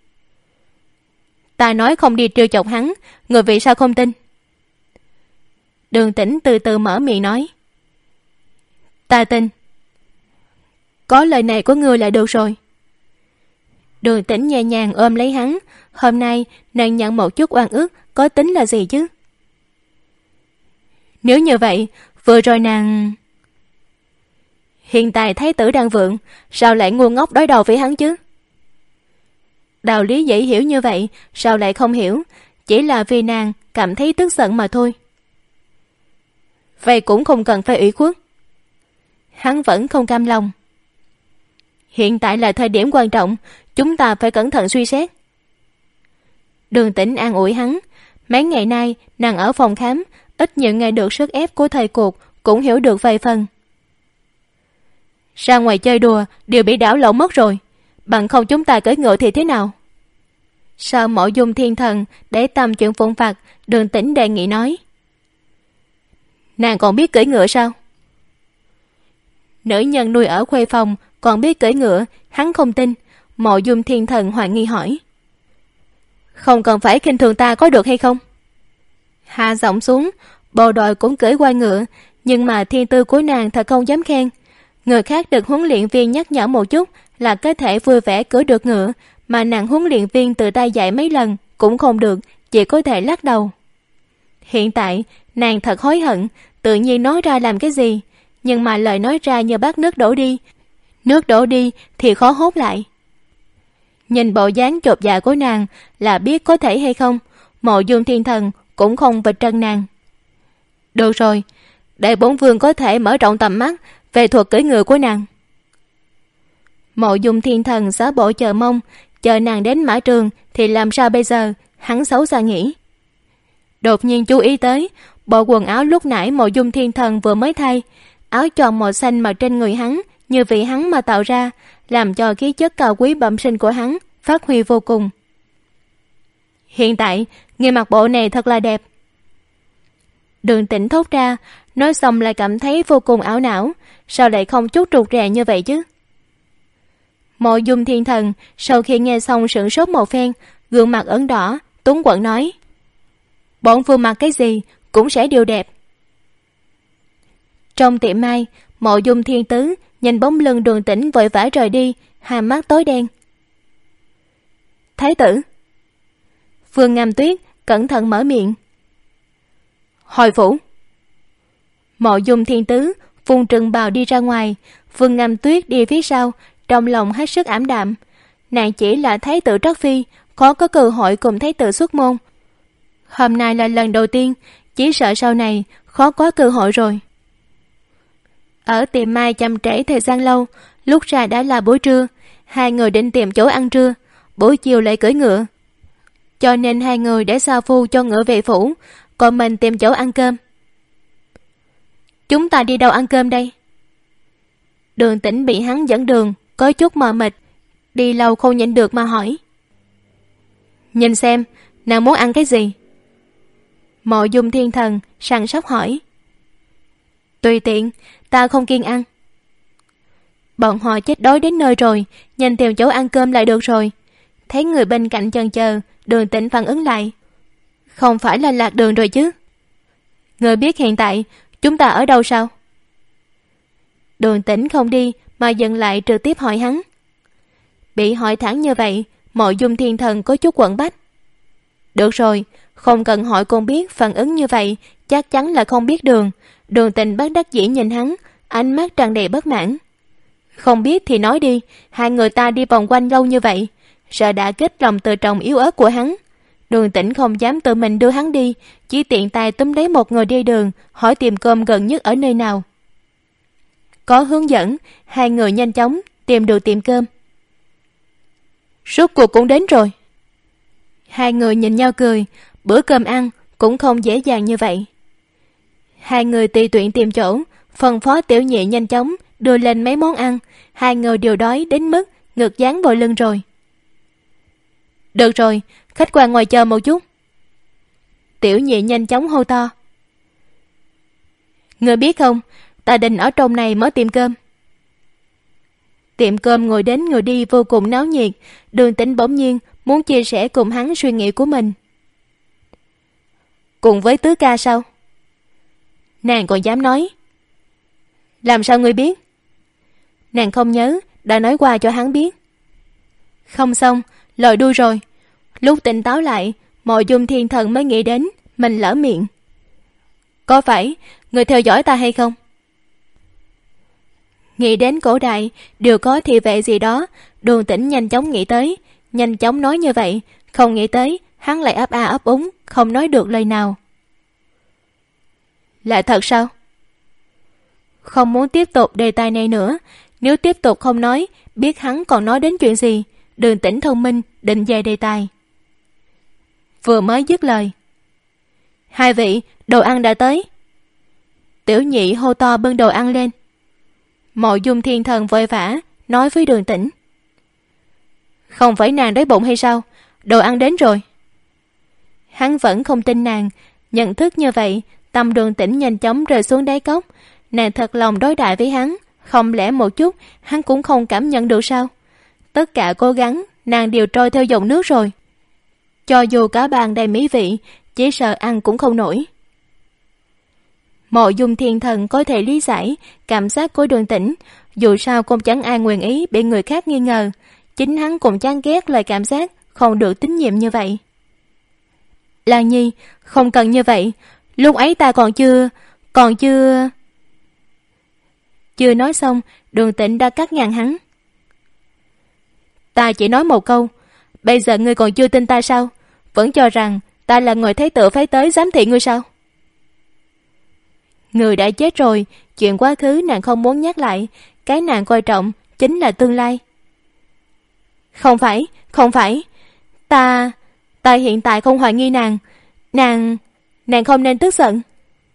Ta nói không đi trêu chọc hắn, người vì sao không tin? Đường Tĩnh từ từ mở miệng nói. Ta tin. Có lời này của ngươi là được rồi. Đường Tĩnh nhẹ nhàng ôm lấy hắn. Hôm nay nàng nhận một chút oan ức có tính là gì chứ? Nếu như vậy, vừa rồi nàng... Hiện tại thái tử đang vượng, sao lại ngu ngốc đối đầu với hắn chứ? Đạo lý dễ hiểu như vậy, sao lại không hiểu? Chỉ là vì nàng cảm thấy tức giận mà thôi. Vậy cũng không cần phải ủy khuất. Hắn vẫn không cam lòng. Hiện tại là thời điểm quan trọng, chúng ta phải cẩn thận suy xét. Đường Tĩnh an ủi hắn. Mấy ngày nay nàng ở phòng khám, ít nhiều nghe được sức ép của thời cuộc, cũng hiểu được vài phần. Ra ngoài chơi đùa đều bị đảo lộn mất rồi, bằng không chúng ta cưỡi ngựa thì thế nào? Sợ Mộ Dung Thiên Thần để tâm chuyện phụng phạt, Đường Tĩnh đề nghị nói. Nàng còn biết cưỡi ngựa sao? Nữ nhân nuôi ở khuê phòng còn biết cưỡi ngựa, hắn không tin. Mộ Dung Thiên Thần hoài nghi hỏi. Không cần phải khinh thường ta có được hay không? Hạ giọng xuống, bộ đội cũng cưỡi qua ngựa, nhưng mà thiên tư của nàng thật không dám khen. Người khác được huấn luyện viên nhắc nhở một chút là có thể vui vẻ cưỡi được ngựa, mà nàng huấn luyện viên tự tay dạy mấy lần cũng không được, chỉ có thể lắc đầu. Hiện tại nàng thật hối hận, tự nhiên nói ra làm cái gì, nhưng mà lời nói ra như bát nước đổ đi, nước đổ đi thì khó hốt lại. Nhìn bộ dáng chột dạ của nàng là biết có thể hay không. Mộ Dung Thiên Thần cũng không vạch trần nàng. Được rồi, để bổn vương có thể mở rộng tầm mắt về thuật cưỡi ngựa của nàng. Mộ Dung Thiên Thần xá bộ chờ mong, chờ nàng đến mã trường thì làm sao bây giờ, hắn xấu xa nghĩ. Đột nhiên chú ý tới bộ quần áo lúc nãy Mộ Dung Thiên Thần vừa mới thay, áo choàng màu xanh mà trên người hắn như vị hắn mà tạo ra, làm cho khí chất cao quý bẩm sinh của hắn phát huy vô cùng. Hiện tại người mặc bộ này thật là đẹp. Đường Tĩnh thốt ra, nói xong lại cảm thấy vô cùng ảo não, sao lại không chút trục rè như vậy chứ? Mộ Dung Thiên Thần sau khi nghe xong sửng sốt một phen, gương mặt ửng đỏ, túng quẫn nói: bọn vừa mặc cái gì cũng sẽ đều đẹp. Trong tiệm mai, Mộ Dung Thiên Tứ nhìn bóng lưng Đường Tĩnh vội vã rời đi, hai mắt tối đen. Thái tử. Phương Ngam Tuyết cẩn thận mở miệng. Hồi phủ. Mộ Dung Thiên Tứ phun trừng bào đi ra ngoài, Phương Ngam Tuyết đi phía sau, trong lòng hết sức ảm đạm. Nàng chỉ là thái tử Trắc Phi, khó có cơ hội cùng thái tử xuất môn. Hôm nay là lần đầu tiên, chỉ sợ sau này khó có cơ hội rồi. Ở tiệm mai chậm trễ thời gian lâu, lúc ra đã là buổi trưa, hai người định tìm chỗ ăn trưa, buổi chiều lại cưỡi ngựa. Cho nên hai người để sa phu cho ngựa về phủ, còn mình tìm chỗ ăn cơm. Chúng ta đi đâu ăn cơm đây? Đường Tĩnh bị hắn dẫn đường, có chút mờ mịt, đi lâu không nhịn được mà hỏi. Nhìn xem, nàng muốn ăn cái gì? Mộ Dung Thiên Thần săn sóc hỏi. Tùy tiện, ta không kiêng ăn. Bọn họ chết đói đến nơi rồi, nhanh tìm chỗ ăn cơm lại được rồi. Thấy người bên cạnh chần chờ, Đường Tĩnh phản ứng lại. Không phải là lạc đường rồi chứ? Người biết hiện tại chúng ta ở đâu sao? Đường Tĩnh không đi mà dừng lại trực tiếp hỏi hắn. Bị hỏi thẳng như vậy, Mộ Dung Thiên Thần có chút quẫn bách. Được rồi, không cần hỏi cũng biết, phản ứng như vậy chắc chắn là không biết đường. Đường Tĩnh bất đắc dĩ nhìn hắn, ánh mắt tràn đầy bất mãn. Không biết thì nói đi, hai người ta đi vòng quanh lâu như vậy, sợ đã kích lòng tự trọng yếu ớt của hắn. Đường Tĩnh không dám tự mình đưa hắn đi, chỉ tiện tay túm lấy một người đi đường, hỏi tìm cơm gần nhất ở nơi nào. Có hướng dẫn, hai người nhanh chóng tìm được tiệm cơm. Rốt cuộc cũng đến rồi. Hai người nhìn nhau cười, bữa cơm ăn cũng không dễ dàng như vậy. Hai người tùy tiện tìm chỗ, phân phó Tiểu Nhị nhanh chóng đưa lên mấy món ăn, hai người đều đói đến mức ngực dán vào lưng rồi. Được rồi, khách quan ngồi chờ một chút. Tiểu Nhị nhanh chóng hô to. Người biết không, ta định ở trong này mở tiệm cơm. Tiệm cơm ngồi đến người đi vô cùng náo nhiệt, Đường Tĩnh bỗng nhiên muốn chia sẻ cùng hắn suy nghĩ của mình. Cùng với Tứ ca sao? Nàng còn dám nói. Làm sao ngươi biết? Nàng không nhớ, đã nói qua cho hắn biết. Không xong, lòi đuôi rồi. Lúc tỉnh táo lại, Mộ Dung Thiên Thần mới nghĩ đến mình lỡ miệng. Có phải người theo dõi ta hay không? Nghĩ đến cổ đại đều có thị vệ gì đó, Đường Tĩnh nhanh chóng nghĩ tới, nhanh chóng nói như vậy, không nghĩ tới hắn lại ấp a ấp úng, không nói được lời nào. Là thật sao? Không muốn tiếp tục đề tài này nữa, nếu tiếp tục không nói, biết hắn còn nói đến chuyện gì. Đường Tĩnh thông minh định về đề tài. Vừa mới dứt lời, hai vị, đồ ăn đã tới. Tiểu Nhị hô to bưng đồ ăn lên. Mộ Dung Thiên Thần vội vã nói với Đường Tĩnh. Không phải nàng đói bụng hay sao? Đồ ăn đến rồi. Hắn vẫn không tin nàng, nhận thức như vậy, tâm Đường Tĩnh nhanh chóng rơi xuống đáy cốc. Nàng thật lòng đối đại với hắn, không lẽ một chút hắn cũng không cảm nhận được sao? Tất cả cố gắng nàng đều trôi theo dòng nước rồi. Cho dù cả bàn đầy mỹ vị, chỉ sợ ăn cũng không nổi. Mộ Dung Thiên Thần có thể lý giải cảm giác của Đường Tĩnh, dù sao cũng chẳng ai nguyện ý bị người khác nghi ngờ. Chính hắn cũng chán ghét lời cảm giác không được tín nhiệm như vậy. Lan Nhi, không cần như vậy, lúc ấy ta còn chưa, còn chưa... Chưa nói xong, Đường Tĩnh đã cắt ngang hắn. Ta chỉ nói một câu, bây giờ ngươi còn chưa tin ta sao? Vẫn cho rằng ta là người thái tử phái tới giám thị ngươi sao? Người đã chết rồi, chuyện quá khứ nàng không muốn nhắc lại, cái nàng coi trọng chính là tương lai. Không phải, không phải, ta, ta hiện tại không hoài nghi nàng, nàng, nàng không nên tức giận.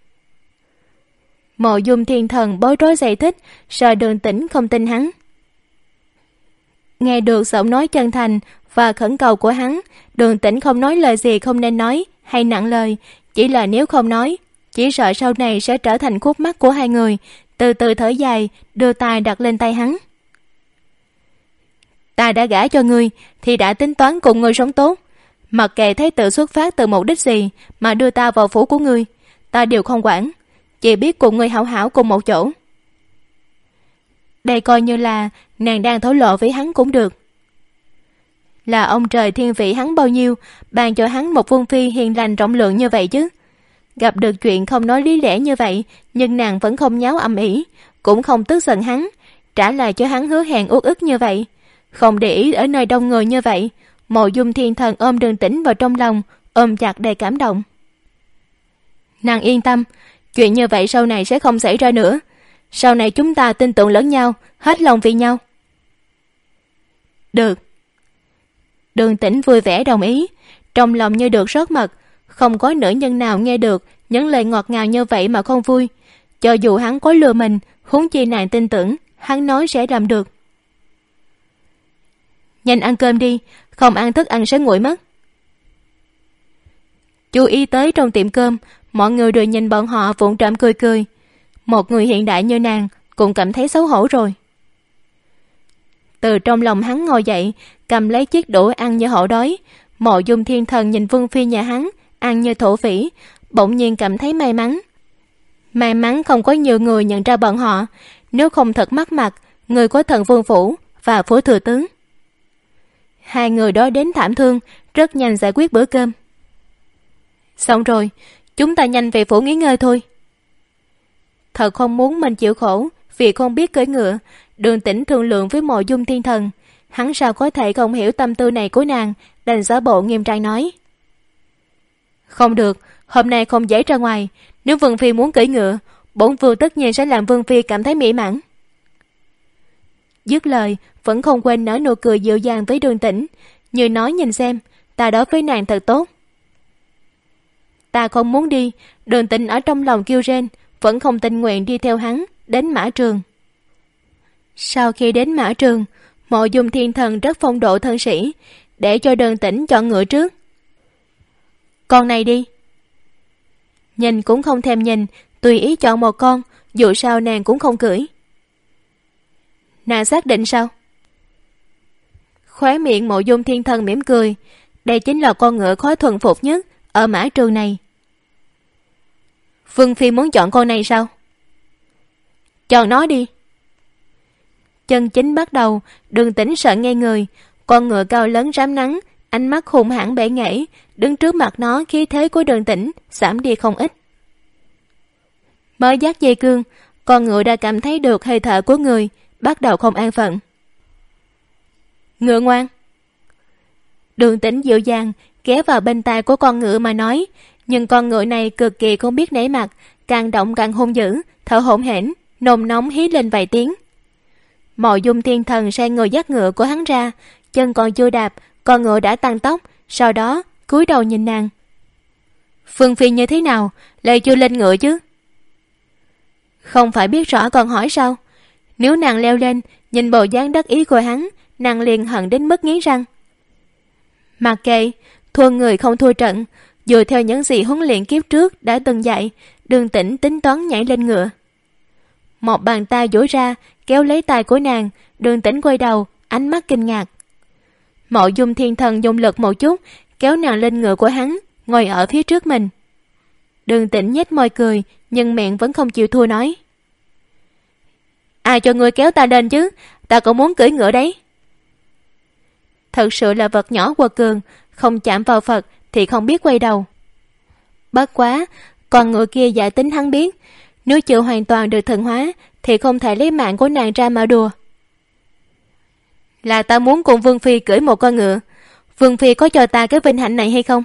Mộ Dung Thiên Thần bối rối giải thích, sợ Đường Tĩnh không tin hắn. Nghe được giọng nói chân thành và khẩn cầu của hắn, Đường Tĩnh không nói lời gì không nên nói hay nặng lời, chỉ là nếu không nói, chỉ sợ sau này sẽ trở thành khúc mắc của hai người. Từ từ thở dài, đưa tay đặt lên tay hắn. Ta đã gả cho ngươi thì đã tính toán cùng ngươi sống tốt, mặc kệ thấy tự xuất phát từ mục đích gì mà đưa ta vào phủ của ngươi, ta đều không quản, chỉ biết cùng ngươi hảo hảo cùng một chỗ. Đây coi như là nàng đang thổ lộ với hắn cũng được. Là ông trời thiên vị hắn bao nhiêu, ban cho hắn một vương phi hiền lành rộng lượng như vậy chứ. Gặp được chuyện không nói lý lẽ như vậy, nhưng nàng vẫn không nháo ầm ĩ, cũng không tức giận hắn, trả lại cho hắn hứa hẹn uất ức như vậy, không để ý ở nơi đông người như vậy. Mộ Dung Thiên Thần ôm Đường Tĩnh vào trong lòng, ôm chặt đầy cảm động. Nàng yên tâm, chuyện như vậy sau này sẽ không xảy ra nữa. Sau này chúng ta tin tưởng lẫn nhau, hết lòng vì nhau. Được. Đường Tĩnh vui vẻ đồng ý, trong lòng như được rót mật. Không có nữ nhân nào nghe được những lời ngọt ngào như vậy mà không vui. Cho dù hắn có lừa mình, huống chi nàng tin tưởng hắn nói sẽ làm được. Nhanh ăn cơm đi, không ăn thức ăn sẽ nguội mất. Chú ý tới trong tiệm cơm, mọi người đều nhìn bọn họ vụng trộm cười cười. Một người hiện đại như nàng cũng cảm thấy xấu hổ rồi. Từ trong lòng hắn ngồi dậy, cầm lấy chiếc đũa ăn như hổ đói. Mộ Dung Thiên Thần nhìn vương phi nhà hắn ăn như thổ phỉ, bỗng nhiên cảm thấy may mắn. May mắn không có nhiều người nhận ra bọn họ, nếu không thật mất mặt người của Thần Vương Phủ và Phủ Thừa Tướng. Hai người đó đến thảm thương, rất nhanh giải quyết bữa cơm. Xong rồi, chúng ta nhanh về phủ nghỉ ngơi thôi. Thật không muốn mình chịu khổ vì không biết cưỡi ngựa. Đường Tĩnh thương lượng với Mộ Dung Thiên Thần, hắn sao có thể không hiểu tâm tư này của nàng, đành giả bộ nghiêm trang nói. Không được, hôm nay không dễ ra ngoài. Nếu Vương Phi muốn cưỡi ngựa, bổn vương tất nhiên sẽ làm Vương Phi cảm thấy mỹ mãn. Dứt lời, vẫn không quên nở nụ cười dịu dàng với Đường Tĩnh, như nói nhìn xem, ta đối với nàng thật tốt. Ta không muốn đi. Đường Tĩnh ở trong lòng kêu rên, vẫn không tình nguyện đi theo hắn đến Mã Trường. Sau khi đến Mã Trường, Mộ Dung Thiên Thần rất phong độ thân sĩ, để cho Đường Tĩnh chọn ngựa trước. Con này đi. Nhìn cũng không thèm nhìn, tùy ý chọn một con, dù sao nàng cũng không cưỡi. Nàng xác định sao? Khóe miệng Mộ Dung Thiên Thần mỉm cười, đây chính là con ngựa khó thuần phục nhất ở Mã Trường này. Vương Phi muốn chọn con này sao? Chọn nó đi. Chân chính bắt đầu, Đường Tĩnh sợ ngây người. Con ngựa cao lớn rám nắng, ánh mắt hung hãn bể nghễ, đứng trước mặt nó khí thế của Đường Tĩnh giảm đi không ít. Mới dắt dây cương, con ngựa đã cảm thấy được hơi thở của người, bắt đầu không an phận. Ngựa ngoan. Đường Tĩnh dịu dàng ghé vào bên tai của con ngựa mà nói, nhưng con ngựa này cực kỳ không biết nể mặt, càng động càng hung dữ, thở hổn hển, nôn nóng hí lên vài tiếng. Mộ Dung Thiên Thần sai người dắt ngựa của hắn ra, chân còn chưa đạp, con ngựa đã tăng tốc, sau đó cúi đầu nhìn nàng. Phương Phi như thế nào, lại chưa lên ngựa chứ? Không phải biết rõ còn hỏi sao? Nếu nàng leo lên, nhìn bộ dáng đắc ý của hắn, nàng liền hận đến mức nghiến răng. Mặc kệ, thua người không thua trận, dựa theo những gì huấn luyện kiếp trước đã từng dạy, Đường Tĩnh tính toán nhảy lên ngựa. Một bàn tay duỗi ra kéo lấy tay của nàng, Đường Tĩnh quay đầu, ánh mắt kinh ngạc. Mộ Dung Thiên Thần dùng lực một chút, kéo nàng lên ngựa của hắn, ngồi ở phía trước mình. Đường Tĩnh nhếch môi cười, nhưng miệng vẫn không chịu thua nói. Ai cho ngươi kéo ta lên chứ, ta cũng muốn cưỡi ngựa đấy. Thật sự là vật nhỏ quật cường, không chạm vào Phật thì không biết quay đầu. Bất quá, con ngựa kia giải tính hắn biết, nếu chưa hoàn toàn được thần hóa thì không thể lấy mạng của nàng ra mà đùa. Là ta muốn cùng Vương Phi cưỡi một con ngựa, Vương Phi có cho ta cái vinh hạnh này hay không?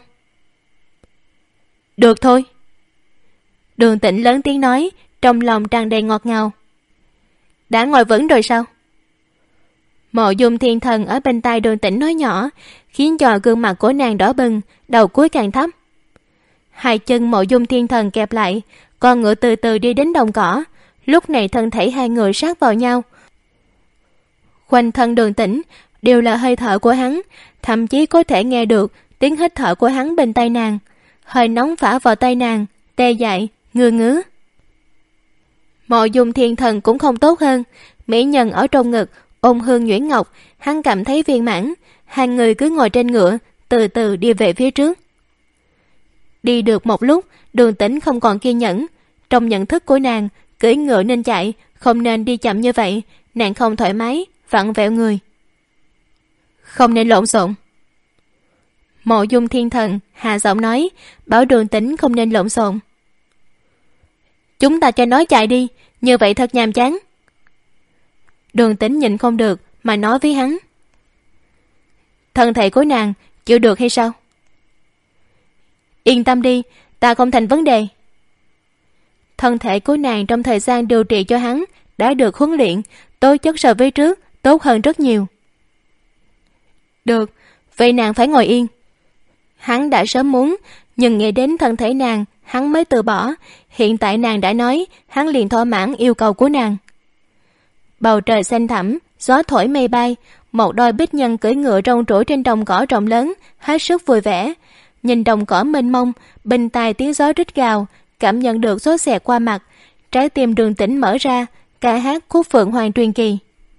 Được thôi. Đường Tĩnh lớn tiếng nói, trong lòng tràn đầy ngọt ngào. Đã ngồi vững rồi sao? Mộ Dung Thiên Thần ở bên tai Đường Tĩnh nói nhỏ, khiến cho gương mặt của nàng đỏ bừng, đầu cúi càng thấp. Hai chân Mộ Dung Thiên Thần kẹp lại, con ngựa từ từ đi đến đồng cỏ. Lúc này thân thể hai người sát vào nhau, quanh thân Đường Tĩnh đều là hơi thở của hắn, thậm chí có thể nghe được tiếng hít thở của hắn bên tay nàng. Hơi nóng phả vào tay nàng, tê dại, ngứa ngứa. Mộ Dung Thiên Thần cũng không tốt hơn. Mỹ nhân ở trong ngực ôm hương nhuyễn ngọc, hắn cảm thấy viên mãn. Hai người cứ ngồi trên ngựa, từ từ đi về phía trước. Đi được một lúc, Đường Tĩnh không còn kiên nhẫn. Trong nhận thức của nàng, cưỡi ngựa nên chạy, không nên đi chậm như vậy. Nàng không thoải mái, vặn vẹo người. Không nên lộn xộn. Mộ Dung Thiên Thần hạ giọng nói, bảo Đường Tĩnh không nên lộn xộn. Chúng ta cho nó chạy đi, như vậy thật nhàm chán. Đường Tĩnh nhịn không được mà nói với hắn. Thân thể của nàng chịu được hay sao? Yên tâm đi, ta không thành vấn đề. Thân thể của nàng trong thời gian điều trị cho hắn đã được huấn luyện, tố chất so với trước tốt hơn rất nhiều. Được, vậy nàng phải ngồi yên. Hắn đã sớm muốn, nhưng nghĩ đến thân thể nàng, hắn mới từ bỏ. Hiện tại nàng đã nói, hắn liền thỏa mãn yêu cầu của nàng. Bầu trời xanh thẳm, gió thổi mây bay, một đôi bích nhân cưỡi ngựa rong ruổi trên đồng cỏ rộng lớn, hết sức vui vẻ. Nhìn đồng cỏ mênh mông, bên tai tiếng gió rít gào, cảm nhận được gió xẹt qua mặt, trái tim Đường Tĩnh mở ra, ca hát khúc Phượng Hoàng truyền kỳ.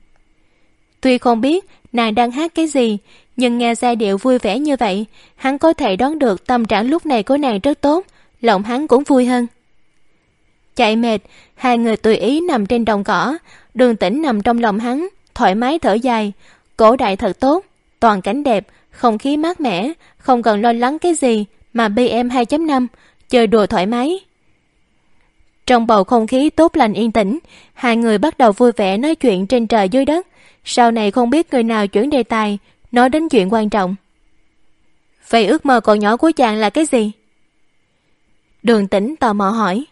Tuy không biết nàng đang hát cái gì, nhưng nghe giai điệu vui vẻ như vậy, hắn có thể đoán được tâm trạng lúc này của nàng rất tốt, lòng hắn cũng vui hơn. Chạy mệt, hai người tùy ý nằm trên đồng cỏ. Đường Tĩnh nằm trong lòng hắn, thoải mái thở dài. Cổ đại thật tốt, toàn cảnh đẹp, không khí mát mẻ, không cần lo lắng cái gì mà bê em hai chấm năm, chơi đùa thoải mái. Trong bầu không khí tốt lành yên tĩnh, hai người bắt đầu vui vẻ nói chuyện trên trời dưới đất. Sau này không biết người nào chuyển đề tài, nói đến chuyện quan trọng. Vậy ước mơ còn nhỏ của chàng là cái gì? Đường Tĩnh tò mò hỏi.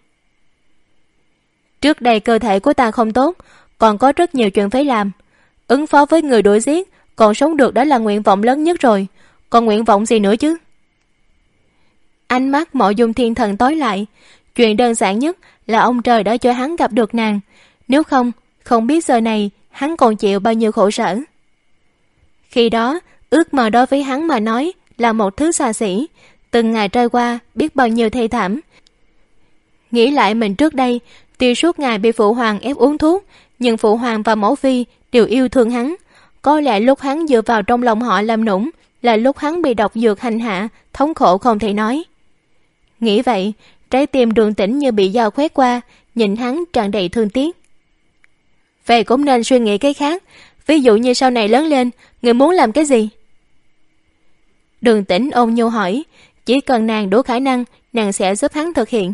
Trước đây cơ thể của ta không tốt, còn có rất nhiều chuyện phải làm. Ứng phó với người đuổi giết, còn sống được đã là nguyện vọng lớn nhất rồi. Còn nguyện vọng gì nữa chứ? Ánh mắt Mộ Dung Thiên Thần tối lại. Chuyện đơn giản nhất là ông trời đã cho hắn gặp được nàng. Nếu không, không biết giờ này hắn còn chịu bao nhiêu khổ sở. Khi đó, ước mơ đối với hắn mà nói là một thứ xa xỉ. Từng ngày trôi qua, biết bao nhiêu thê thảm. Nghĩ lại mình trước đây, tuy suốt ngày bị phụ hoàng ép uống thuốc, nhưng phụ hoàng và mẫu phi đều yêu thương hắn. Có lẽ lúc hắn dựa vào trong lòng họ làm nũng, là lúc hắn bị độc dược hành hạ, thống khổ không thể nói. Nghĩ vậy, trái tim Đường Tĩnh như bị dao khoét qua, nhìn hắn tràn đầy thương tiếc. Vậy cũng nên suy nghĩ cái khác. Ví dụ như sau này lớn lên, người muốn làm cái gì? Đường Tĩnh ôn nhu hỏi. Chỉ cần nàng đủ khả năng, nàng sẽ giúp hắn thực hiện.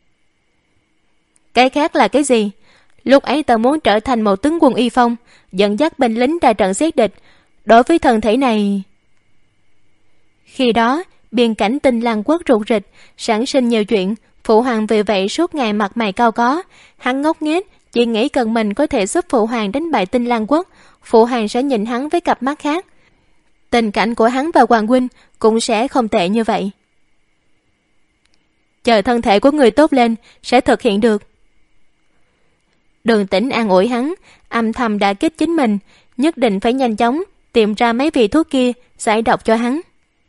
Cái khác là cái gì? Lúc ấy ta muốn trở thành một tướng quân uy phong, dẫn dắt binh lính ra trận giết địch. Đối với thân thể này... Khi đó, biên cảnh Tinh Lan quốc rụt rịch, sản sinh nhiều chuyện. Phụ hoàng vì vậy suốt ngày mặt mày cao có. Hắn ngốc nghếch, chỉ nghĩ cần mình có thể giúp phụ hoàng đánh bại Tinh Lan quốc, phụ hoàng sẽ nhìn hắn với cặp mắt khác. Tình cảnh của hắn và hoàng huynh cũng sẽ không tệ như vậy. Chờ thân thể của người tốt lên, sẽ thực hiện được. Đường Tĩnh an ủi hắn, âm thầm đã kích chính mình, nhất định phải nhanh chóng tìm ra mấy vị thuốc kia giải độc cho hắn.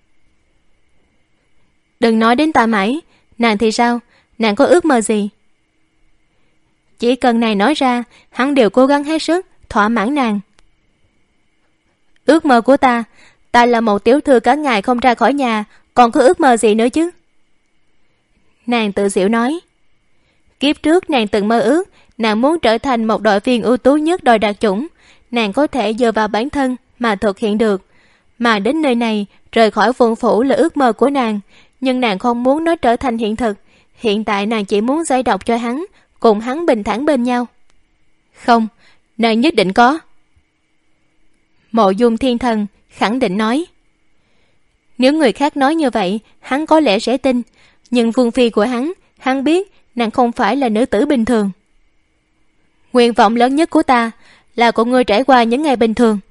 Đừng nói đến ta mãi. Nàng thì sao? Nàng có ước mơ gì? Chỉ cần nàng nói ra, hắn đều cố gắng hết sức thỏa mãn nàng. Ước mơ của ta, ta là một tiểu thư cả ngày không ra khỏi nhà, còn có ước mơ gì nữa chứ? Nàng tự giễu nói. Kiếp trước nàng từng mơ ước, nàng muốn trở thành một đội viên ưu tú nhất đội đặc chủng. Nàng có thể dựa vào bản thân mà thực hiện được. Mà đến nơi này, rời khỏi Vương phủ là ước mơ của nàng, nhưng nàng không muốn nó trở thành hiện thực. Hiện tại nàng chỉ muốn giải độc cho hắn, cùng hắn bình thản bên nhau. Không, nàng nhất định có. Mộ Dung Thiên Thần khẳng định nói. Nếu người khác nói như vậy, hắn có lẽ sẽ tin. Nhưng vương phi của hắn, hắn biết nàng không phải là nữ tử bình thường. Nguyện vọng lớn nhất của ta là của ngươi trải qua những ngày bình thường.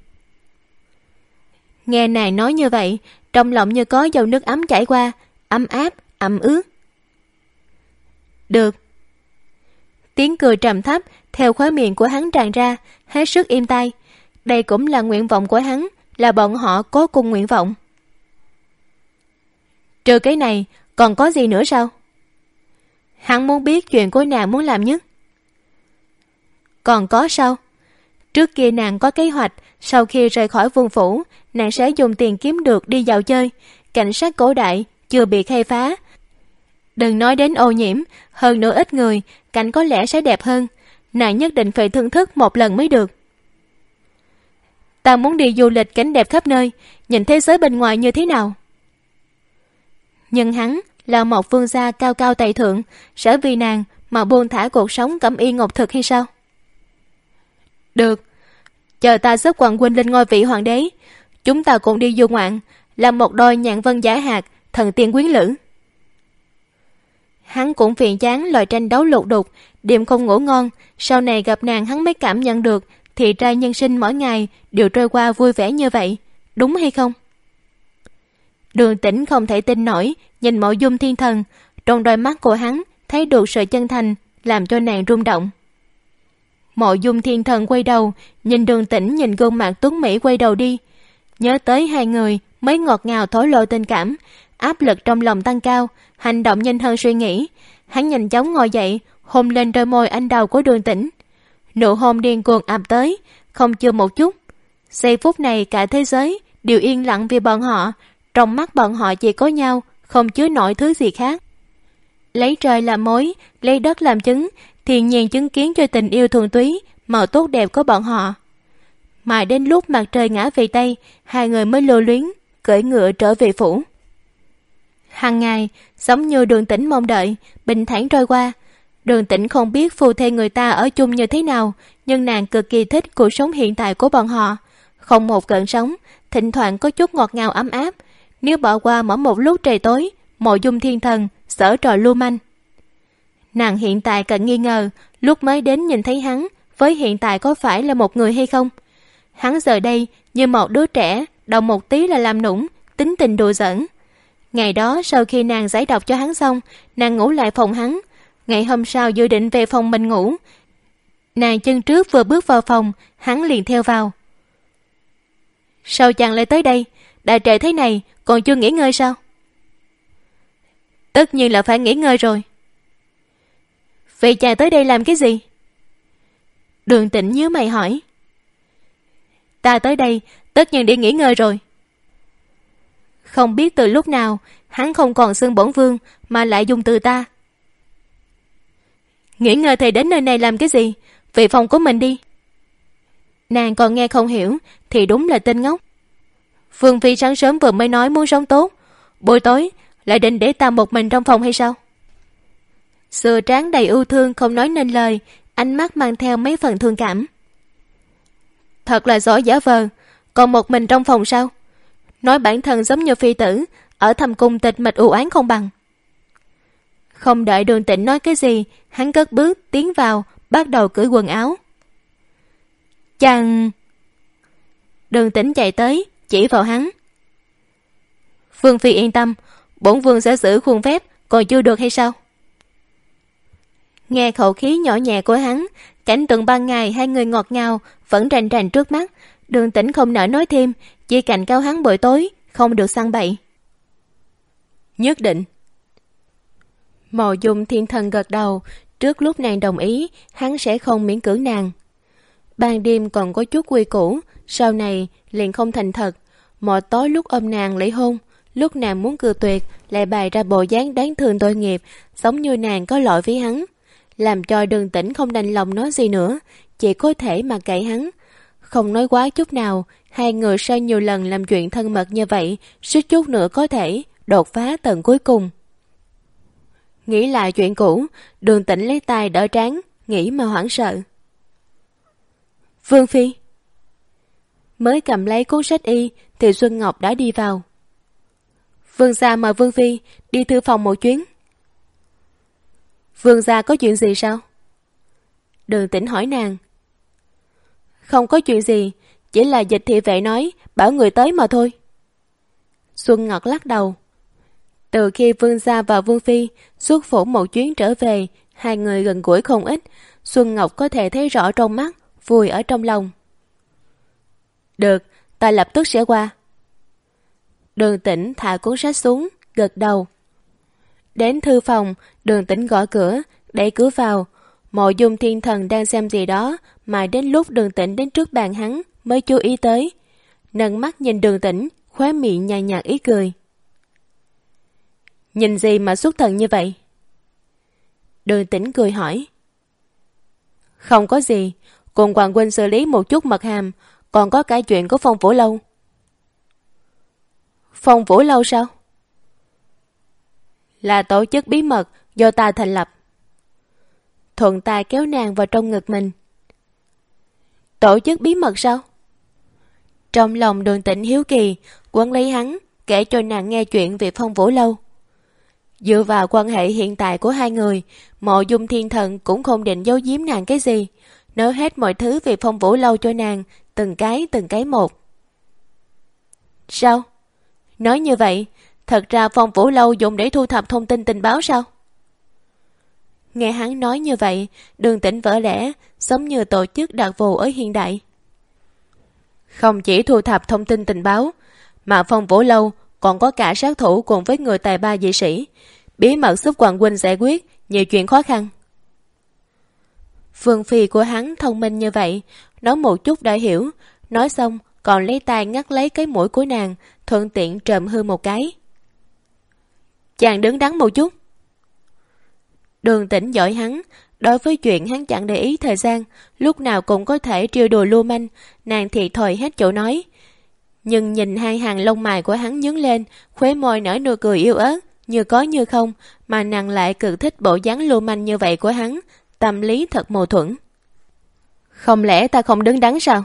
Nghe nàng nói như vậy, trong lòng như có dòng nước ấm chảy qua, ấm áp, ẩm ướt. Được, Tiếng cười trầm thấp theo khóe miệng của hắn tràn ra, hết sức im tai. Đây cũng là nguyện vọng của hắn, là bọn họ có cùng nguyện vọng. Trừ cái này, còn có gì nữa sao? Hắn muốn biết chuyện của nàng muốn làm nhất. Còn có sao? Trước kia nàng có kế hoạch, sau khi rời khỏi vương phủ, nàng sẽ dùng tiền kiếm được đi dạo chơi. Cảnh sát cổ đại chưa bị khai phá. Đừng nói đến ô nhiễm, hơn nữa ít người, cảnh có lẽ sẽ đẹp hơn. Nàng nhất định phải thưởng thức một lần mới được. Ta muốn đi du lịch cảnh đẹp khắp nơi, nhìn thế giới bên ngoài như thế nào. Nhưng hắn là một vương gia cao cao tại thượng, sẽ vì nàng mà buông thả cuộc sống cẩm y ngọc thực hay sao? Được, chờ ta giúp Hoàng huynh lên ngôi vị hoàng đế, chúng ta cùng đi du ngoạn, làm một đôi nhạn vân giả hạt, thần tiên quyến lữ. Hắn cũng phiền chán loại tranh đấu lục đục, đêm không ngủ ngon. Sau này gặp nàng hắn mới cảm nhận được thì trai nhân sinh mỗi ngày đều trôi qua vui vẻ như vậy, đúng hay không? Đường Tĩnh không thể tin nổi nhìn Mộ Dung Thiên Thần, trong đôi mắt của hắn thấy được sự chân thành, làm cho nàng rung động. Mộ Dung Thiên Thần quay đầu nhìn Đường Tĩnh, nhìn gương mặt tuấn mỹ quay đầu đi, nhớ tới hai người mới ngọt ngào thổ lộ tình cảm, áp lực trong lòng tăng cao, hành động nhanh hơn suy nghĩ. Hắn nhanh chóng ngồi dậy, hôn lên đôi môi anh đào của Đường Tĩnh. Nụ hôn điên cuồng ập tới, không chưa một chút. Giây phút này cả thế giới đều yên lặng vì bọn họ, trong mắt bọn họ chỉ có nhau, không chứa nổi thứ gì khác. Lấy trời làm mối, lấy đất làm chứng, thiên nhiên chứng kiến cho tình yêu thuần túy, màu tốt đẹp của bọn họ. Mãi đến lúc mặt trời ngã về tây, hai người mới lưu luyến cưỡi ngựa trở về phủ. Hàng ngày giống như Đường Tĩnh mong đợi, bình thản trôi qua. Đường Tĩnh không biết phu thê người ta ở chung như thế nào, nhưng nàng cực kỳ thích cuộc sống hiện tại của bọn họ. Không một gợn sóng, thỉnh thoảng có chút ngọt ngào ấm áp. Nếu bỏ qua mỗi một lúc trời tối, Mộ Dung Thiên Thần sở trò lưu manh. Nàng hiện tại cần nghi ngờ, lúc mới đến nhìn thấy hắn với hiện tại có phải là một người hay không. Hắn giờ đây như một đứa trẻ, động một tí là làm nũng, tính tình đùa giỡn. Ngày đó sau khi nàng giải độc cho hắn xong, nàng ngủ lại phòng hắn. Ngày hôm sau dự định về phòng mình ngủ. Nàng chân trước vừa bước vào phòng, hắn liền theo vào. Sao chàng lại tới đây? Đã trễ thế này, còn chưa nghỉ ngơi sao? Tất nhiên là phải nghỉ ngơi rồi. Vậy chàng tới đây làm cái gì? Đường Tĩnh nhíu mày hỏi. Ta tới đây tất nhiên để nghỉ ngơi rồi. Không biết từ lúc nào hắn không còn xưng bổn vương mà lại dùng từ ta. Nghỉ ngơi thì đến nơi này làm cái gì? Về phòng của mình đi. Nàng còn nghe không hiểu thì đúng là tên ngốc. Vương phi sáng sớm vừa mới nói muốn sống tốt, buổi tối lại định để ta một mình trong phòng hay sao? Sữa trán đầy ưu thương không nói nên lời, ánh mắt mang theo mấy phần thương cảm. Thật là giỏi giả vờ, còn một mình trong phòng sao? Nói bản thân giống như phi tử ở thầm cung tịch mịch u oán không bằng. Không đợi Đường Tĩnh nói cái gì, hắn cất bước tiến vào, bắt đầu cởi quần áo. Chàng... Đường Tĩnh chạy tới, chỉ vào hắn. Vương phi yên tâm, bổn vương sẽ giữ khuôn phép, còn chưa được hay sao? Nghe khẩu khí nhỏ nhẹ của hắn, cảnh tượng ban ngày hai người ngọt ngào vẫn rành rành trước mắt. Đường Tĩnh không nỡ nói thêm, chỉ cảnh cáo hắn buổi tối không được săn bậy. Nhất định. Mộ Dung Thiên Thần gật đầu. Trước lúc nàng đồng ý, hắn sẽ không miễn cưỡng nàng. Ban đêm còn có chút quy củ, sau này liền không thành thật. Mọi tối lúc ôm nàng lấy hôn, lúc nàng muốn cự tuyệt lại bày ra bộ dáng đáng thương tội nghiệp, giống như nàng có lỗi với hắn, làm cho Đường Tĩnh không đành lòng nói gì nữa, chỉ có thể mà kệ hắn. Không nói quá chút nào, hai người sau nhiều lần làm chuyện thân mật như vậy, suýt chút nữa có thể đột phá tầng cuối cùng. Nghĩ lại chuyện cũ, Đường Tĩnh lấy tay đỡ trán, nghĩ mà hoảng sợ. Vương phi. Mới cầm lấy cuốn sách y thì Xuân Ngọc đã đi vào. Vương gia mời Vương phi đi thư phòng một chuyến. Vương gia có chuyện gì sao? Đường Tĩnh hỏi nàng. Không có chuyện gì, chỉ là Dịch thị vệ nói bảo người tới mà thôi. Xuân Ngọc lắc đầu. Từ khi Vương gia và Vương phi xuất phủ một chuyến trở về, hai người gần gũi không ít. Xuân Ngọc có thể thấy rõ trong mắt, vui ở trong lòng. Được, ta lập tức sẽ qua. Đường Tĩnh thả cuốn sách xuống, gật đầu. Đến thư phòng, Đường Tĩnh gõ cửa, đẩy cửa vào. Mộ Dung Thiên Thần đang xem gì đó, mà đến lúc Đường Tĩnh đến trước bàn hắn mới chú ý tới. Nâng mắt nhìn Đường Tĩnh, khóe miệng nhàn nhạt ý cười. Nhìn gì mà xuất thần như vậy? Đường Tĩnh cười hỏi. Không có gì, cùng Hoàng huynh xử lý một chút mật hàm, còn có cả chuyện của Phong Vũ Lâu. Phong Vũ Lâu sao? Là tổ chức bí mật do ta thành lập. Thuận tay kéo nàng vào trong ngực mình. Tổ chức bí mật sao? Trong lòng Đường Tĩnh hiếu kỳ, quấn lấy hắn, kể cho nàng nghe chuyện về Phong Vũ Lâu. Dựa vào quan hệ hiện tại của hai người, Mộ Dung Thiên Thần cũng không định giấu giếm nàng cái gì, nói hết mọi thứ về Phong Vũ Lâu cho nàng, từng cái từng cái một. Sao? Nói như vậy, thật ra Phong Vũ Lâu dùng để thu thập thông tin tình báo sao? Nghe hắn nói như vậy, Đường Tĩnh vỡ lẽ, giống như tổ chức đặc vụ ở hiện đại. Không chỉ thu thập thông tin tình báo, mà Phong Vũ Lâu còn có cả sát thủ cùng với người tài ba dị sĩ, bí mật giúp Hoàng huynh giải quyết nhiều chuyện khó khăn. Vương phi của hắn thông minh như vậy, nói một chút đã hiểu, nói xong còn lấy tay ngắt lấy cái mũi của nàng, thuận tiện trộm hư một cái. Chàng đứng đắn một chút. Đường Tĩnh giỏi hắn, đối với chuyện hắn chẳng để ý thời gian, lúc nào cũng có thể trêu đùa lưu manh, nàng thì thòi hết chỗ nói. Nhưng nhìn hai hàng lông mày của hắn nhướng lên, khóe môi nở nụ cười yêu ớt, như có như không, mà nàng lại cực thích bộ dáng lưu manh như vậy của hắn, tâm lý thật mâu thuẫn. Không lẽ ta không đứng đắn sao?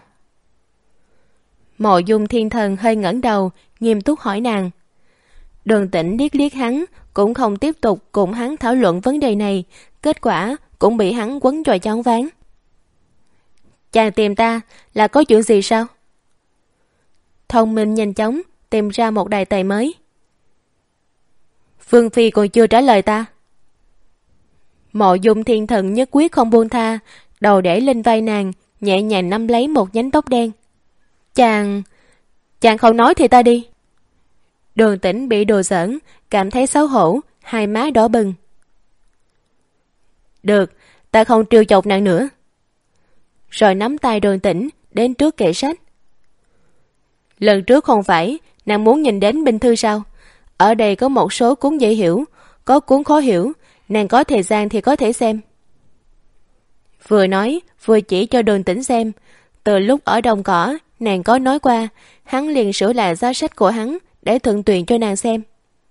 Mộ Dung Thiên Thần hơi ngẩng đầu, nghiêm túc hỏi nàng. Đường Tĩnh liếc liếc hắn, cũng không tiếp tục cùng hắn thảo luận vấn đề này, kết quả cũng bị hắn quấn cho choáng váng. Chàng tìm ta là có chuyện gì sao? Thông minh nhanh chóng tìm ra một đề tài mới. Vương phi còn chưa trả lời ta. Mộ Dung Thiên Thần nhất quyết không buông tha, đầu để lên vai nàng, nhẹ nhàng nắm lấy một nhánh tóc đen. Chàng... chàng không nói thì ta đi. Đường Tĩnh bị đồ giỡn, cảm thấy xấu hổ, hai má đỏ bừng. Được, ta không trêu chọc nàng nữa. Rồi nắm tay Đường Tĩnh đến trước kệ sách. Lần trước không phải nàng muốn nhìn đến binh thư sao? Ở đây có một số cuốn dễ hiểu, có cuốn khó hiểu, nàng có thời gian thì có thể xem. Vừa nói vừa chỉ cho Đường Tĩnh xem. Từ lúc ở Đồng Cỏ, nàng có nói qua, hắn liền sửa lại giá sách của hắn để thuận tiện cho nàng xem.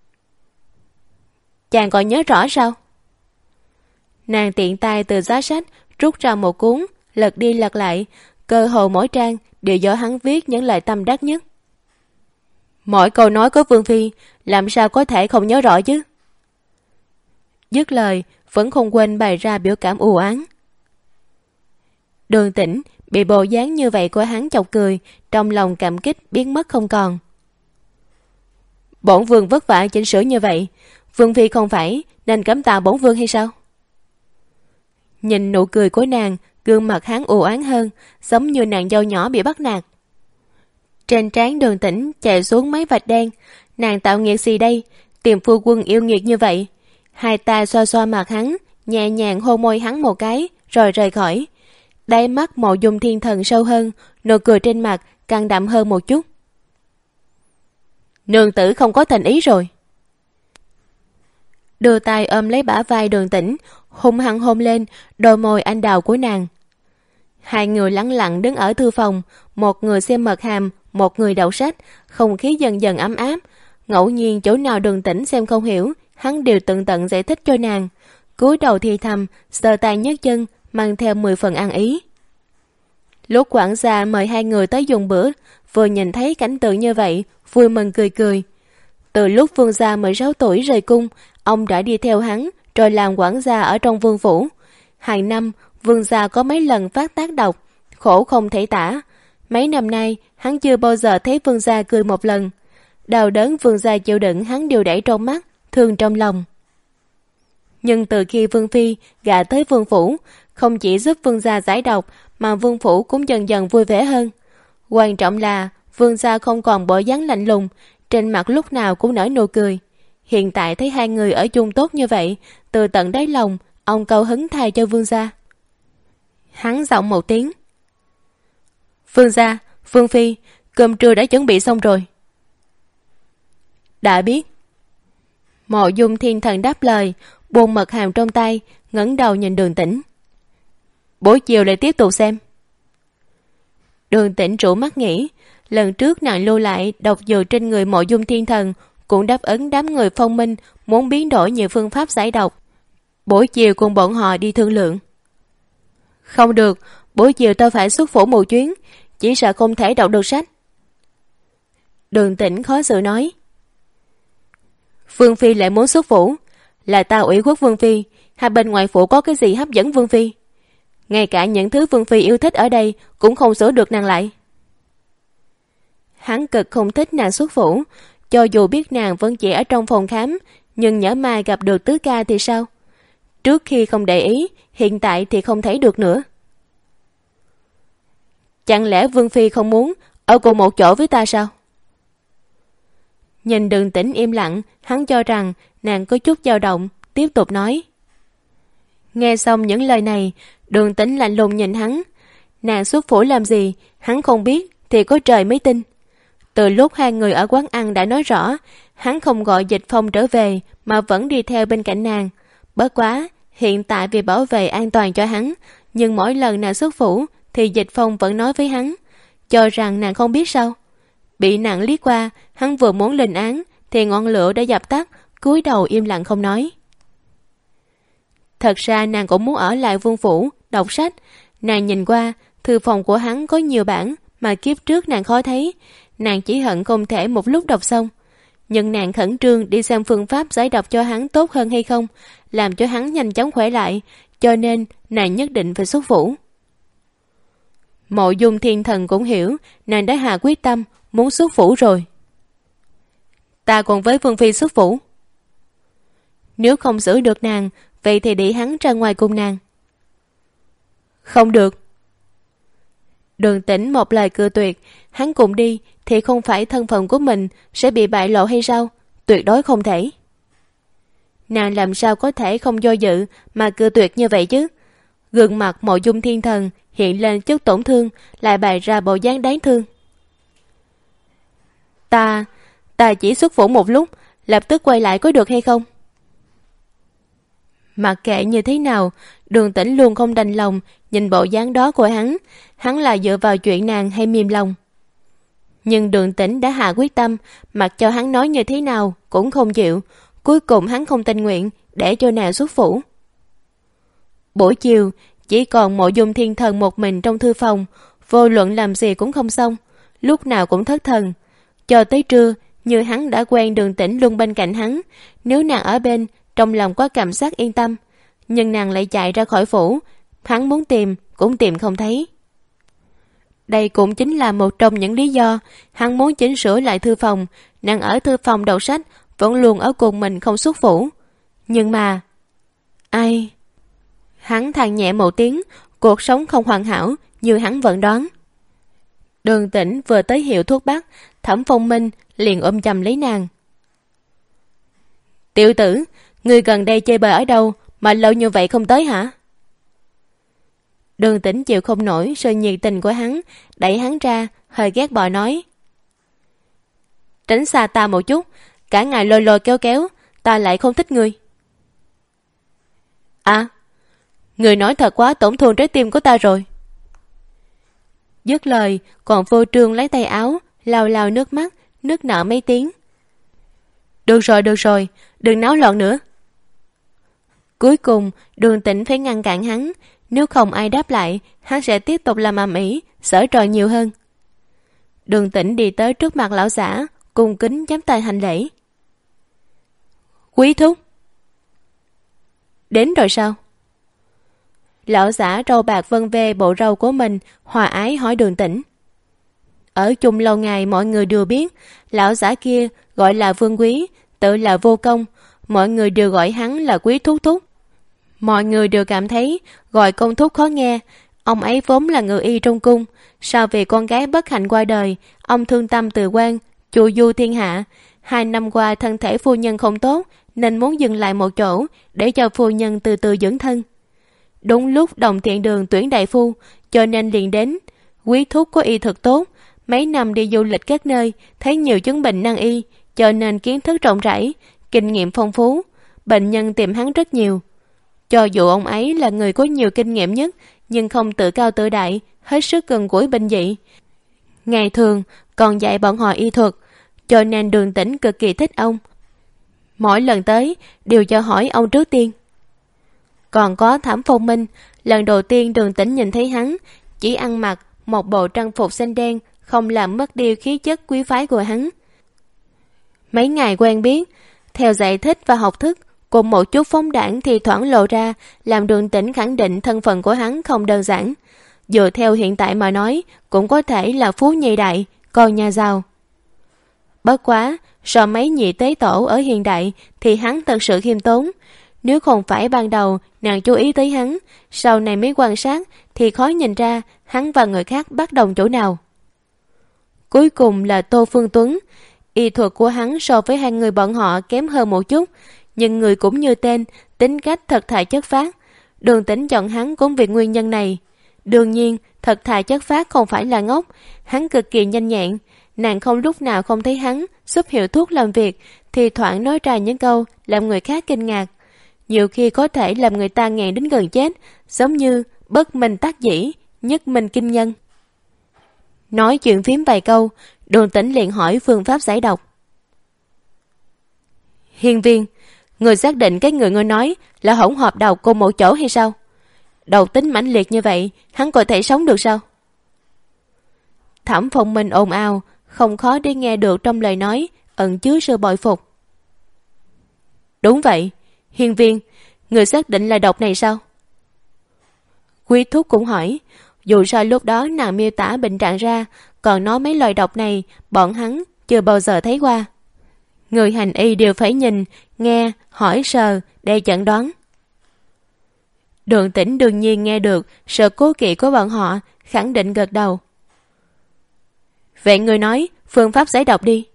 Chàng còn nhớ rõ sao? Nàng tiện tay từ giá sách rút ra một cuốn, lật đi lật lại, cơ hồ mỗi trang đều do hắn viết những lời tâm đắc nhất. Mỗi câu nói của Vương phi làm sao có thể không nhớ rõ chứ? Dứt lời vẫn không quên bày ra biểu cảm u oán. Đường Tĩnh bị bộ dáng như vậy của hắn chọc cười, trong lòng cảm kích biến mất không còn. Bổn vương vất vả chỉnh sửa như vậy, Vương phi không phải nên cảm tạ bổn vương hay sao? Nhìn nụ cười của nàng, gương mặt hắn u oán hơn, giống như nàng dâu nhỏ bị bắt nạt. Trên trán Đường Tĩnh chạy xuống mấy vạch đen. Nàng tạo nghiệt gì đây? Tìm phu quân yêu nghiệt như vậy. Hai tay xoa xoa mặt hắn, nhẹ nhàng hôn môi hắn một cái, rồi rời khỏi. Đáy mắt Mộ Dung Thiên Thần sâu hơn, nụ cười trên mặt càng đậm hơn một chút. Nương tử không có thành ý rồi. Đưa tay ôm lấy bả vai Đường Tĩnh, hung hăng hôn lên đôi môi anh đào của nàng. Hai người lặng lặng đứng ở thư phòng, một người xem mật hàm, một người đọc sách, không khí dần dần ấm áp. Ngẫu nhiên chỗ nào Đường Tĩnh xem không hiểu, hắn đều tận tận giải thích cho nàng. Cúi đầu thì thầm, sờ tay nhấc chân, mang theo mười phần ăn ý. Lúc quản gia mời hai người tới dùng bữa, vừa nhìn thấy cảnh tượng như vậy, vui mừng cười cười. Từ lúc vương gia mười sáu tuổi rời cung, ông đã đi theo hắn, rồi làm quản gia ở trong vương phủ. Hàng năm, vương gia có mấy lần phát tác độc, khổ không thể tả. Mấy năm nay, hắn chưa bao giờ thấy vương gia cười một lần. Đau đớn vương gia chịu đựng hắn đều đẩy trong mắt, thương trong lòng. Nhưng từ khi vương phi gả tới vương phủ, không chỉ giúp vương gia giải độc mà vương phủ cũng dần dần vui vẻ hơn. Quan trọng là vương gia không còn bộ dáng lạnh lùng, trên mặt lúc nào cũng nở nụ cười. Hiện tại thấy hai người ở chung tốt như vậy, từ tận đáy lòng ông cầu hứng thay cho vương gia. Hắn giọng một tiếng: Vương gia, Vương phi, cơm trưa đã chuẩn bị xong rồi. Đã biết. Mộ Dung Thiên Thần đáp lời, buông mật hàm trong tay, ngẩng đầu nhìn Đường Tĩnh. Buổi chiều lại tiếp tục xem. Đường Tĩnh trụ mắt nghĩ, lần trước nàng lưu lại độc dược trên người Mộ Dung Thiên Thần cũng đáp ứng đám người Phong Minh muốn biến đổi nhiều phương pháp giải độc. Buổi chiều cùng bọn họ đi thương lượng. Không được, buổi chiều tôi phải xuất phủ một chuyến, chỉ sợ không thể đọc được sách. Đường Tĩnh khó xử nói. Vương phi lại muốn xuất phủ, là ta ủy khuất Vương phi, hay bên ngoài phủ có cái gì hấp dẫn Vương phi? Ngay cả những thứ Vương phi yêu thích ở đây cũng không sửa được nàng lại. Hắn cực không thích nàng xuất phủ, cho dù biết nàng vẫn chỉ ở trong phòng khám, nhưng nhỡ mai gặp được tứ ca thì sao? Trước khi không để ý, hiện tại thì không thấy được nữa. Chẳng lẽ Vương phi không muốn ở cùng một chỗ với ta sao? Nhìn Đường Tĩnh im lặng, hắn cho rằng nàng có chút dao động, tiếp tục nói. Nghe xong những lời này, Đường Tĩnh lạnh lùng nhìn hắn. Nàng xuất phủ làm gì, hắn không biết thì có trời mới tin. Từ lúc hai người ở quán ăn đã nói rõ, hắn không gọi Dịch Phong trở về mà vẫn đi theo bên cạnh nàng. Bất quá, hiện tại vì bảo vệ an toàn cho hắn, nhưng mỗi lần nàng xuất phủ thì Dịch Phong vẫn nói với hắn, cho rằng nàng không biết sao. Bị nàng liếc qua, hắn vừa muốn lên án thì ngọn lửa đã dập tắt, cúi đầu im lặng không nói. Thật ra nàng cũng muốn ở lại vương phủ đọc sách. Nàng nhìn qua, thư phòng của hắn có nhiều bản mà kiếp trước nàng khó thấy. Nàng chỉ hận không thể một lúc đọc xong. Nhưng nàng khẩn trương đi xem phương pháp giải độc cho hắn tốt hơn hay không, làm cho hắn nhanh chóng khỏe lại, cho nên nàng nhất định phải xuất phủ. Mộ Dung Thiên Thần cũng hiểu nàng đã hạ quyết tâm muốn xuất phủ rồi. Ta còn với Vương phi xuất phủ. Nếu không giữ được nàng, vậy thì để hắn ra ngoài cùng nàng. Không được. Đường Tĩnh một lời cự tuyệt. Hắn cùng đi thì không phải thân phận của mình sẽ bị bại lộ hay sao? Tuyệt đối không thể. Nàng làm sao có thể không do dự mà cự tuyệt như vậy chứ? Gương mặt Mộ Dung Thiên Thần hiện lên chút tổn thương, lại bày ra bộ dáng đáng thương. Ta, ta chỉ xuất phủ một lúc, lập tức quay lại có được hay không? Mặc kệ như thế nào, Đường Tĩnh luôn không đành lòng nhìn bộ dáng đó của hắn. Hắn là dựa vào chuyện nàng hay mềm lòng. Nhưng Đường Tĩnh đã hạ quyết tâm, mặc cho hắn nói như thế nào cũng không chịu. Cuối cùng hắn không tình nguyện để cho nàng xuất phủ. Buổi chiều chỉ còn Mộ Dung Thiên Thần một mình trong thư phòng, vô luận làm gì cũng không xong, lúc nào cũng thất thần. Cho tới trưa, như hắn đã quen Đường Tĩnh luôn bên cạnh hắn. Nếu nàng ở bên, trong lòng có cảm giác yên tâm, nhưng nàng lại chạy ra khỏi phủ. Hắn muốn tìm cũng tìm không thấy. Đây cũng chính là một trong những lý do hắn muốn chỉnh sửa lại thư phòng. Nàng ở thư phòng đọc sách vẫn luôn ở cùng mình không xuất phủ. Nhưng mà ai? Hắn than nhẹ một tiếng, cuộc sống không hoàn hảo như hắn vẫn đoán. Đường Tĩnh vừa tới hiệu thuốc bắc, Thẩm Phong Minh liền ôm chầm lấy nàng. Tiểu tử, ngươi gần đây chơi bời ở đâu mà lâu như vậy không tới hả? Đường Tĩnh chịu không nổi sự nhiệt tình của hắn, đẩy hắn ra, hơi ghét bỏ nói. Tránh xa ta một chút, cả ngày lôi lôi kéo kéo, ta lại không thích ngươi. À, ngươi nói thật quá tổn thương trái tim của ta rồi. Dứt lời, còn vô trương lấy tay áo, lau lau nước mắt, nước nở mấy tiếng. Được rồi, được rồi, đừng náo loạn nữa. Cuối cùng, Đường Tĩnh phải ngăn cản hắn, nếu không ai đáp lại, hắn sẽ tiếp tục làm ầm ĩ, giở trò nhiều hơn. Đường Tĩnh đi tới trước mặt lão giả, cung kính chắp tay hành lễ. Quý thúc. Đến rồi sao? Lão giả râu bạc vân vê bộ râu của mình, hòa ái hỏi Đường Tĩnh. Ở chung lâu ngày mọi người đều biết, lão giả kia gọi là Vương Quý, tự là Vô Công, mọi người đều gọi hắn là Quý thúc thúc. Mọi người đều cảm thấy gọi công thúc khó nghe. Ông ấy vốn là ngự y trong cung, sau vì con gái bất hạnh qua đời, ông thương tâm từ quan, chu du thiên hạ. Hai năm qua thân thể phu nhân không tốt, nên muốn dừng lại một chỗ để cho phu nhân từ từ dưỡng thân. Đúng lúc Đồng Thiện Đường tuyển đại phu, cho nên liền đến. Quý thúc có y thực tốt, mấy năm đi du lịch các nơi, thấy nhiều chứng bệnh nan y, cho nên kiến thức rộng rãi, kinh nghiệm phong phú. Bệnh nhân tìm hắn rất nhiều. Cho dù ông ấy là người có nhiều kinh nghiệm nhất, nhưng không tự cao tự đại, hết sức gần gũi bệnh dị. Ngày thường còn dạy bọn họ y thuật, cho nên Đường Tĩnh cực kỳ thích ông. Mỗi lần tới đều cho hỏi ông trước tiên. Còn có Thẩm Phong Minh, lần đầu tiên Đường Tĩnh nhìn thấy hắn, chỉ ăn mặc một bộ trang phục xanh đen, không làm mất đi khí chất quý phái của hắn. Mấy ngày quen biết, theo giải thích và học thức, cùng một chút phóng đãng thì thoảng lộ ra, làm Đường Tĩnh khẳng định thân phận của hắn không đơn giản. Dựa theo hiện tại mà nói, cũng có thể là phú nhị đại, con nhà giàu. Bất quá, so mấy nhị tế tổ ở hiện đại thì hắn thật sự khiêm tốn. Nếu không phải ban đầu nàng chú ý tới hắn, sau này mới quan sát thì khó nhìn ra hắn và người khác bất đồng chỗ nào. Cuối cùng là Tô Phương Tuấn. Y thuật của hắn so với hai người bọn họ kém hơn một chút, nhưng người cũng như tên, tính cách thật thà chất phác. Đường Tĩnh chọn hắn cũng vì nguyên nhân này. Đương nhiên, thật thà chất phác không phải là ngốc, hắn cực kỳ nhanh nhẹn. Nàng không lúc nào không thấy hắn giúp hiệu thuốc làm việc, thì thoảng nói ra những câu làm người khác kinh ngạc. Nhiều khi có thể làm người ta nghẹn đến gần chết, giống như bất minh tác dĩ, nhất minh kinh nhân. Nói chuyện phím vài câu, Đường Tĩnh liền hỏi phương pháp giải độc. Hiên Viên, người xác định cái người ngươi nói là hỗn hợp độc cùng một chỗ hay sao? Độc tính mãnh liệt như vậy, hắn có thể sống được sao? Thẩm Phong Minh ồn ào, không khó để nghe được trong lời nói ẩn chứa sự bội phục. Đúng vậy, Hiên Viên, người xác định là độc này sao? Quý thúc cũng hỏi, dù sao lúc đó nàng miêu tả bệnh trạng ra, còn nói mấy loại độc này bọn hắn chưa bao giờ thấy qua. Người hành y đều phải nhìn, nghe, hỏi sờ để chẩn đoán. Đường Tĩnh đương nhiên nghe được sự cố kỵ của bọn họ, khẳng định gật đầu. Vậy người nói phương pháp giải độc đi.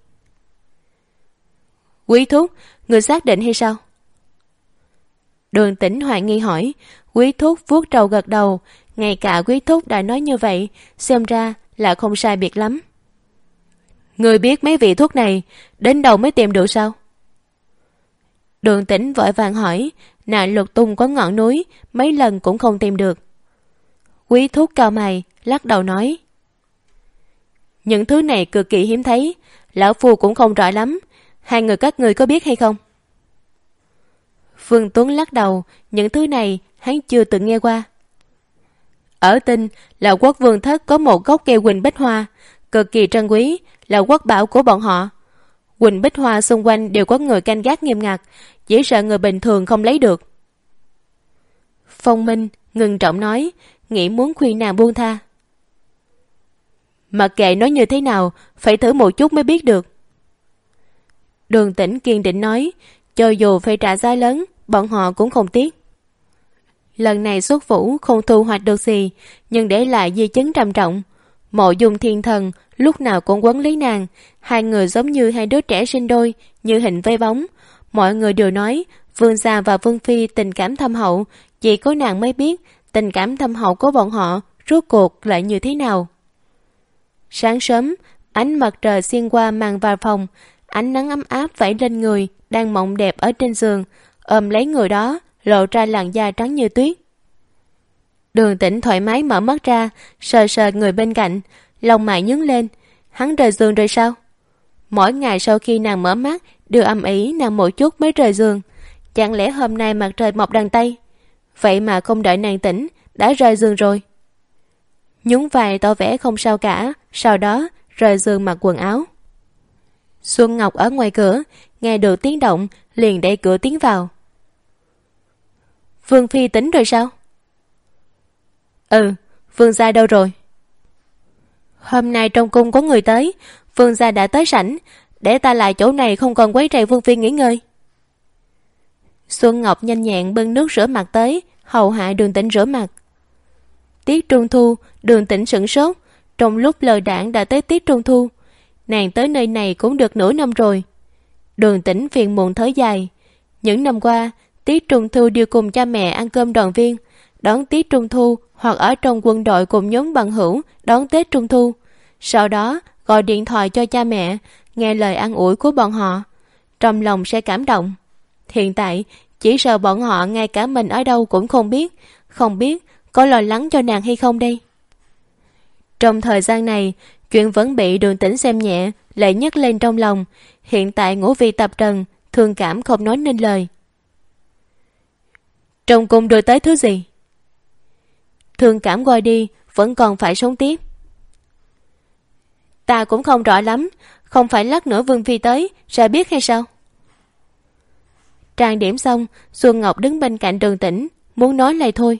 Quý thúc, người xác định hay sao? Đường Tĩnh hoài nghi hỏi. Quý thúc vuốt trầu gật đầu. Ngay cả quý thúc đã nói như vậy, xem ra là không sai biệt lắm. Người biết mấy vị thuốc này đến đâu mới tìm được sao? Đường Tĩnh vội vàng hỏi. Nàng lục tung có ngọn núi, mấy lần cũng không tìm được. Quý thúc cao mày, lắc đầu nói, những thứ này cực kỳ hiếm thấy, lão phu cũng không rõ lắm. Hai người các người có biết hay không? Phương Tuấn lắc đầu, những thứ này hắn chưa từng nghe qua. Ở Tinh là quốc vương thất có một gốc cây Quỳnh Bích Hoa, cực kỳ trân quý, là quốc bảo của bọn họ. Quỳnh Bích Hoa xung quanh đều có người canh gác nghiêm ngặt, chỉ sợ người bình thường không lấy được. Phong Minh ngừng trọng nói, nghĩ muốn khuyên nàng buông tha. Mặc kệ nói như thế nào, phải thử một chút mới biết được. Đường Tĩnh kiên định nói, cho dù phải trả giá lớn, bọn họ cũng không tiếc. Lần này xuất phủ không thu hoạch được gì, nhưng để lại di chứng trầm trọng. Mộ Dung Thiên Thần lúc nào cũng quấn lấy nàng, hai người giống như hai đứa trẻ sinh đôi, như hình vây bóng. Mọi người đều nói Vương gia và Vương phi tình cảm thâm hậu, chỉ có nàng mới biết tình cảm thâm hậu của bọn họ rốt cuộc lại như thế nào. Sáng sớm, ánh mặt trời xuyên qua màn vào phòng, ánh nắng ấm áp vẩy lên người đang mộng đẹp ở trên giường, ôm lấy người đó, lộ ra làn da trắng như tuyết. Đường Tĩnh thoải mái mở mắt ra, sờ sờ người bên cạnh, lông mày nhướng lên. Hắn rời giường rồi sao? Mỗi ngày sau khi nàng mở mắt đều âm ỉ nàng một chút mới rời giường. Chẳng lẽ hôm nay mặt trời mọc đằng Tây? Vậy mà không đợi nàng tỉnh đã rời giường rồi. Nhún vai tỏ vẻ không sao cả, sau đó rời giường mặc quần áo. Xuân Ngọc ở ngoài cửa nghe được tiếng động liền đẩy cửa tiến vào. Vương phi tỉnh rồi sao? Ừ, Vương gia đâu rồi? Hôm nay trong cung có người tới, Vương gia đã tới sảnh, để ta lại chỗ này không còn quấy rầy Vương phi nghỉ ngơi. Xuân Ngọc nhanh nhẹn bưng nước rửa mặt tới, hầu hạ Đường Tĩnh rửa mặt. Tiết Trung Thu, Đường Tĩnh sửng sốt. Trong lúc lờ đãng đã tới tiết Trung Thu. Nàng tới nơi này cũng được nửa năm rồi. Đường Tĩnh phiền muộn thở dài. Những năm qua, tiết Trung Thu đều cùng cha mẹ ăn cơm đoàn viên, đón tiết Trung Thu, hoặc ở trong quân đội cùng nhóm bằng hữu đón Tết Trung Thu. Sau đó gọi điện thoại cho cha mẹ, nghe lời an ủi của bọn họ, trong lòng sẽ cảm động. Hiện tại chỉ sợ bọn họ ngay cả mình ở đâu cũng không biết, không biết có lo lắng cho nàng hay không đây. Trong thời gian này, chuyện vẫn bị Đường Tĩnh xem nhẹ lại nhấc lên trong lòng. Hiện tại ngũ vị tập trần, thương cảm không nói nên lời. Trong cung đưa tới thứ gì? Thương cảm qua đi, vẫn còn phải sống tiếp. Ta cũng không rõ lắm, không phải lát nữa Vương Phi tới, sẽ biết hay sao? Trang điểm xong, Xuân Ngọc đứng bên cạnh Đường Tĩnh, muốn nói lại thôi.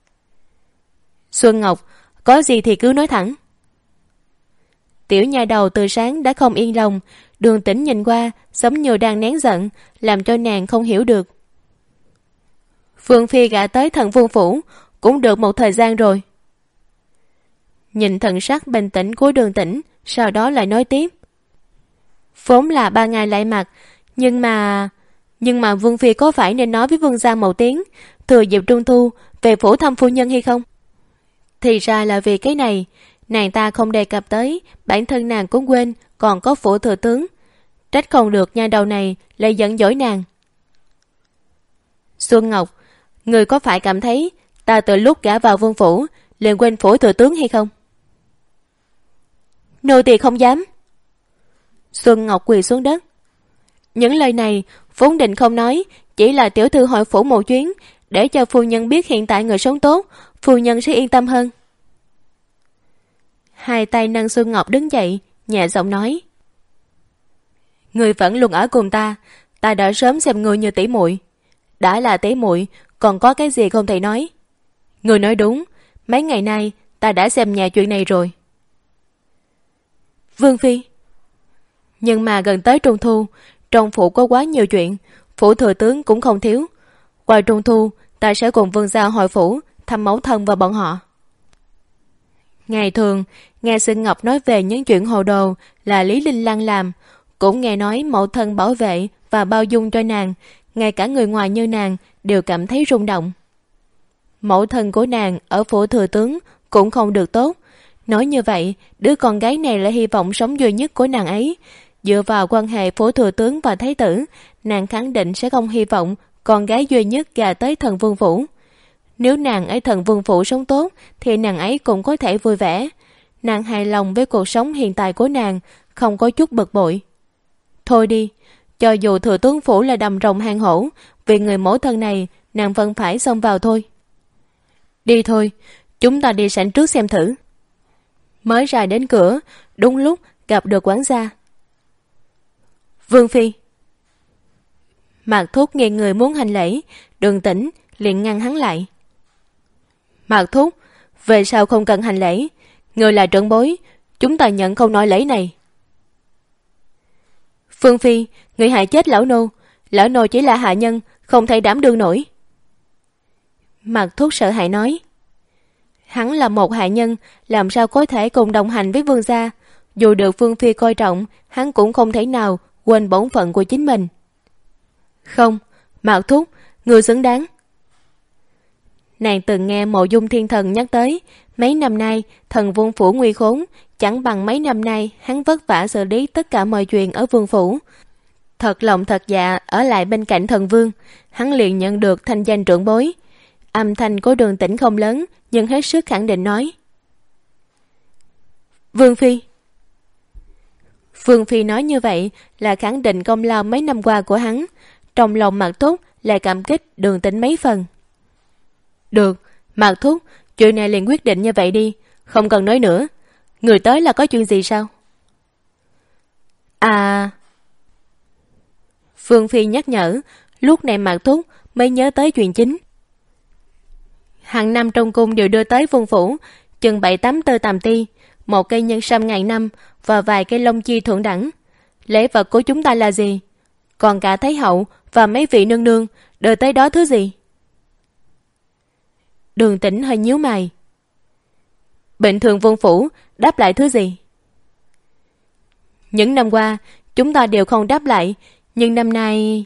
Xuân Ngọc, có gì thì cứ nói thẳng. Tiểu nha đầu từ sáng đã không yên lòng. Đường Tĩnh nhìn qua giống như đang nén giận, làm cho nàng không hiểu được. Vương Phi gả tới Thần Vương phủ cũng được một thời gian rồi. Nhìn thần sắc bình tĩnh của Đường Tĩnh, sau đó lại nói tiếp. Vốn là ba ngày lại mặt, nhưng mà... Nhưng mà Vương Phi có phải nên nói với Vương gia một tiếng, thừa dịp Trung Thu về phủ thăm phu nhân hay không? Thì ra là vì cái này, nàng ta không đề cập tới, bản thân nàng cũng quên còn có phủ thừa tướng. Trách không được nha đầu này lại giận dỗi nàng. Xuân Ngọc, người có phải cảm thấy ta từ lúc gả vào vương phủ liền quên phủ thừa tướng hay không? Nô tỳ không dám. Xuân Ngọc quỳ xuống đất. Những lời này vốn định không nói, chỉ là tiểu thư hỏi phủ một chuyến, để cho phu nhân biết hiện tại người sống tốt, phu nhân sẽ yên tâm hơn. Hai tay nâng Xuân Ngọc đứng dậy, nhẹ giọng nói. Người vẫn luôn ở cùng ta, ta đã sớm xem người như tỷ muội. Đã là tỷ muội, còn có cái gì không thể nói. Người nói đúng, mấy ngày nay ta đã xem nhà chuyện này rồi. Vương Phi. Nhưng mà gần tới Trung Thu, trong phủ có quá nhiều chuyện, phủ thừa tướng cũng không thiếu. Qua Trung Thu, ta sẽ cùng Vương gia hội phủ thăm mẫu thân và bọn họ. Ngày thường, nghe Xuân Ngọc nói về những chuyện hồ đồ là Lý Linh Lăng làm, cũng nghe nói mẫu thân bảo vệ và bao dung cho nàng, ngay cả người ngoài như nàng đều cảm thấy rung động. Mẫu thân của nàng ở phủ thừa tướng cũng không được tốt. Nói như vậy, đứa con gái này là hy vọng sống duy nhất của nàng ấy. Dựa vào quan hệ phủ thừa tướng và thái tử, nàng khẳng định sẽ không hy vọng con gái duy nhất gả tới Thần Vương phủ. Nếu nàng ở Thần Vương phủ sống tốt thì nàng ấy cũng có thể vui vẻ. Nàng hài lòng với cuộc sống hiện tại của nàng, không có chút bực bội. Thôi đi, cho dù thừa tướng phủ là đầm rồng hang hổ, vì người mẫu thân này nàng vẫn phải xông vào thôi. Đi thôi, chúng ta đi sảnh trước xem thử. Mới ra đến cửa, đúng lúc gặp được quản gia. Vương Phi. Mạc Thúc nghe người muốn hành lễ, Đường Tĩnh liền ngăn hắn lại. Mạc Thúc, về sau không cần hành lễ, người là trưởng bối, chúng ta nhận không nói lễ này. Phương Phi, người hại chết lão nô, lão nô chỉ là hạ nhân, không thể đảm đương nổi. Mạc Thúc sợ hãi nói. Hắn là một hạ nhân, làm sao có thể cùng đồng hành với vương gia? Dù được Phương Phi coi trọng, hắn cũng không thể nào quên bổn phận của chính mình. Không, Mạc Thúc, người xứng đáng. Nàng từng nghe Mộ Dung Thiên Thần nhắc tới, mấy năm nay Thần Vương phủ nguy khốn, chẳng bằng mấy năm nay hắn vất vả xử lý tất cả mọi chuyện ở vương phủ. Thật lòng thật dạ ở lại bên cạnh Thần Vương, hắn liền nhận được thanh danh trưởng bối. Âm thanh của Đường Tĩnh không lớn, nhưng hết sức khẳng định nói. Vương Phi. Vương Phi nói như vậy là khẳng định công lao mấy năm qua của hắn. Trong lòng Mạc Thúc lại cảm kích Đường Tĩnh mấy phần. Được, Mạc Thúc, chuyện này liền quyết định như vậy đi, không cần nói nữa. Người tới là có chuyện gì sao? À... Vương Phi nhắc nhở, lúc này Mạc Thúc mới nhớ tới chuyện chính. Hàng năm trong cung đều đưa tới vương phủ chừng bảy tám tơ tàm ti, một cây nhân sâm ngàn năm và vài cây lông chi thượng đẳng. Lễ vật của chúng ta là gì? Còn cả Thái hậu và mấy vị nương nương đưa tới đó thứ gì? Đường Tĩnh hơi nhíu mày. Bình thường Vương phủ đáp lại thứ gì? Những năm qua chúng ta đều không đáp lại, nhưng năm nay...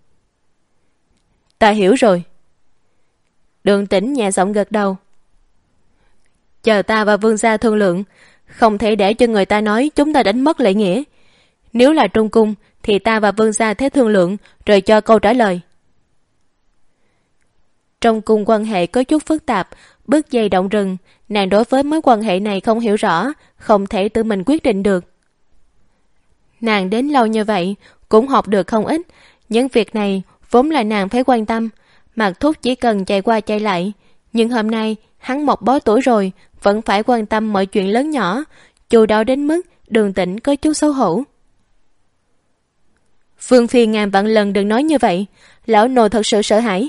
Ta hiểu rồi. Đường Tĩnh nhẹ giọng gật đầu. Chờ ta và Vương gia thương lượng, không thể để cho người ta nói chúng ta đánh mất lễ nghĩa. Nếu là trong cung thì ta và Vương gia thế thương lượng rồi cho câu trả lời. Trong cung quan hệ có chút phức tạp, bước dây động rừng, nàng đối với mối quan hệ này không hiểu rõ, không thể tự mình quyết định được. Nàng đến lâu như vậy cũng học được không ít, những việc này vốn là nàng phải quan tâm. Mạc Thúc chỉ cần chạy qua chạy lại, nhưng hôm nay hắn một bó tuổi rồi, vẫn phải quan tâm mọi chuyện lớn nhỏ, chu đáo đến mức Đường Tĩnh có chút xấu hổ. Phương Phi ngàn vạn lần đừng nói như vậy, lão nô thật sự sợ hãi.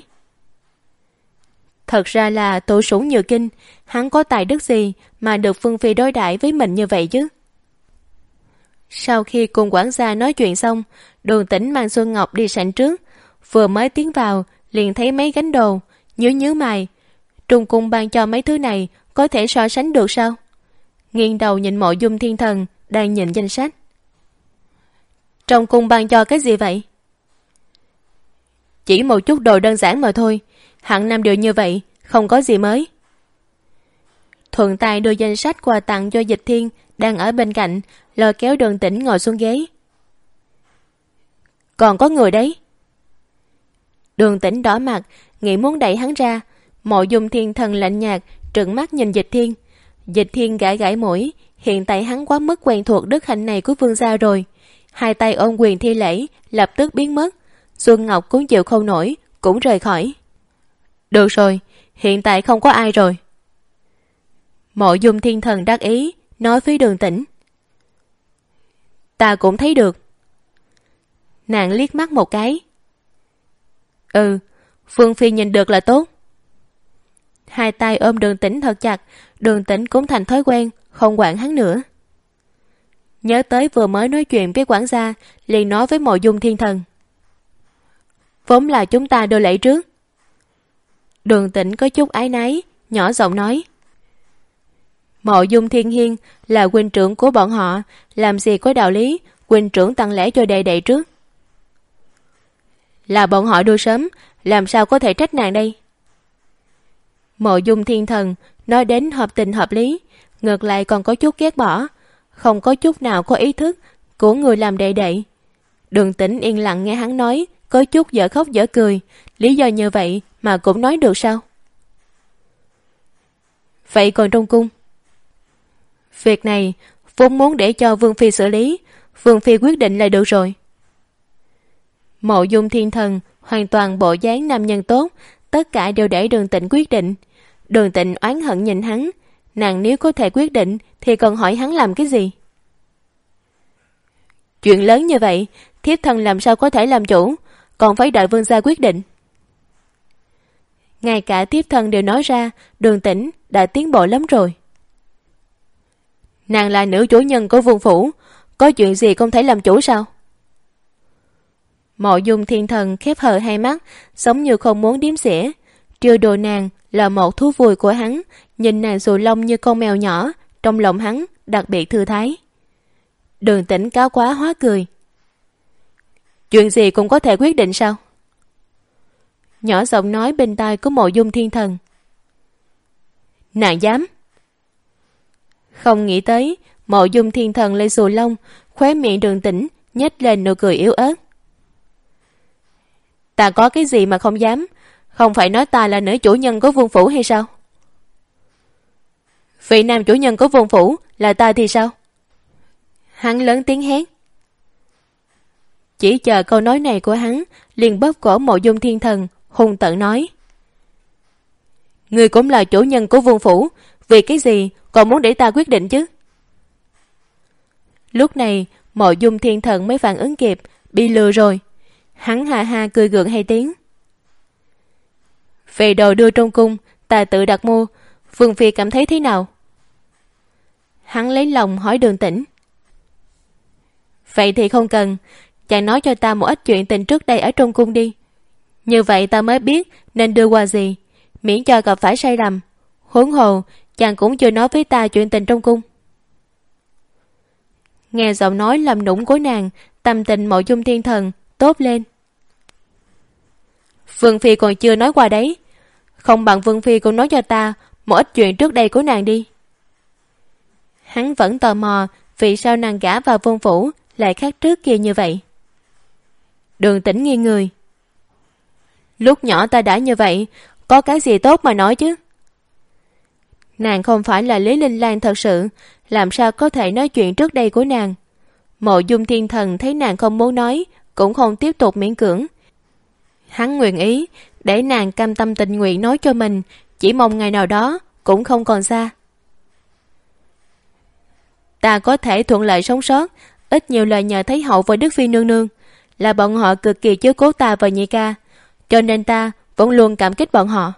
Thật ra là tổ sủng Nhược Kinh, hắn có tài đức gì mà được Phương Phi đối đãi với mình như vậy chứ? Sau khi cùng quản gia nói chuyện xong, Đường Tĩnh mang Xuân Ngọc đi sảnh trước, vừa mới tiến vào liền thấy mấy gánh đồ, nhớ nhớ mày. Trung cung ban cho mấy thứ này có thể so sánh được sao? Nghiêng đầu nhìn Mộ Dung Thiên Thần đang nhìn danh sách. Trong cung ban cho cái gì vậy? Chỉ một chút đồ đơn giản mà thôi, hạng năm đều như vậy, không có gì mới. Thuận tay đưa danh sách quà tặng cho Dịch Thiên đang ở bên cạnh, lôi kéo Đường Tĩnh ngồi xuống ghế. Còn có người đấy. Đường Tĩnh đỏ mặt, nghĩ muốn đẩy hắn ra. Mộ Dung Thiên Thần lạnh nhạt trừng mắt nhìn Dịch Thiên. Dịch Thiên gãi gãi mũi, hiện tại hắn quá mức quen thuộc đức hạnh này của vương gia rồi. Hai tay ôm quyền thi lễ, lập tức biến mất. Xuân Ngọc cũng chịu không nổi, cũng rời khỏi. Được rồi, hiện tại không có ai rồi. Mộ Dung Thiên Thần đắc ý nói với Đường Tĩnh. Ta cũng thấy được. Nàng liếc mắt một cái. Ừ, Phương Phi nhìn được là tốt. Hai tay ôm Đường Tĩnh thật chặt, Đường Tĩnh cũng thành thói quen, không quản hắn nữa. Nhớ tới vừa mới nói chuyện với quản gia, liền nói với Mộ Dung Thiên Thần. Vốn là chúng ta đưa lễ trước. Đường Tĩnh có chút ái náy, nhỏ giọng nói. Mộ Dung Thiên Hiên là huynh trưởng của bọn họ, làm gì có đạo lý huynh trưởng tặng lễ cho đệ đệ trước. Là bọn họ đưa sớm, làm sao có thể trách nàng đây? Mộ Dung Thiên Thần nói đến hợp tình hợp lý, ngược lại còn có chút ghét bỏ, không có chút nào có ý thức của người làm đệ đệ. Đường Tĩnh yên lặng nghe hắn nói, có chút dở khóc dở cười, lý do như vậy mà cũng nói được sao? Vậy còn trong cung? Việc này vốn muốn để cho Vương Phi xử lý, Vương Phi quyết định là được rồi. Mộ Dung Thiên Thần hoàn toàn bộ dáng nam nhân tốt, tất cả đều để Đường Tĩnh quyết định. Đường Tĩnh oán hận nhìn hắn, nàng nếu có thể quyết định thì còn hỏi hắn làm cái gì? Chuyện lớn như vậy, thiếp thân làm sao có thể làm chủ, còn phải đợi vương gia quyết định. Ngay cả thiếp thân đều nói ra, Đường Tĩnh đã tiến bộ lắm rồi. Nàng là nữ chủ nhân của vương phủ, có chuyện gì không thể làm chủ sao? Mộ Dung Thiên Thần khép hờ hai mắt, giống như không muốn điếm xỉa. Trêu đồ nàng là một thú vui của hắn, nhìn nàng xù lông như con mèo nhỏ, trong lòng hắn đặc biệt thư thái. Đường Tĩnh cáo quá hóa cười. Chuyện gì cũng có thể quyết định sao? Nhỏ giọng nói bên tai của Mộ Dung Thiên Thần. Nàng dám? Không nghĩ tới, Mộ Dung Thiên Thần lên xù lông, khóe miệng Đường Tĩnh nhếch lên nụ cười yếu ớt. Ta có cái gì mà không dám? Không phải nói ta là nữ chủ nhân của vương phủ hay sao? Vị nam chủ nhân của vương phủ là ta thì sao? Hắn lớn tiếng hét. Chỉ chờ câu nói này của hắn, liền bóp cổ Mộ Dung Thiên Thần, hung tợn nói. Ngươi cũng là chủ nhân của vương phủ, vì cái gì còn muốn để ta quyết định chứ? Lúc này, Mộ Dung Thiên Thần mới phản ứng kịp, bị lừa rồi. Hắn ha ha cười gượng hai tiếng. Về đồ đưa trong cung, ta tự đặt mua, Vương Phi cảm thấy thế nào? Hắn lấy lòng hỏi Đường Tĩnh. Vậy thì không cần, chàng nói cho ta một ít chuyện tình trước đây ở trong cung đi. Như vậy ta mới biết nên đưa quà gì, miễn cho gặp phải sai lầm. Huống hồ chàng cũng chưa nói với ta chuyện tình trong cung. Nghe giọng nói làm nũng của nàng, tâm tình Mộ Dung Thiên Thần tốt lên. Vương phi còn chưa nói qua đấy, không bằng Vương phi cũng nói cho ta một ít chuyện trước đây của nàng đi. Hắn vẫn tò mò vì sao nàng gả vào Vương phủ lại khác trước kia như vậy. Đường Tĩnh nghiêng người. Lúc nhỏ ta đã như vậy, có cái gì tốt mà nói chứ. Nàng không phải là Lý Linh Lan thật sự, làm sao có thể nói chuyện trước đây của nàng. Mộ Dung Thiên Thần thấy nàng không muốn nói, cũng không tiếp tục miễn cưỡng. Hắn nguyện ý để nàng cam tâm tình nguyện nói cho mình, chỉ mong ngày nào đó cũng không còn xa. Ta có thể thuận lợi sống sót, ít nhiều lời nhờ Thái hậu và Đức phi nương nương, là bọn họ cực kỳ chiếu cố ta và nhị ca, cho nên ta vẫn luôn cảm kích bọn họ.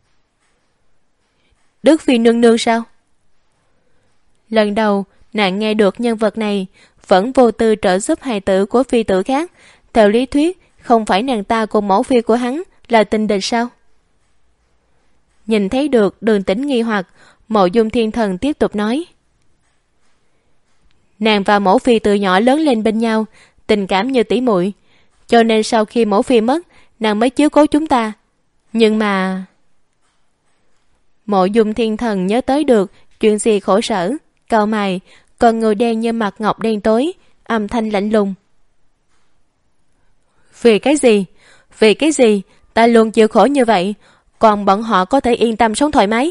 Đức phi nương nương sao? Lần đầu nàng nghe được nhân vật này vẫn vô tư trợ giúp hài tử của phi tử khác. Theo lý thuyết, không phải nàng ta cùng mẫu phi của hắn là tình địch sao? Nhìn thấy được Đường Tĩnh nghi hoặc, Mộ Dung Thiên Thần tiếp tục nói. Nàng và mẫu phi từ nhỏ lớn lên bên nhau, tình cảm như tỷ muội, cho nên sau khi mẫu phi mất, nàng mới chiếu cố chúng ta. Nhưng mà... Mộ Dung Thiên Thần nhớ tới được chuyện gì khổ sở, cau mày, còn người đen như mặt ngọc đen tối, âm thanh lạnh lùng. Vì cái gì? Vì cái gì ta luôn chịu khổ như vậy, còn bọn họ có thể yên tâm sống thoải mái?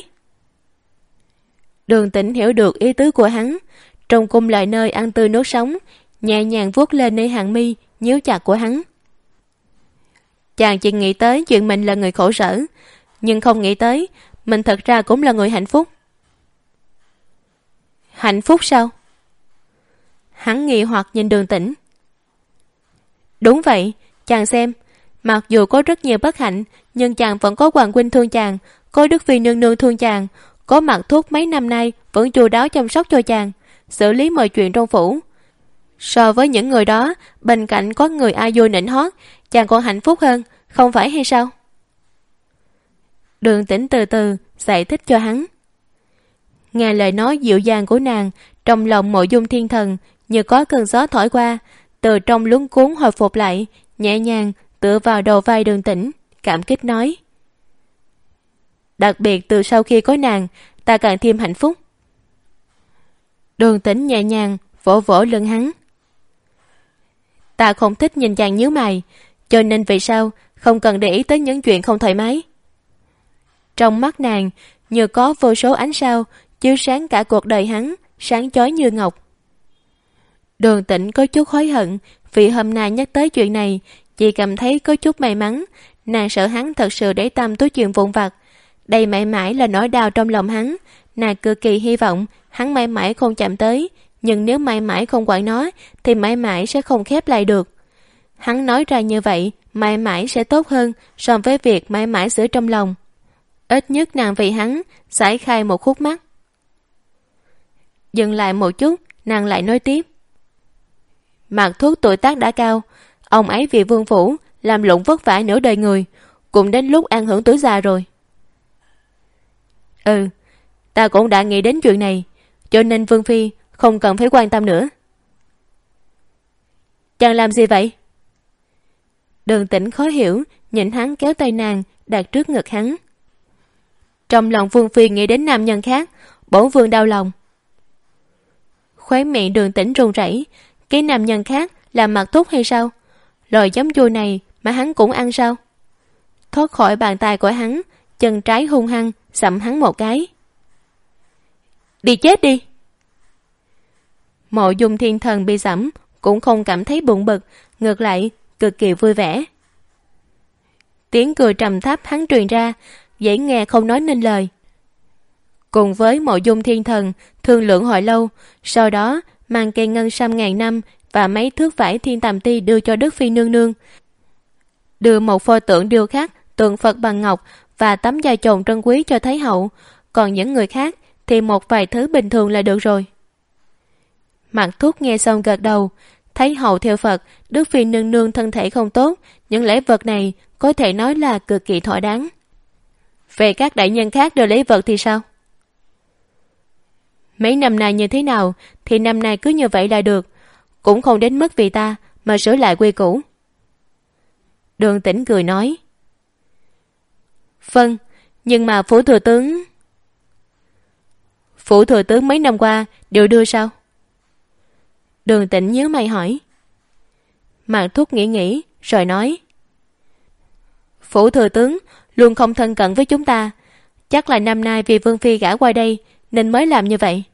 Đường Tĩnh hiểu được ý tứ của hắn, trong cung lại nơi ăn tươi nuốt sống, nhẹ nhàng vuốt lên nơi hàng mi nhíu chặt của hắn. Chàng chỉ nghĩ tới chuyện mình là người khổ sở, nhưng không nghĩ tới mình thật ra cũng là người hạnh phúc. Hạnh phúc sao? Hắn nghi hoặc nhìn Đường Tĩnh. Đúng vậy, chàng xem, mặc dù có rất nhiều bất hạnh, nhưng chàng vẫn có Hoàng huynh thương chàng, có Đức phi nương nương thương chàng, có Mặc Thúc mấy năm nay vẫn chu đáo chăm sóc cho chàng, xử lý mọi chuyện trong phủ. So với những người đó, bên cạnh có người ai vô nịnh hót, chàng còn hạnh phúc hơn, không phải hay sao? Đường Tĩnh từ từ giải thích cho hắn. Nghe lời nói dịu dàng của nàng, trong lòng Mộ Dung Thiên Thần như có cơn gió thổi qua, từ trong luống cuốn hồi phục lại, nhẹ nhàng tựa vào đầu vai Đường Tĩnh, cảm kích nói. Đặc biệt từ sau khi có nàng, ta càng thêm hạnh phúc. Đường Tĩnh nhẹ nhàng vỗ vỗ lưng hắn. Ta không thích nhìn chàng nhíu mày, cho nên vì sao không cần để ý tới những chuyện không thoải mái. Trong mắt nàng như có vô số ánh sao chiếu sáng cả cuộc đời hắn, sáng chói như ngọc. Đường Tĩnh có chút hối hận vì hôm nay nhắc tới chuyện này, chỉ cảm thấy có chút may mắn. Nàng sợ hắn thật sự để tâm tới chuyện vụn vặt, đây mãi mãi là nỗi đau trong lòng hắn. Nàng cực kỳ hy vọng hắn mãi mãi không chạm tới, nhưng nếu mãi mãi không quản nó thì mãi mãi sẽ không khép lại được. Hắn nói ra như vậy mãi mãi sẽ tốt hơn so với việc mãi mãi giữ trong lòng. Ít nhất nàng vì hắn giải khai một khúc mắc. Dừng lại một chút, nàng lại nói tiếp. Mặc Thúc tuổi tác đã cao, ông ấy vì vương phủ làm lụng vất vả nửa đời người, cũng đến lúc an hưởng tuổi già rồi. Ừ, ta cũng đã nghĩ đến chuyện này, cho nên Vương phi không cần phải quan tâm nữa. Chàng làm gì vậy? Đường Tĩnh khó hiểu, nhìn hắn kéo tay nàng đặt trước ngực hắn. Trong lòng Vương phi nghĩ đến nam nhân khác, bổn vương đau lòng. Khóe miệng Đường Tĩnh run rẩy, cái nam nhân khác là Mặc Thúc hay sao? Loại giấm chua này mà hắn cũng ăn sao? Thoát khỏi bàn tay của hắn, chân trái hung hăng sậm hắn một cái. Đi chết đi! Mộ Dung Thiên Thần bị sẫm cũng không cảm thấy buồn bực, ngược lại cực kỳ vui vẻ. Tiếng cười trầm thấp hắn truyền ra, dễ nghe không nói nên lời. Cùng với Mộ Dung Thiên Thần thương lượng hồi lâu, sau đó mang cây ngân sam ngàn năm và mấy thước vải thiên tàm ti đưa cho Đức phi nương nương, đưa một pho tượng điêu khắc tượng Phật bằng ngọc và tấm da chồn trân quý cho Thái hậu, còn những người khác thì một vài thứ bình thường là được rồi. Mặc Thúc nghe xong gật đầu, thấy hầu theo Phật, Đức Phi nương nương thân thể không tốt, những lễ vật này có thể nói là cực kỳ thỏa đáng. Về các đại nhân khác đưa lễ vật thì sao? Mấy năm nay như thế nào thì năm nay cứ như vậy là được, cũng không đến mức vì ta mà sửa lại quy củ. Đường Tĩnh cười nói. Vâng, nhưng mà phủ thừa tướng... Phủ thừa tướng mấy năm qua đều đưa sao? Đường Tĩnh nhíu mày hỏi. Mạc Thúc nghĩ nghĩ rồi nói. Phủ thừa tướng luôn không thân cận với chúng ta, chắc là năm nay vì Vương Phi gả qua đây nên mới làm như vậy.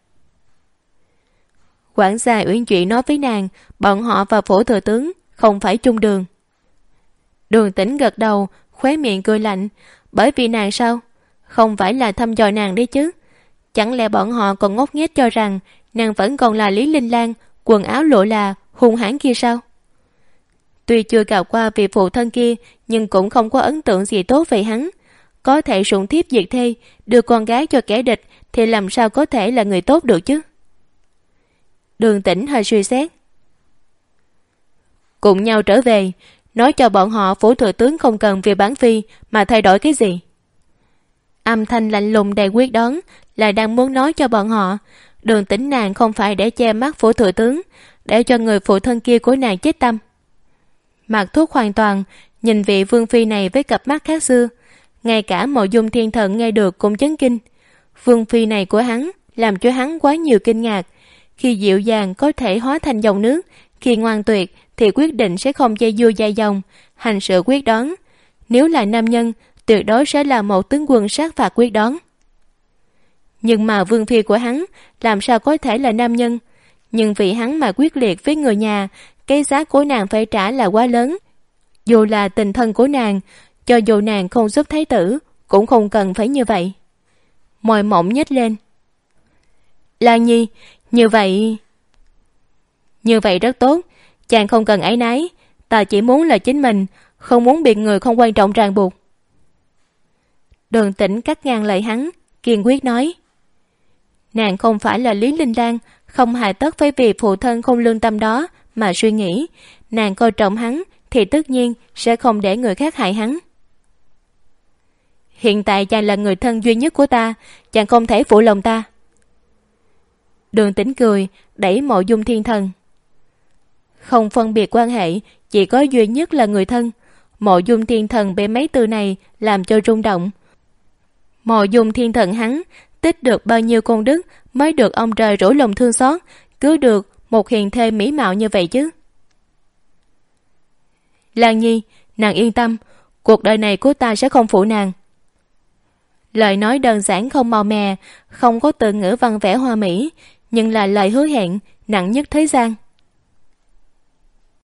Quản gia Uyển Chuyện nói với nàng bọn họ và phủ thừa tướng không phải chung đường. Đường Tĩnh gật đầu, khóe miệng cười lạnh. Bởi vì nàng sao? Không phải là thăm dò nàng đấy chứ? Chẳng lẽ bọn họ còn ngốc nghếch cho rằng nàng vẫn còn là Lý Linh Lang, quần áo lộ là hung hãn kia sao? Tuy chưa gặp qua vị phụ thân kia, nhưng cũng không có ấn tượng gì tốt về hắn. Có thể sủng thiếp diệt thê, đưa con gái cho kẻ địch thì làm sao có thể là người tốt được chứ? Đường Tĩnh hơi suy xét. Cùng nhau trở về, nói cho bọn họ phủ thừa tướng không cần vì bán phi mà thay đổi cái gì. Âm thanh lạnh lùng đầy quyết đoán là đang muốn nói cho bọn họ Đường Tĩnh nàng không phải để che mắt phủ thừa tướng, để cho người phụ thân kia của nàng chết tâm. Mạc Thúc hoàn toàn nhìn vị Vương Phi này với cặp mắt khác xưa, ngay cả Mộ Dung Thiên Thần nghe được cũng chấn kinh. Vương Phi này của hắn làm cho hắn quá nhiều kinh ngạc. Khi dịu dàng có thể hóa thành dòng nước, khi ngoan tuyệt thì quyết định sẽ không dây dưa dài dòng, hành sự quyết đoán. Nếu là nam nhân, tuyệt đối sẽ là một tướng quân sát phạt quyết đoán. Nhưng mà Vương Phi của hắn làm sao có thể là nam nhân? Nhưng vì hắn mà quyết liệt với người nhà, cái giá của nàng phải trả là quá lớn. Dù là tình thân của nàng, cho dù nàng không giúp thái tử, cũng không cần phải như vậy. Môi mỏng nhếch lên. Lan Nhi, như vậy... Như vậy rất tốt, chàng không cần áy náy, ta chỉ muốn là chính mình, không muốn bị người không quan trọng ràng buộc. Đường Tĩnh cắt ngang lời hắn, kiên quyết nói. Nàng không phải là Lý Linh Lang, không hài tất phải vì phụ thân không lương tâm đó mà suy nghĩ. Nàng coi trọng hắn thì tất nhiên sẽ không để người khác hại hắn. Hiện tại chàng là người thân duy nhất của ta, chàng không thể phụ lòng ta. Đường Tĩnh cười, đẩy Mộ Dung Thiên Thần. Không phân biệt quan hệ, chỉ có duy nhất là người thân. Mộ Dung Thiên Thần bị mấy từ này làm cho rung động. Mộ Dung Thiên Thần hắn tích được bao nhiêu công đức mới được ông trời rủ lòng thương xót, cứu được một hiền thê mỹ mạo như vậy chứ. Lan Nhi, nàng yên tâm, cuộc đời này của ta sẽ không phụ nàng. Lời nói đơn giản không màu mè, không có từ ngữ văn vẻ hoa mỹ, nhưng là lời hứa hẹn nặng nhất thế gian.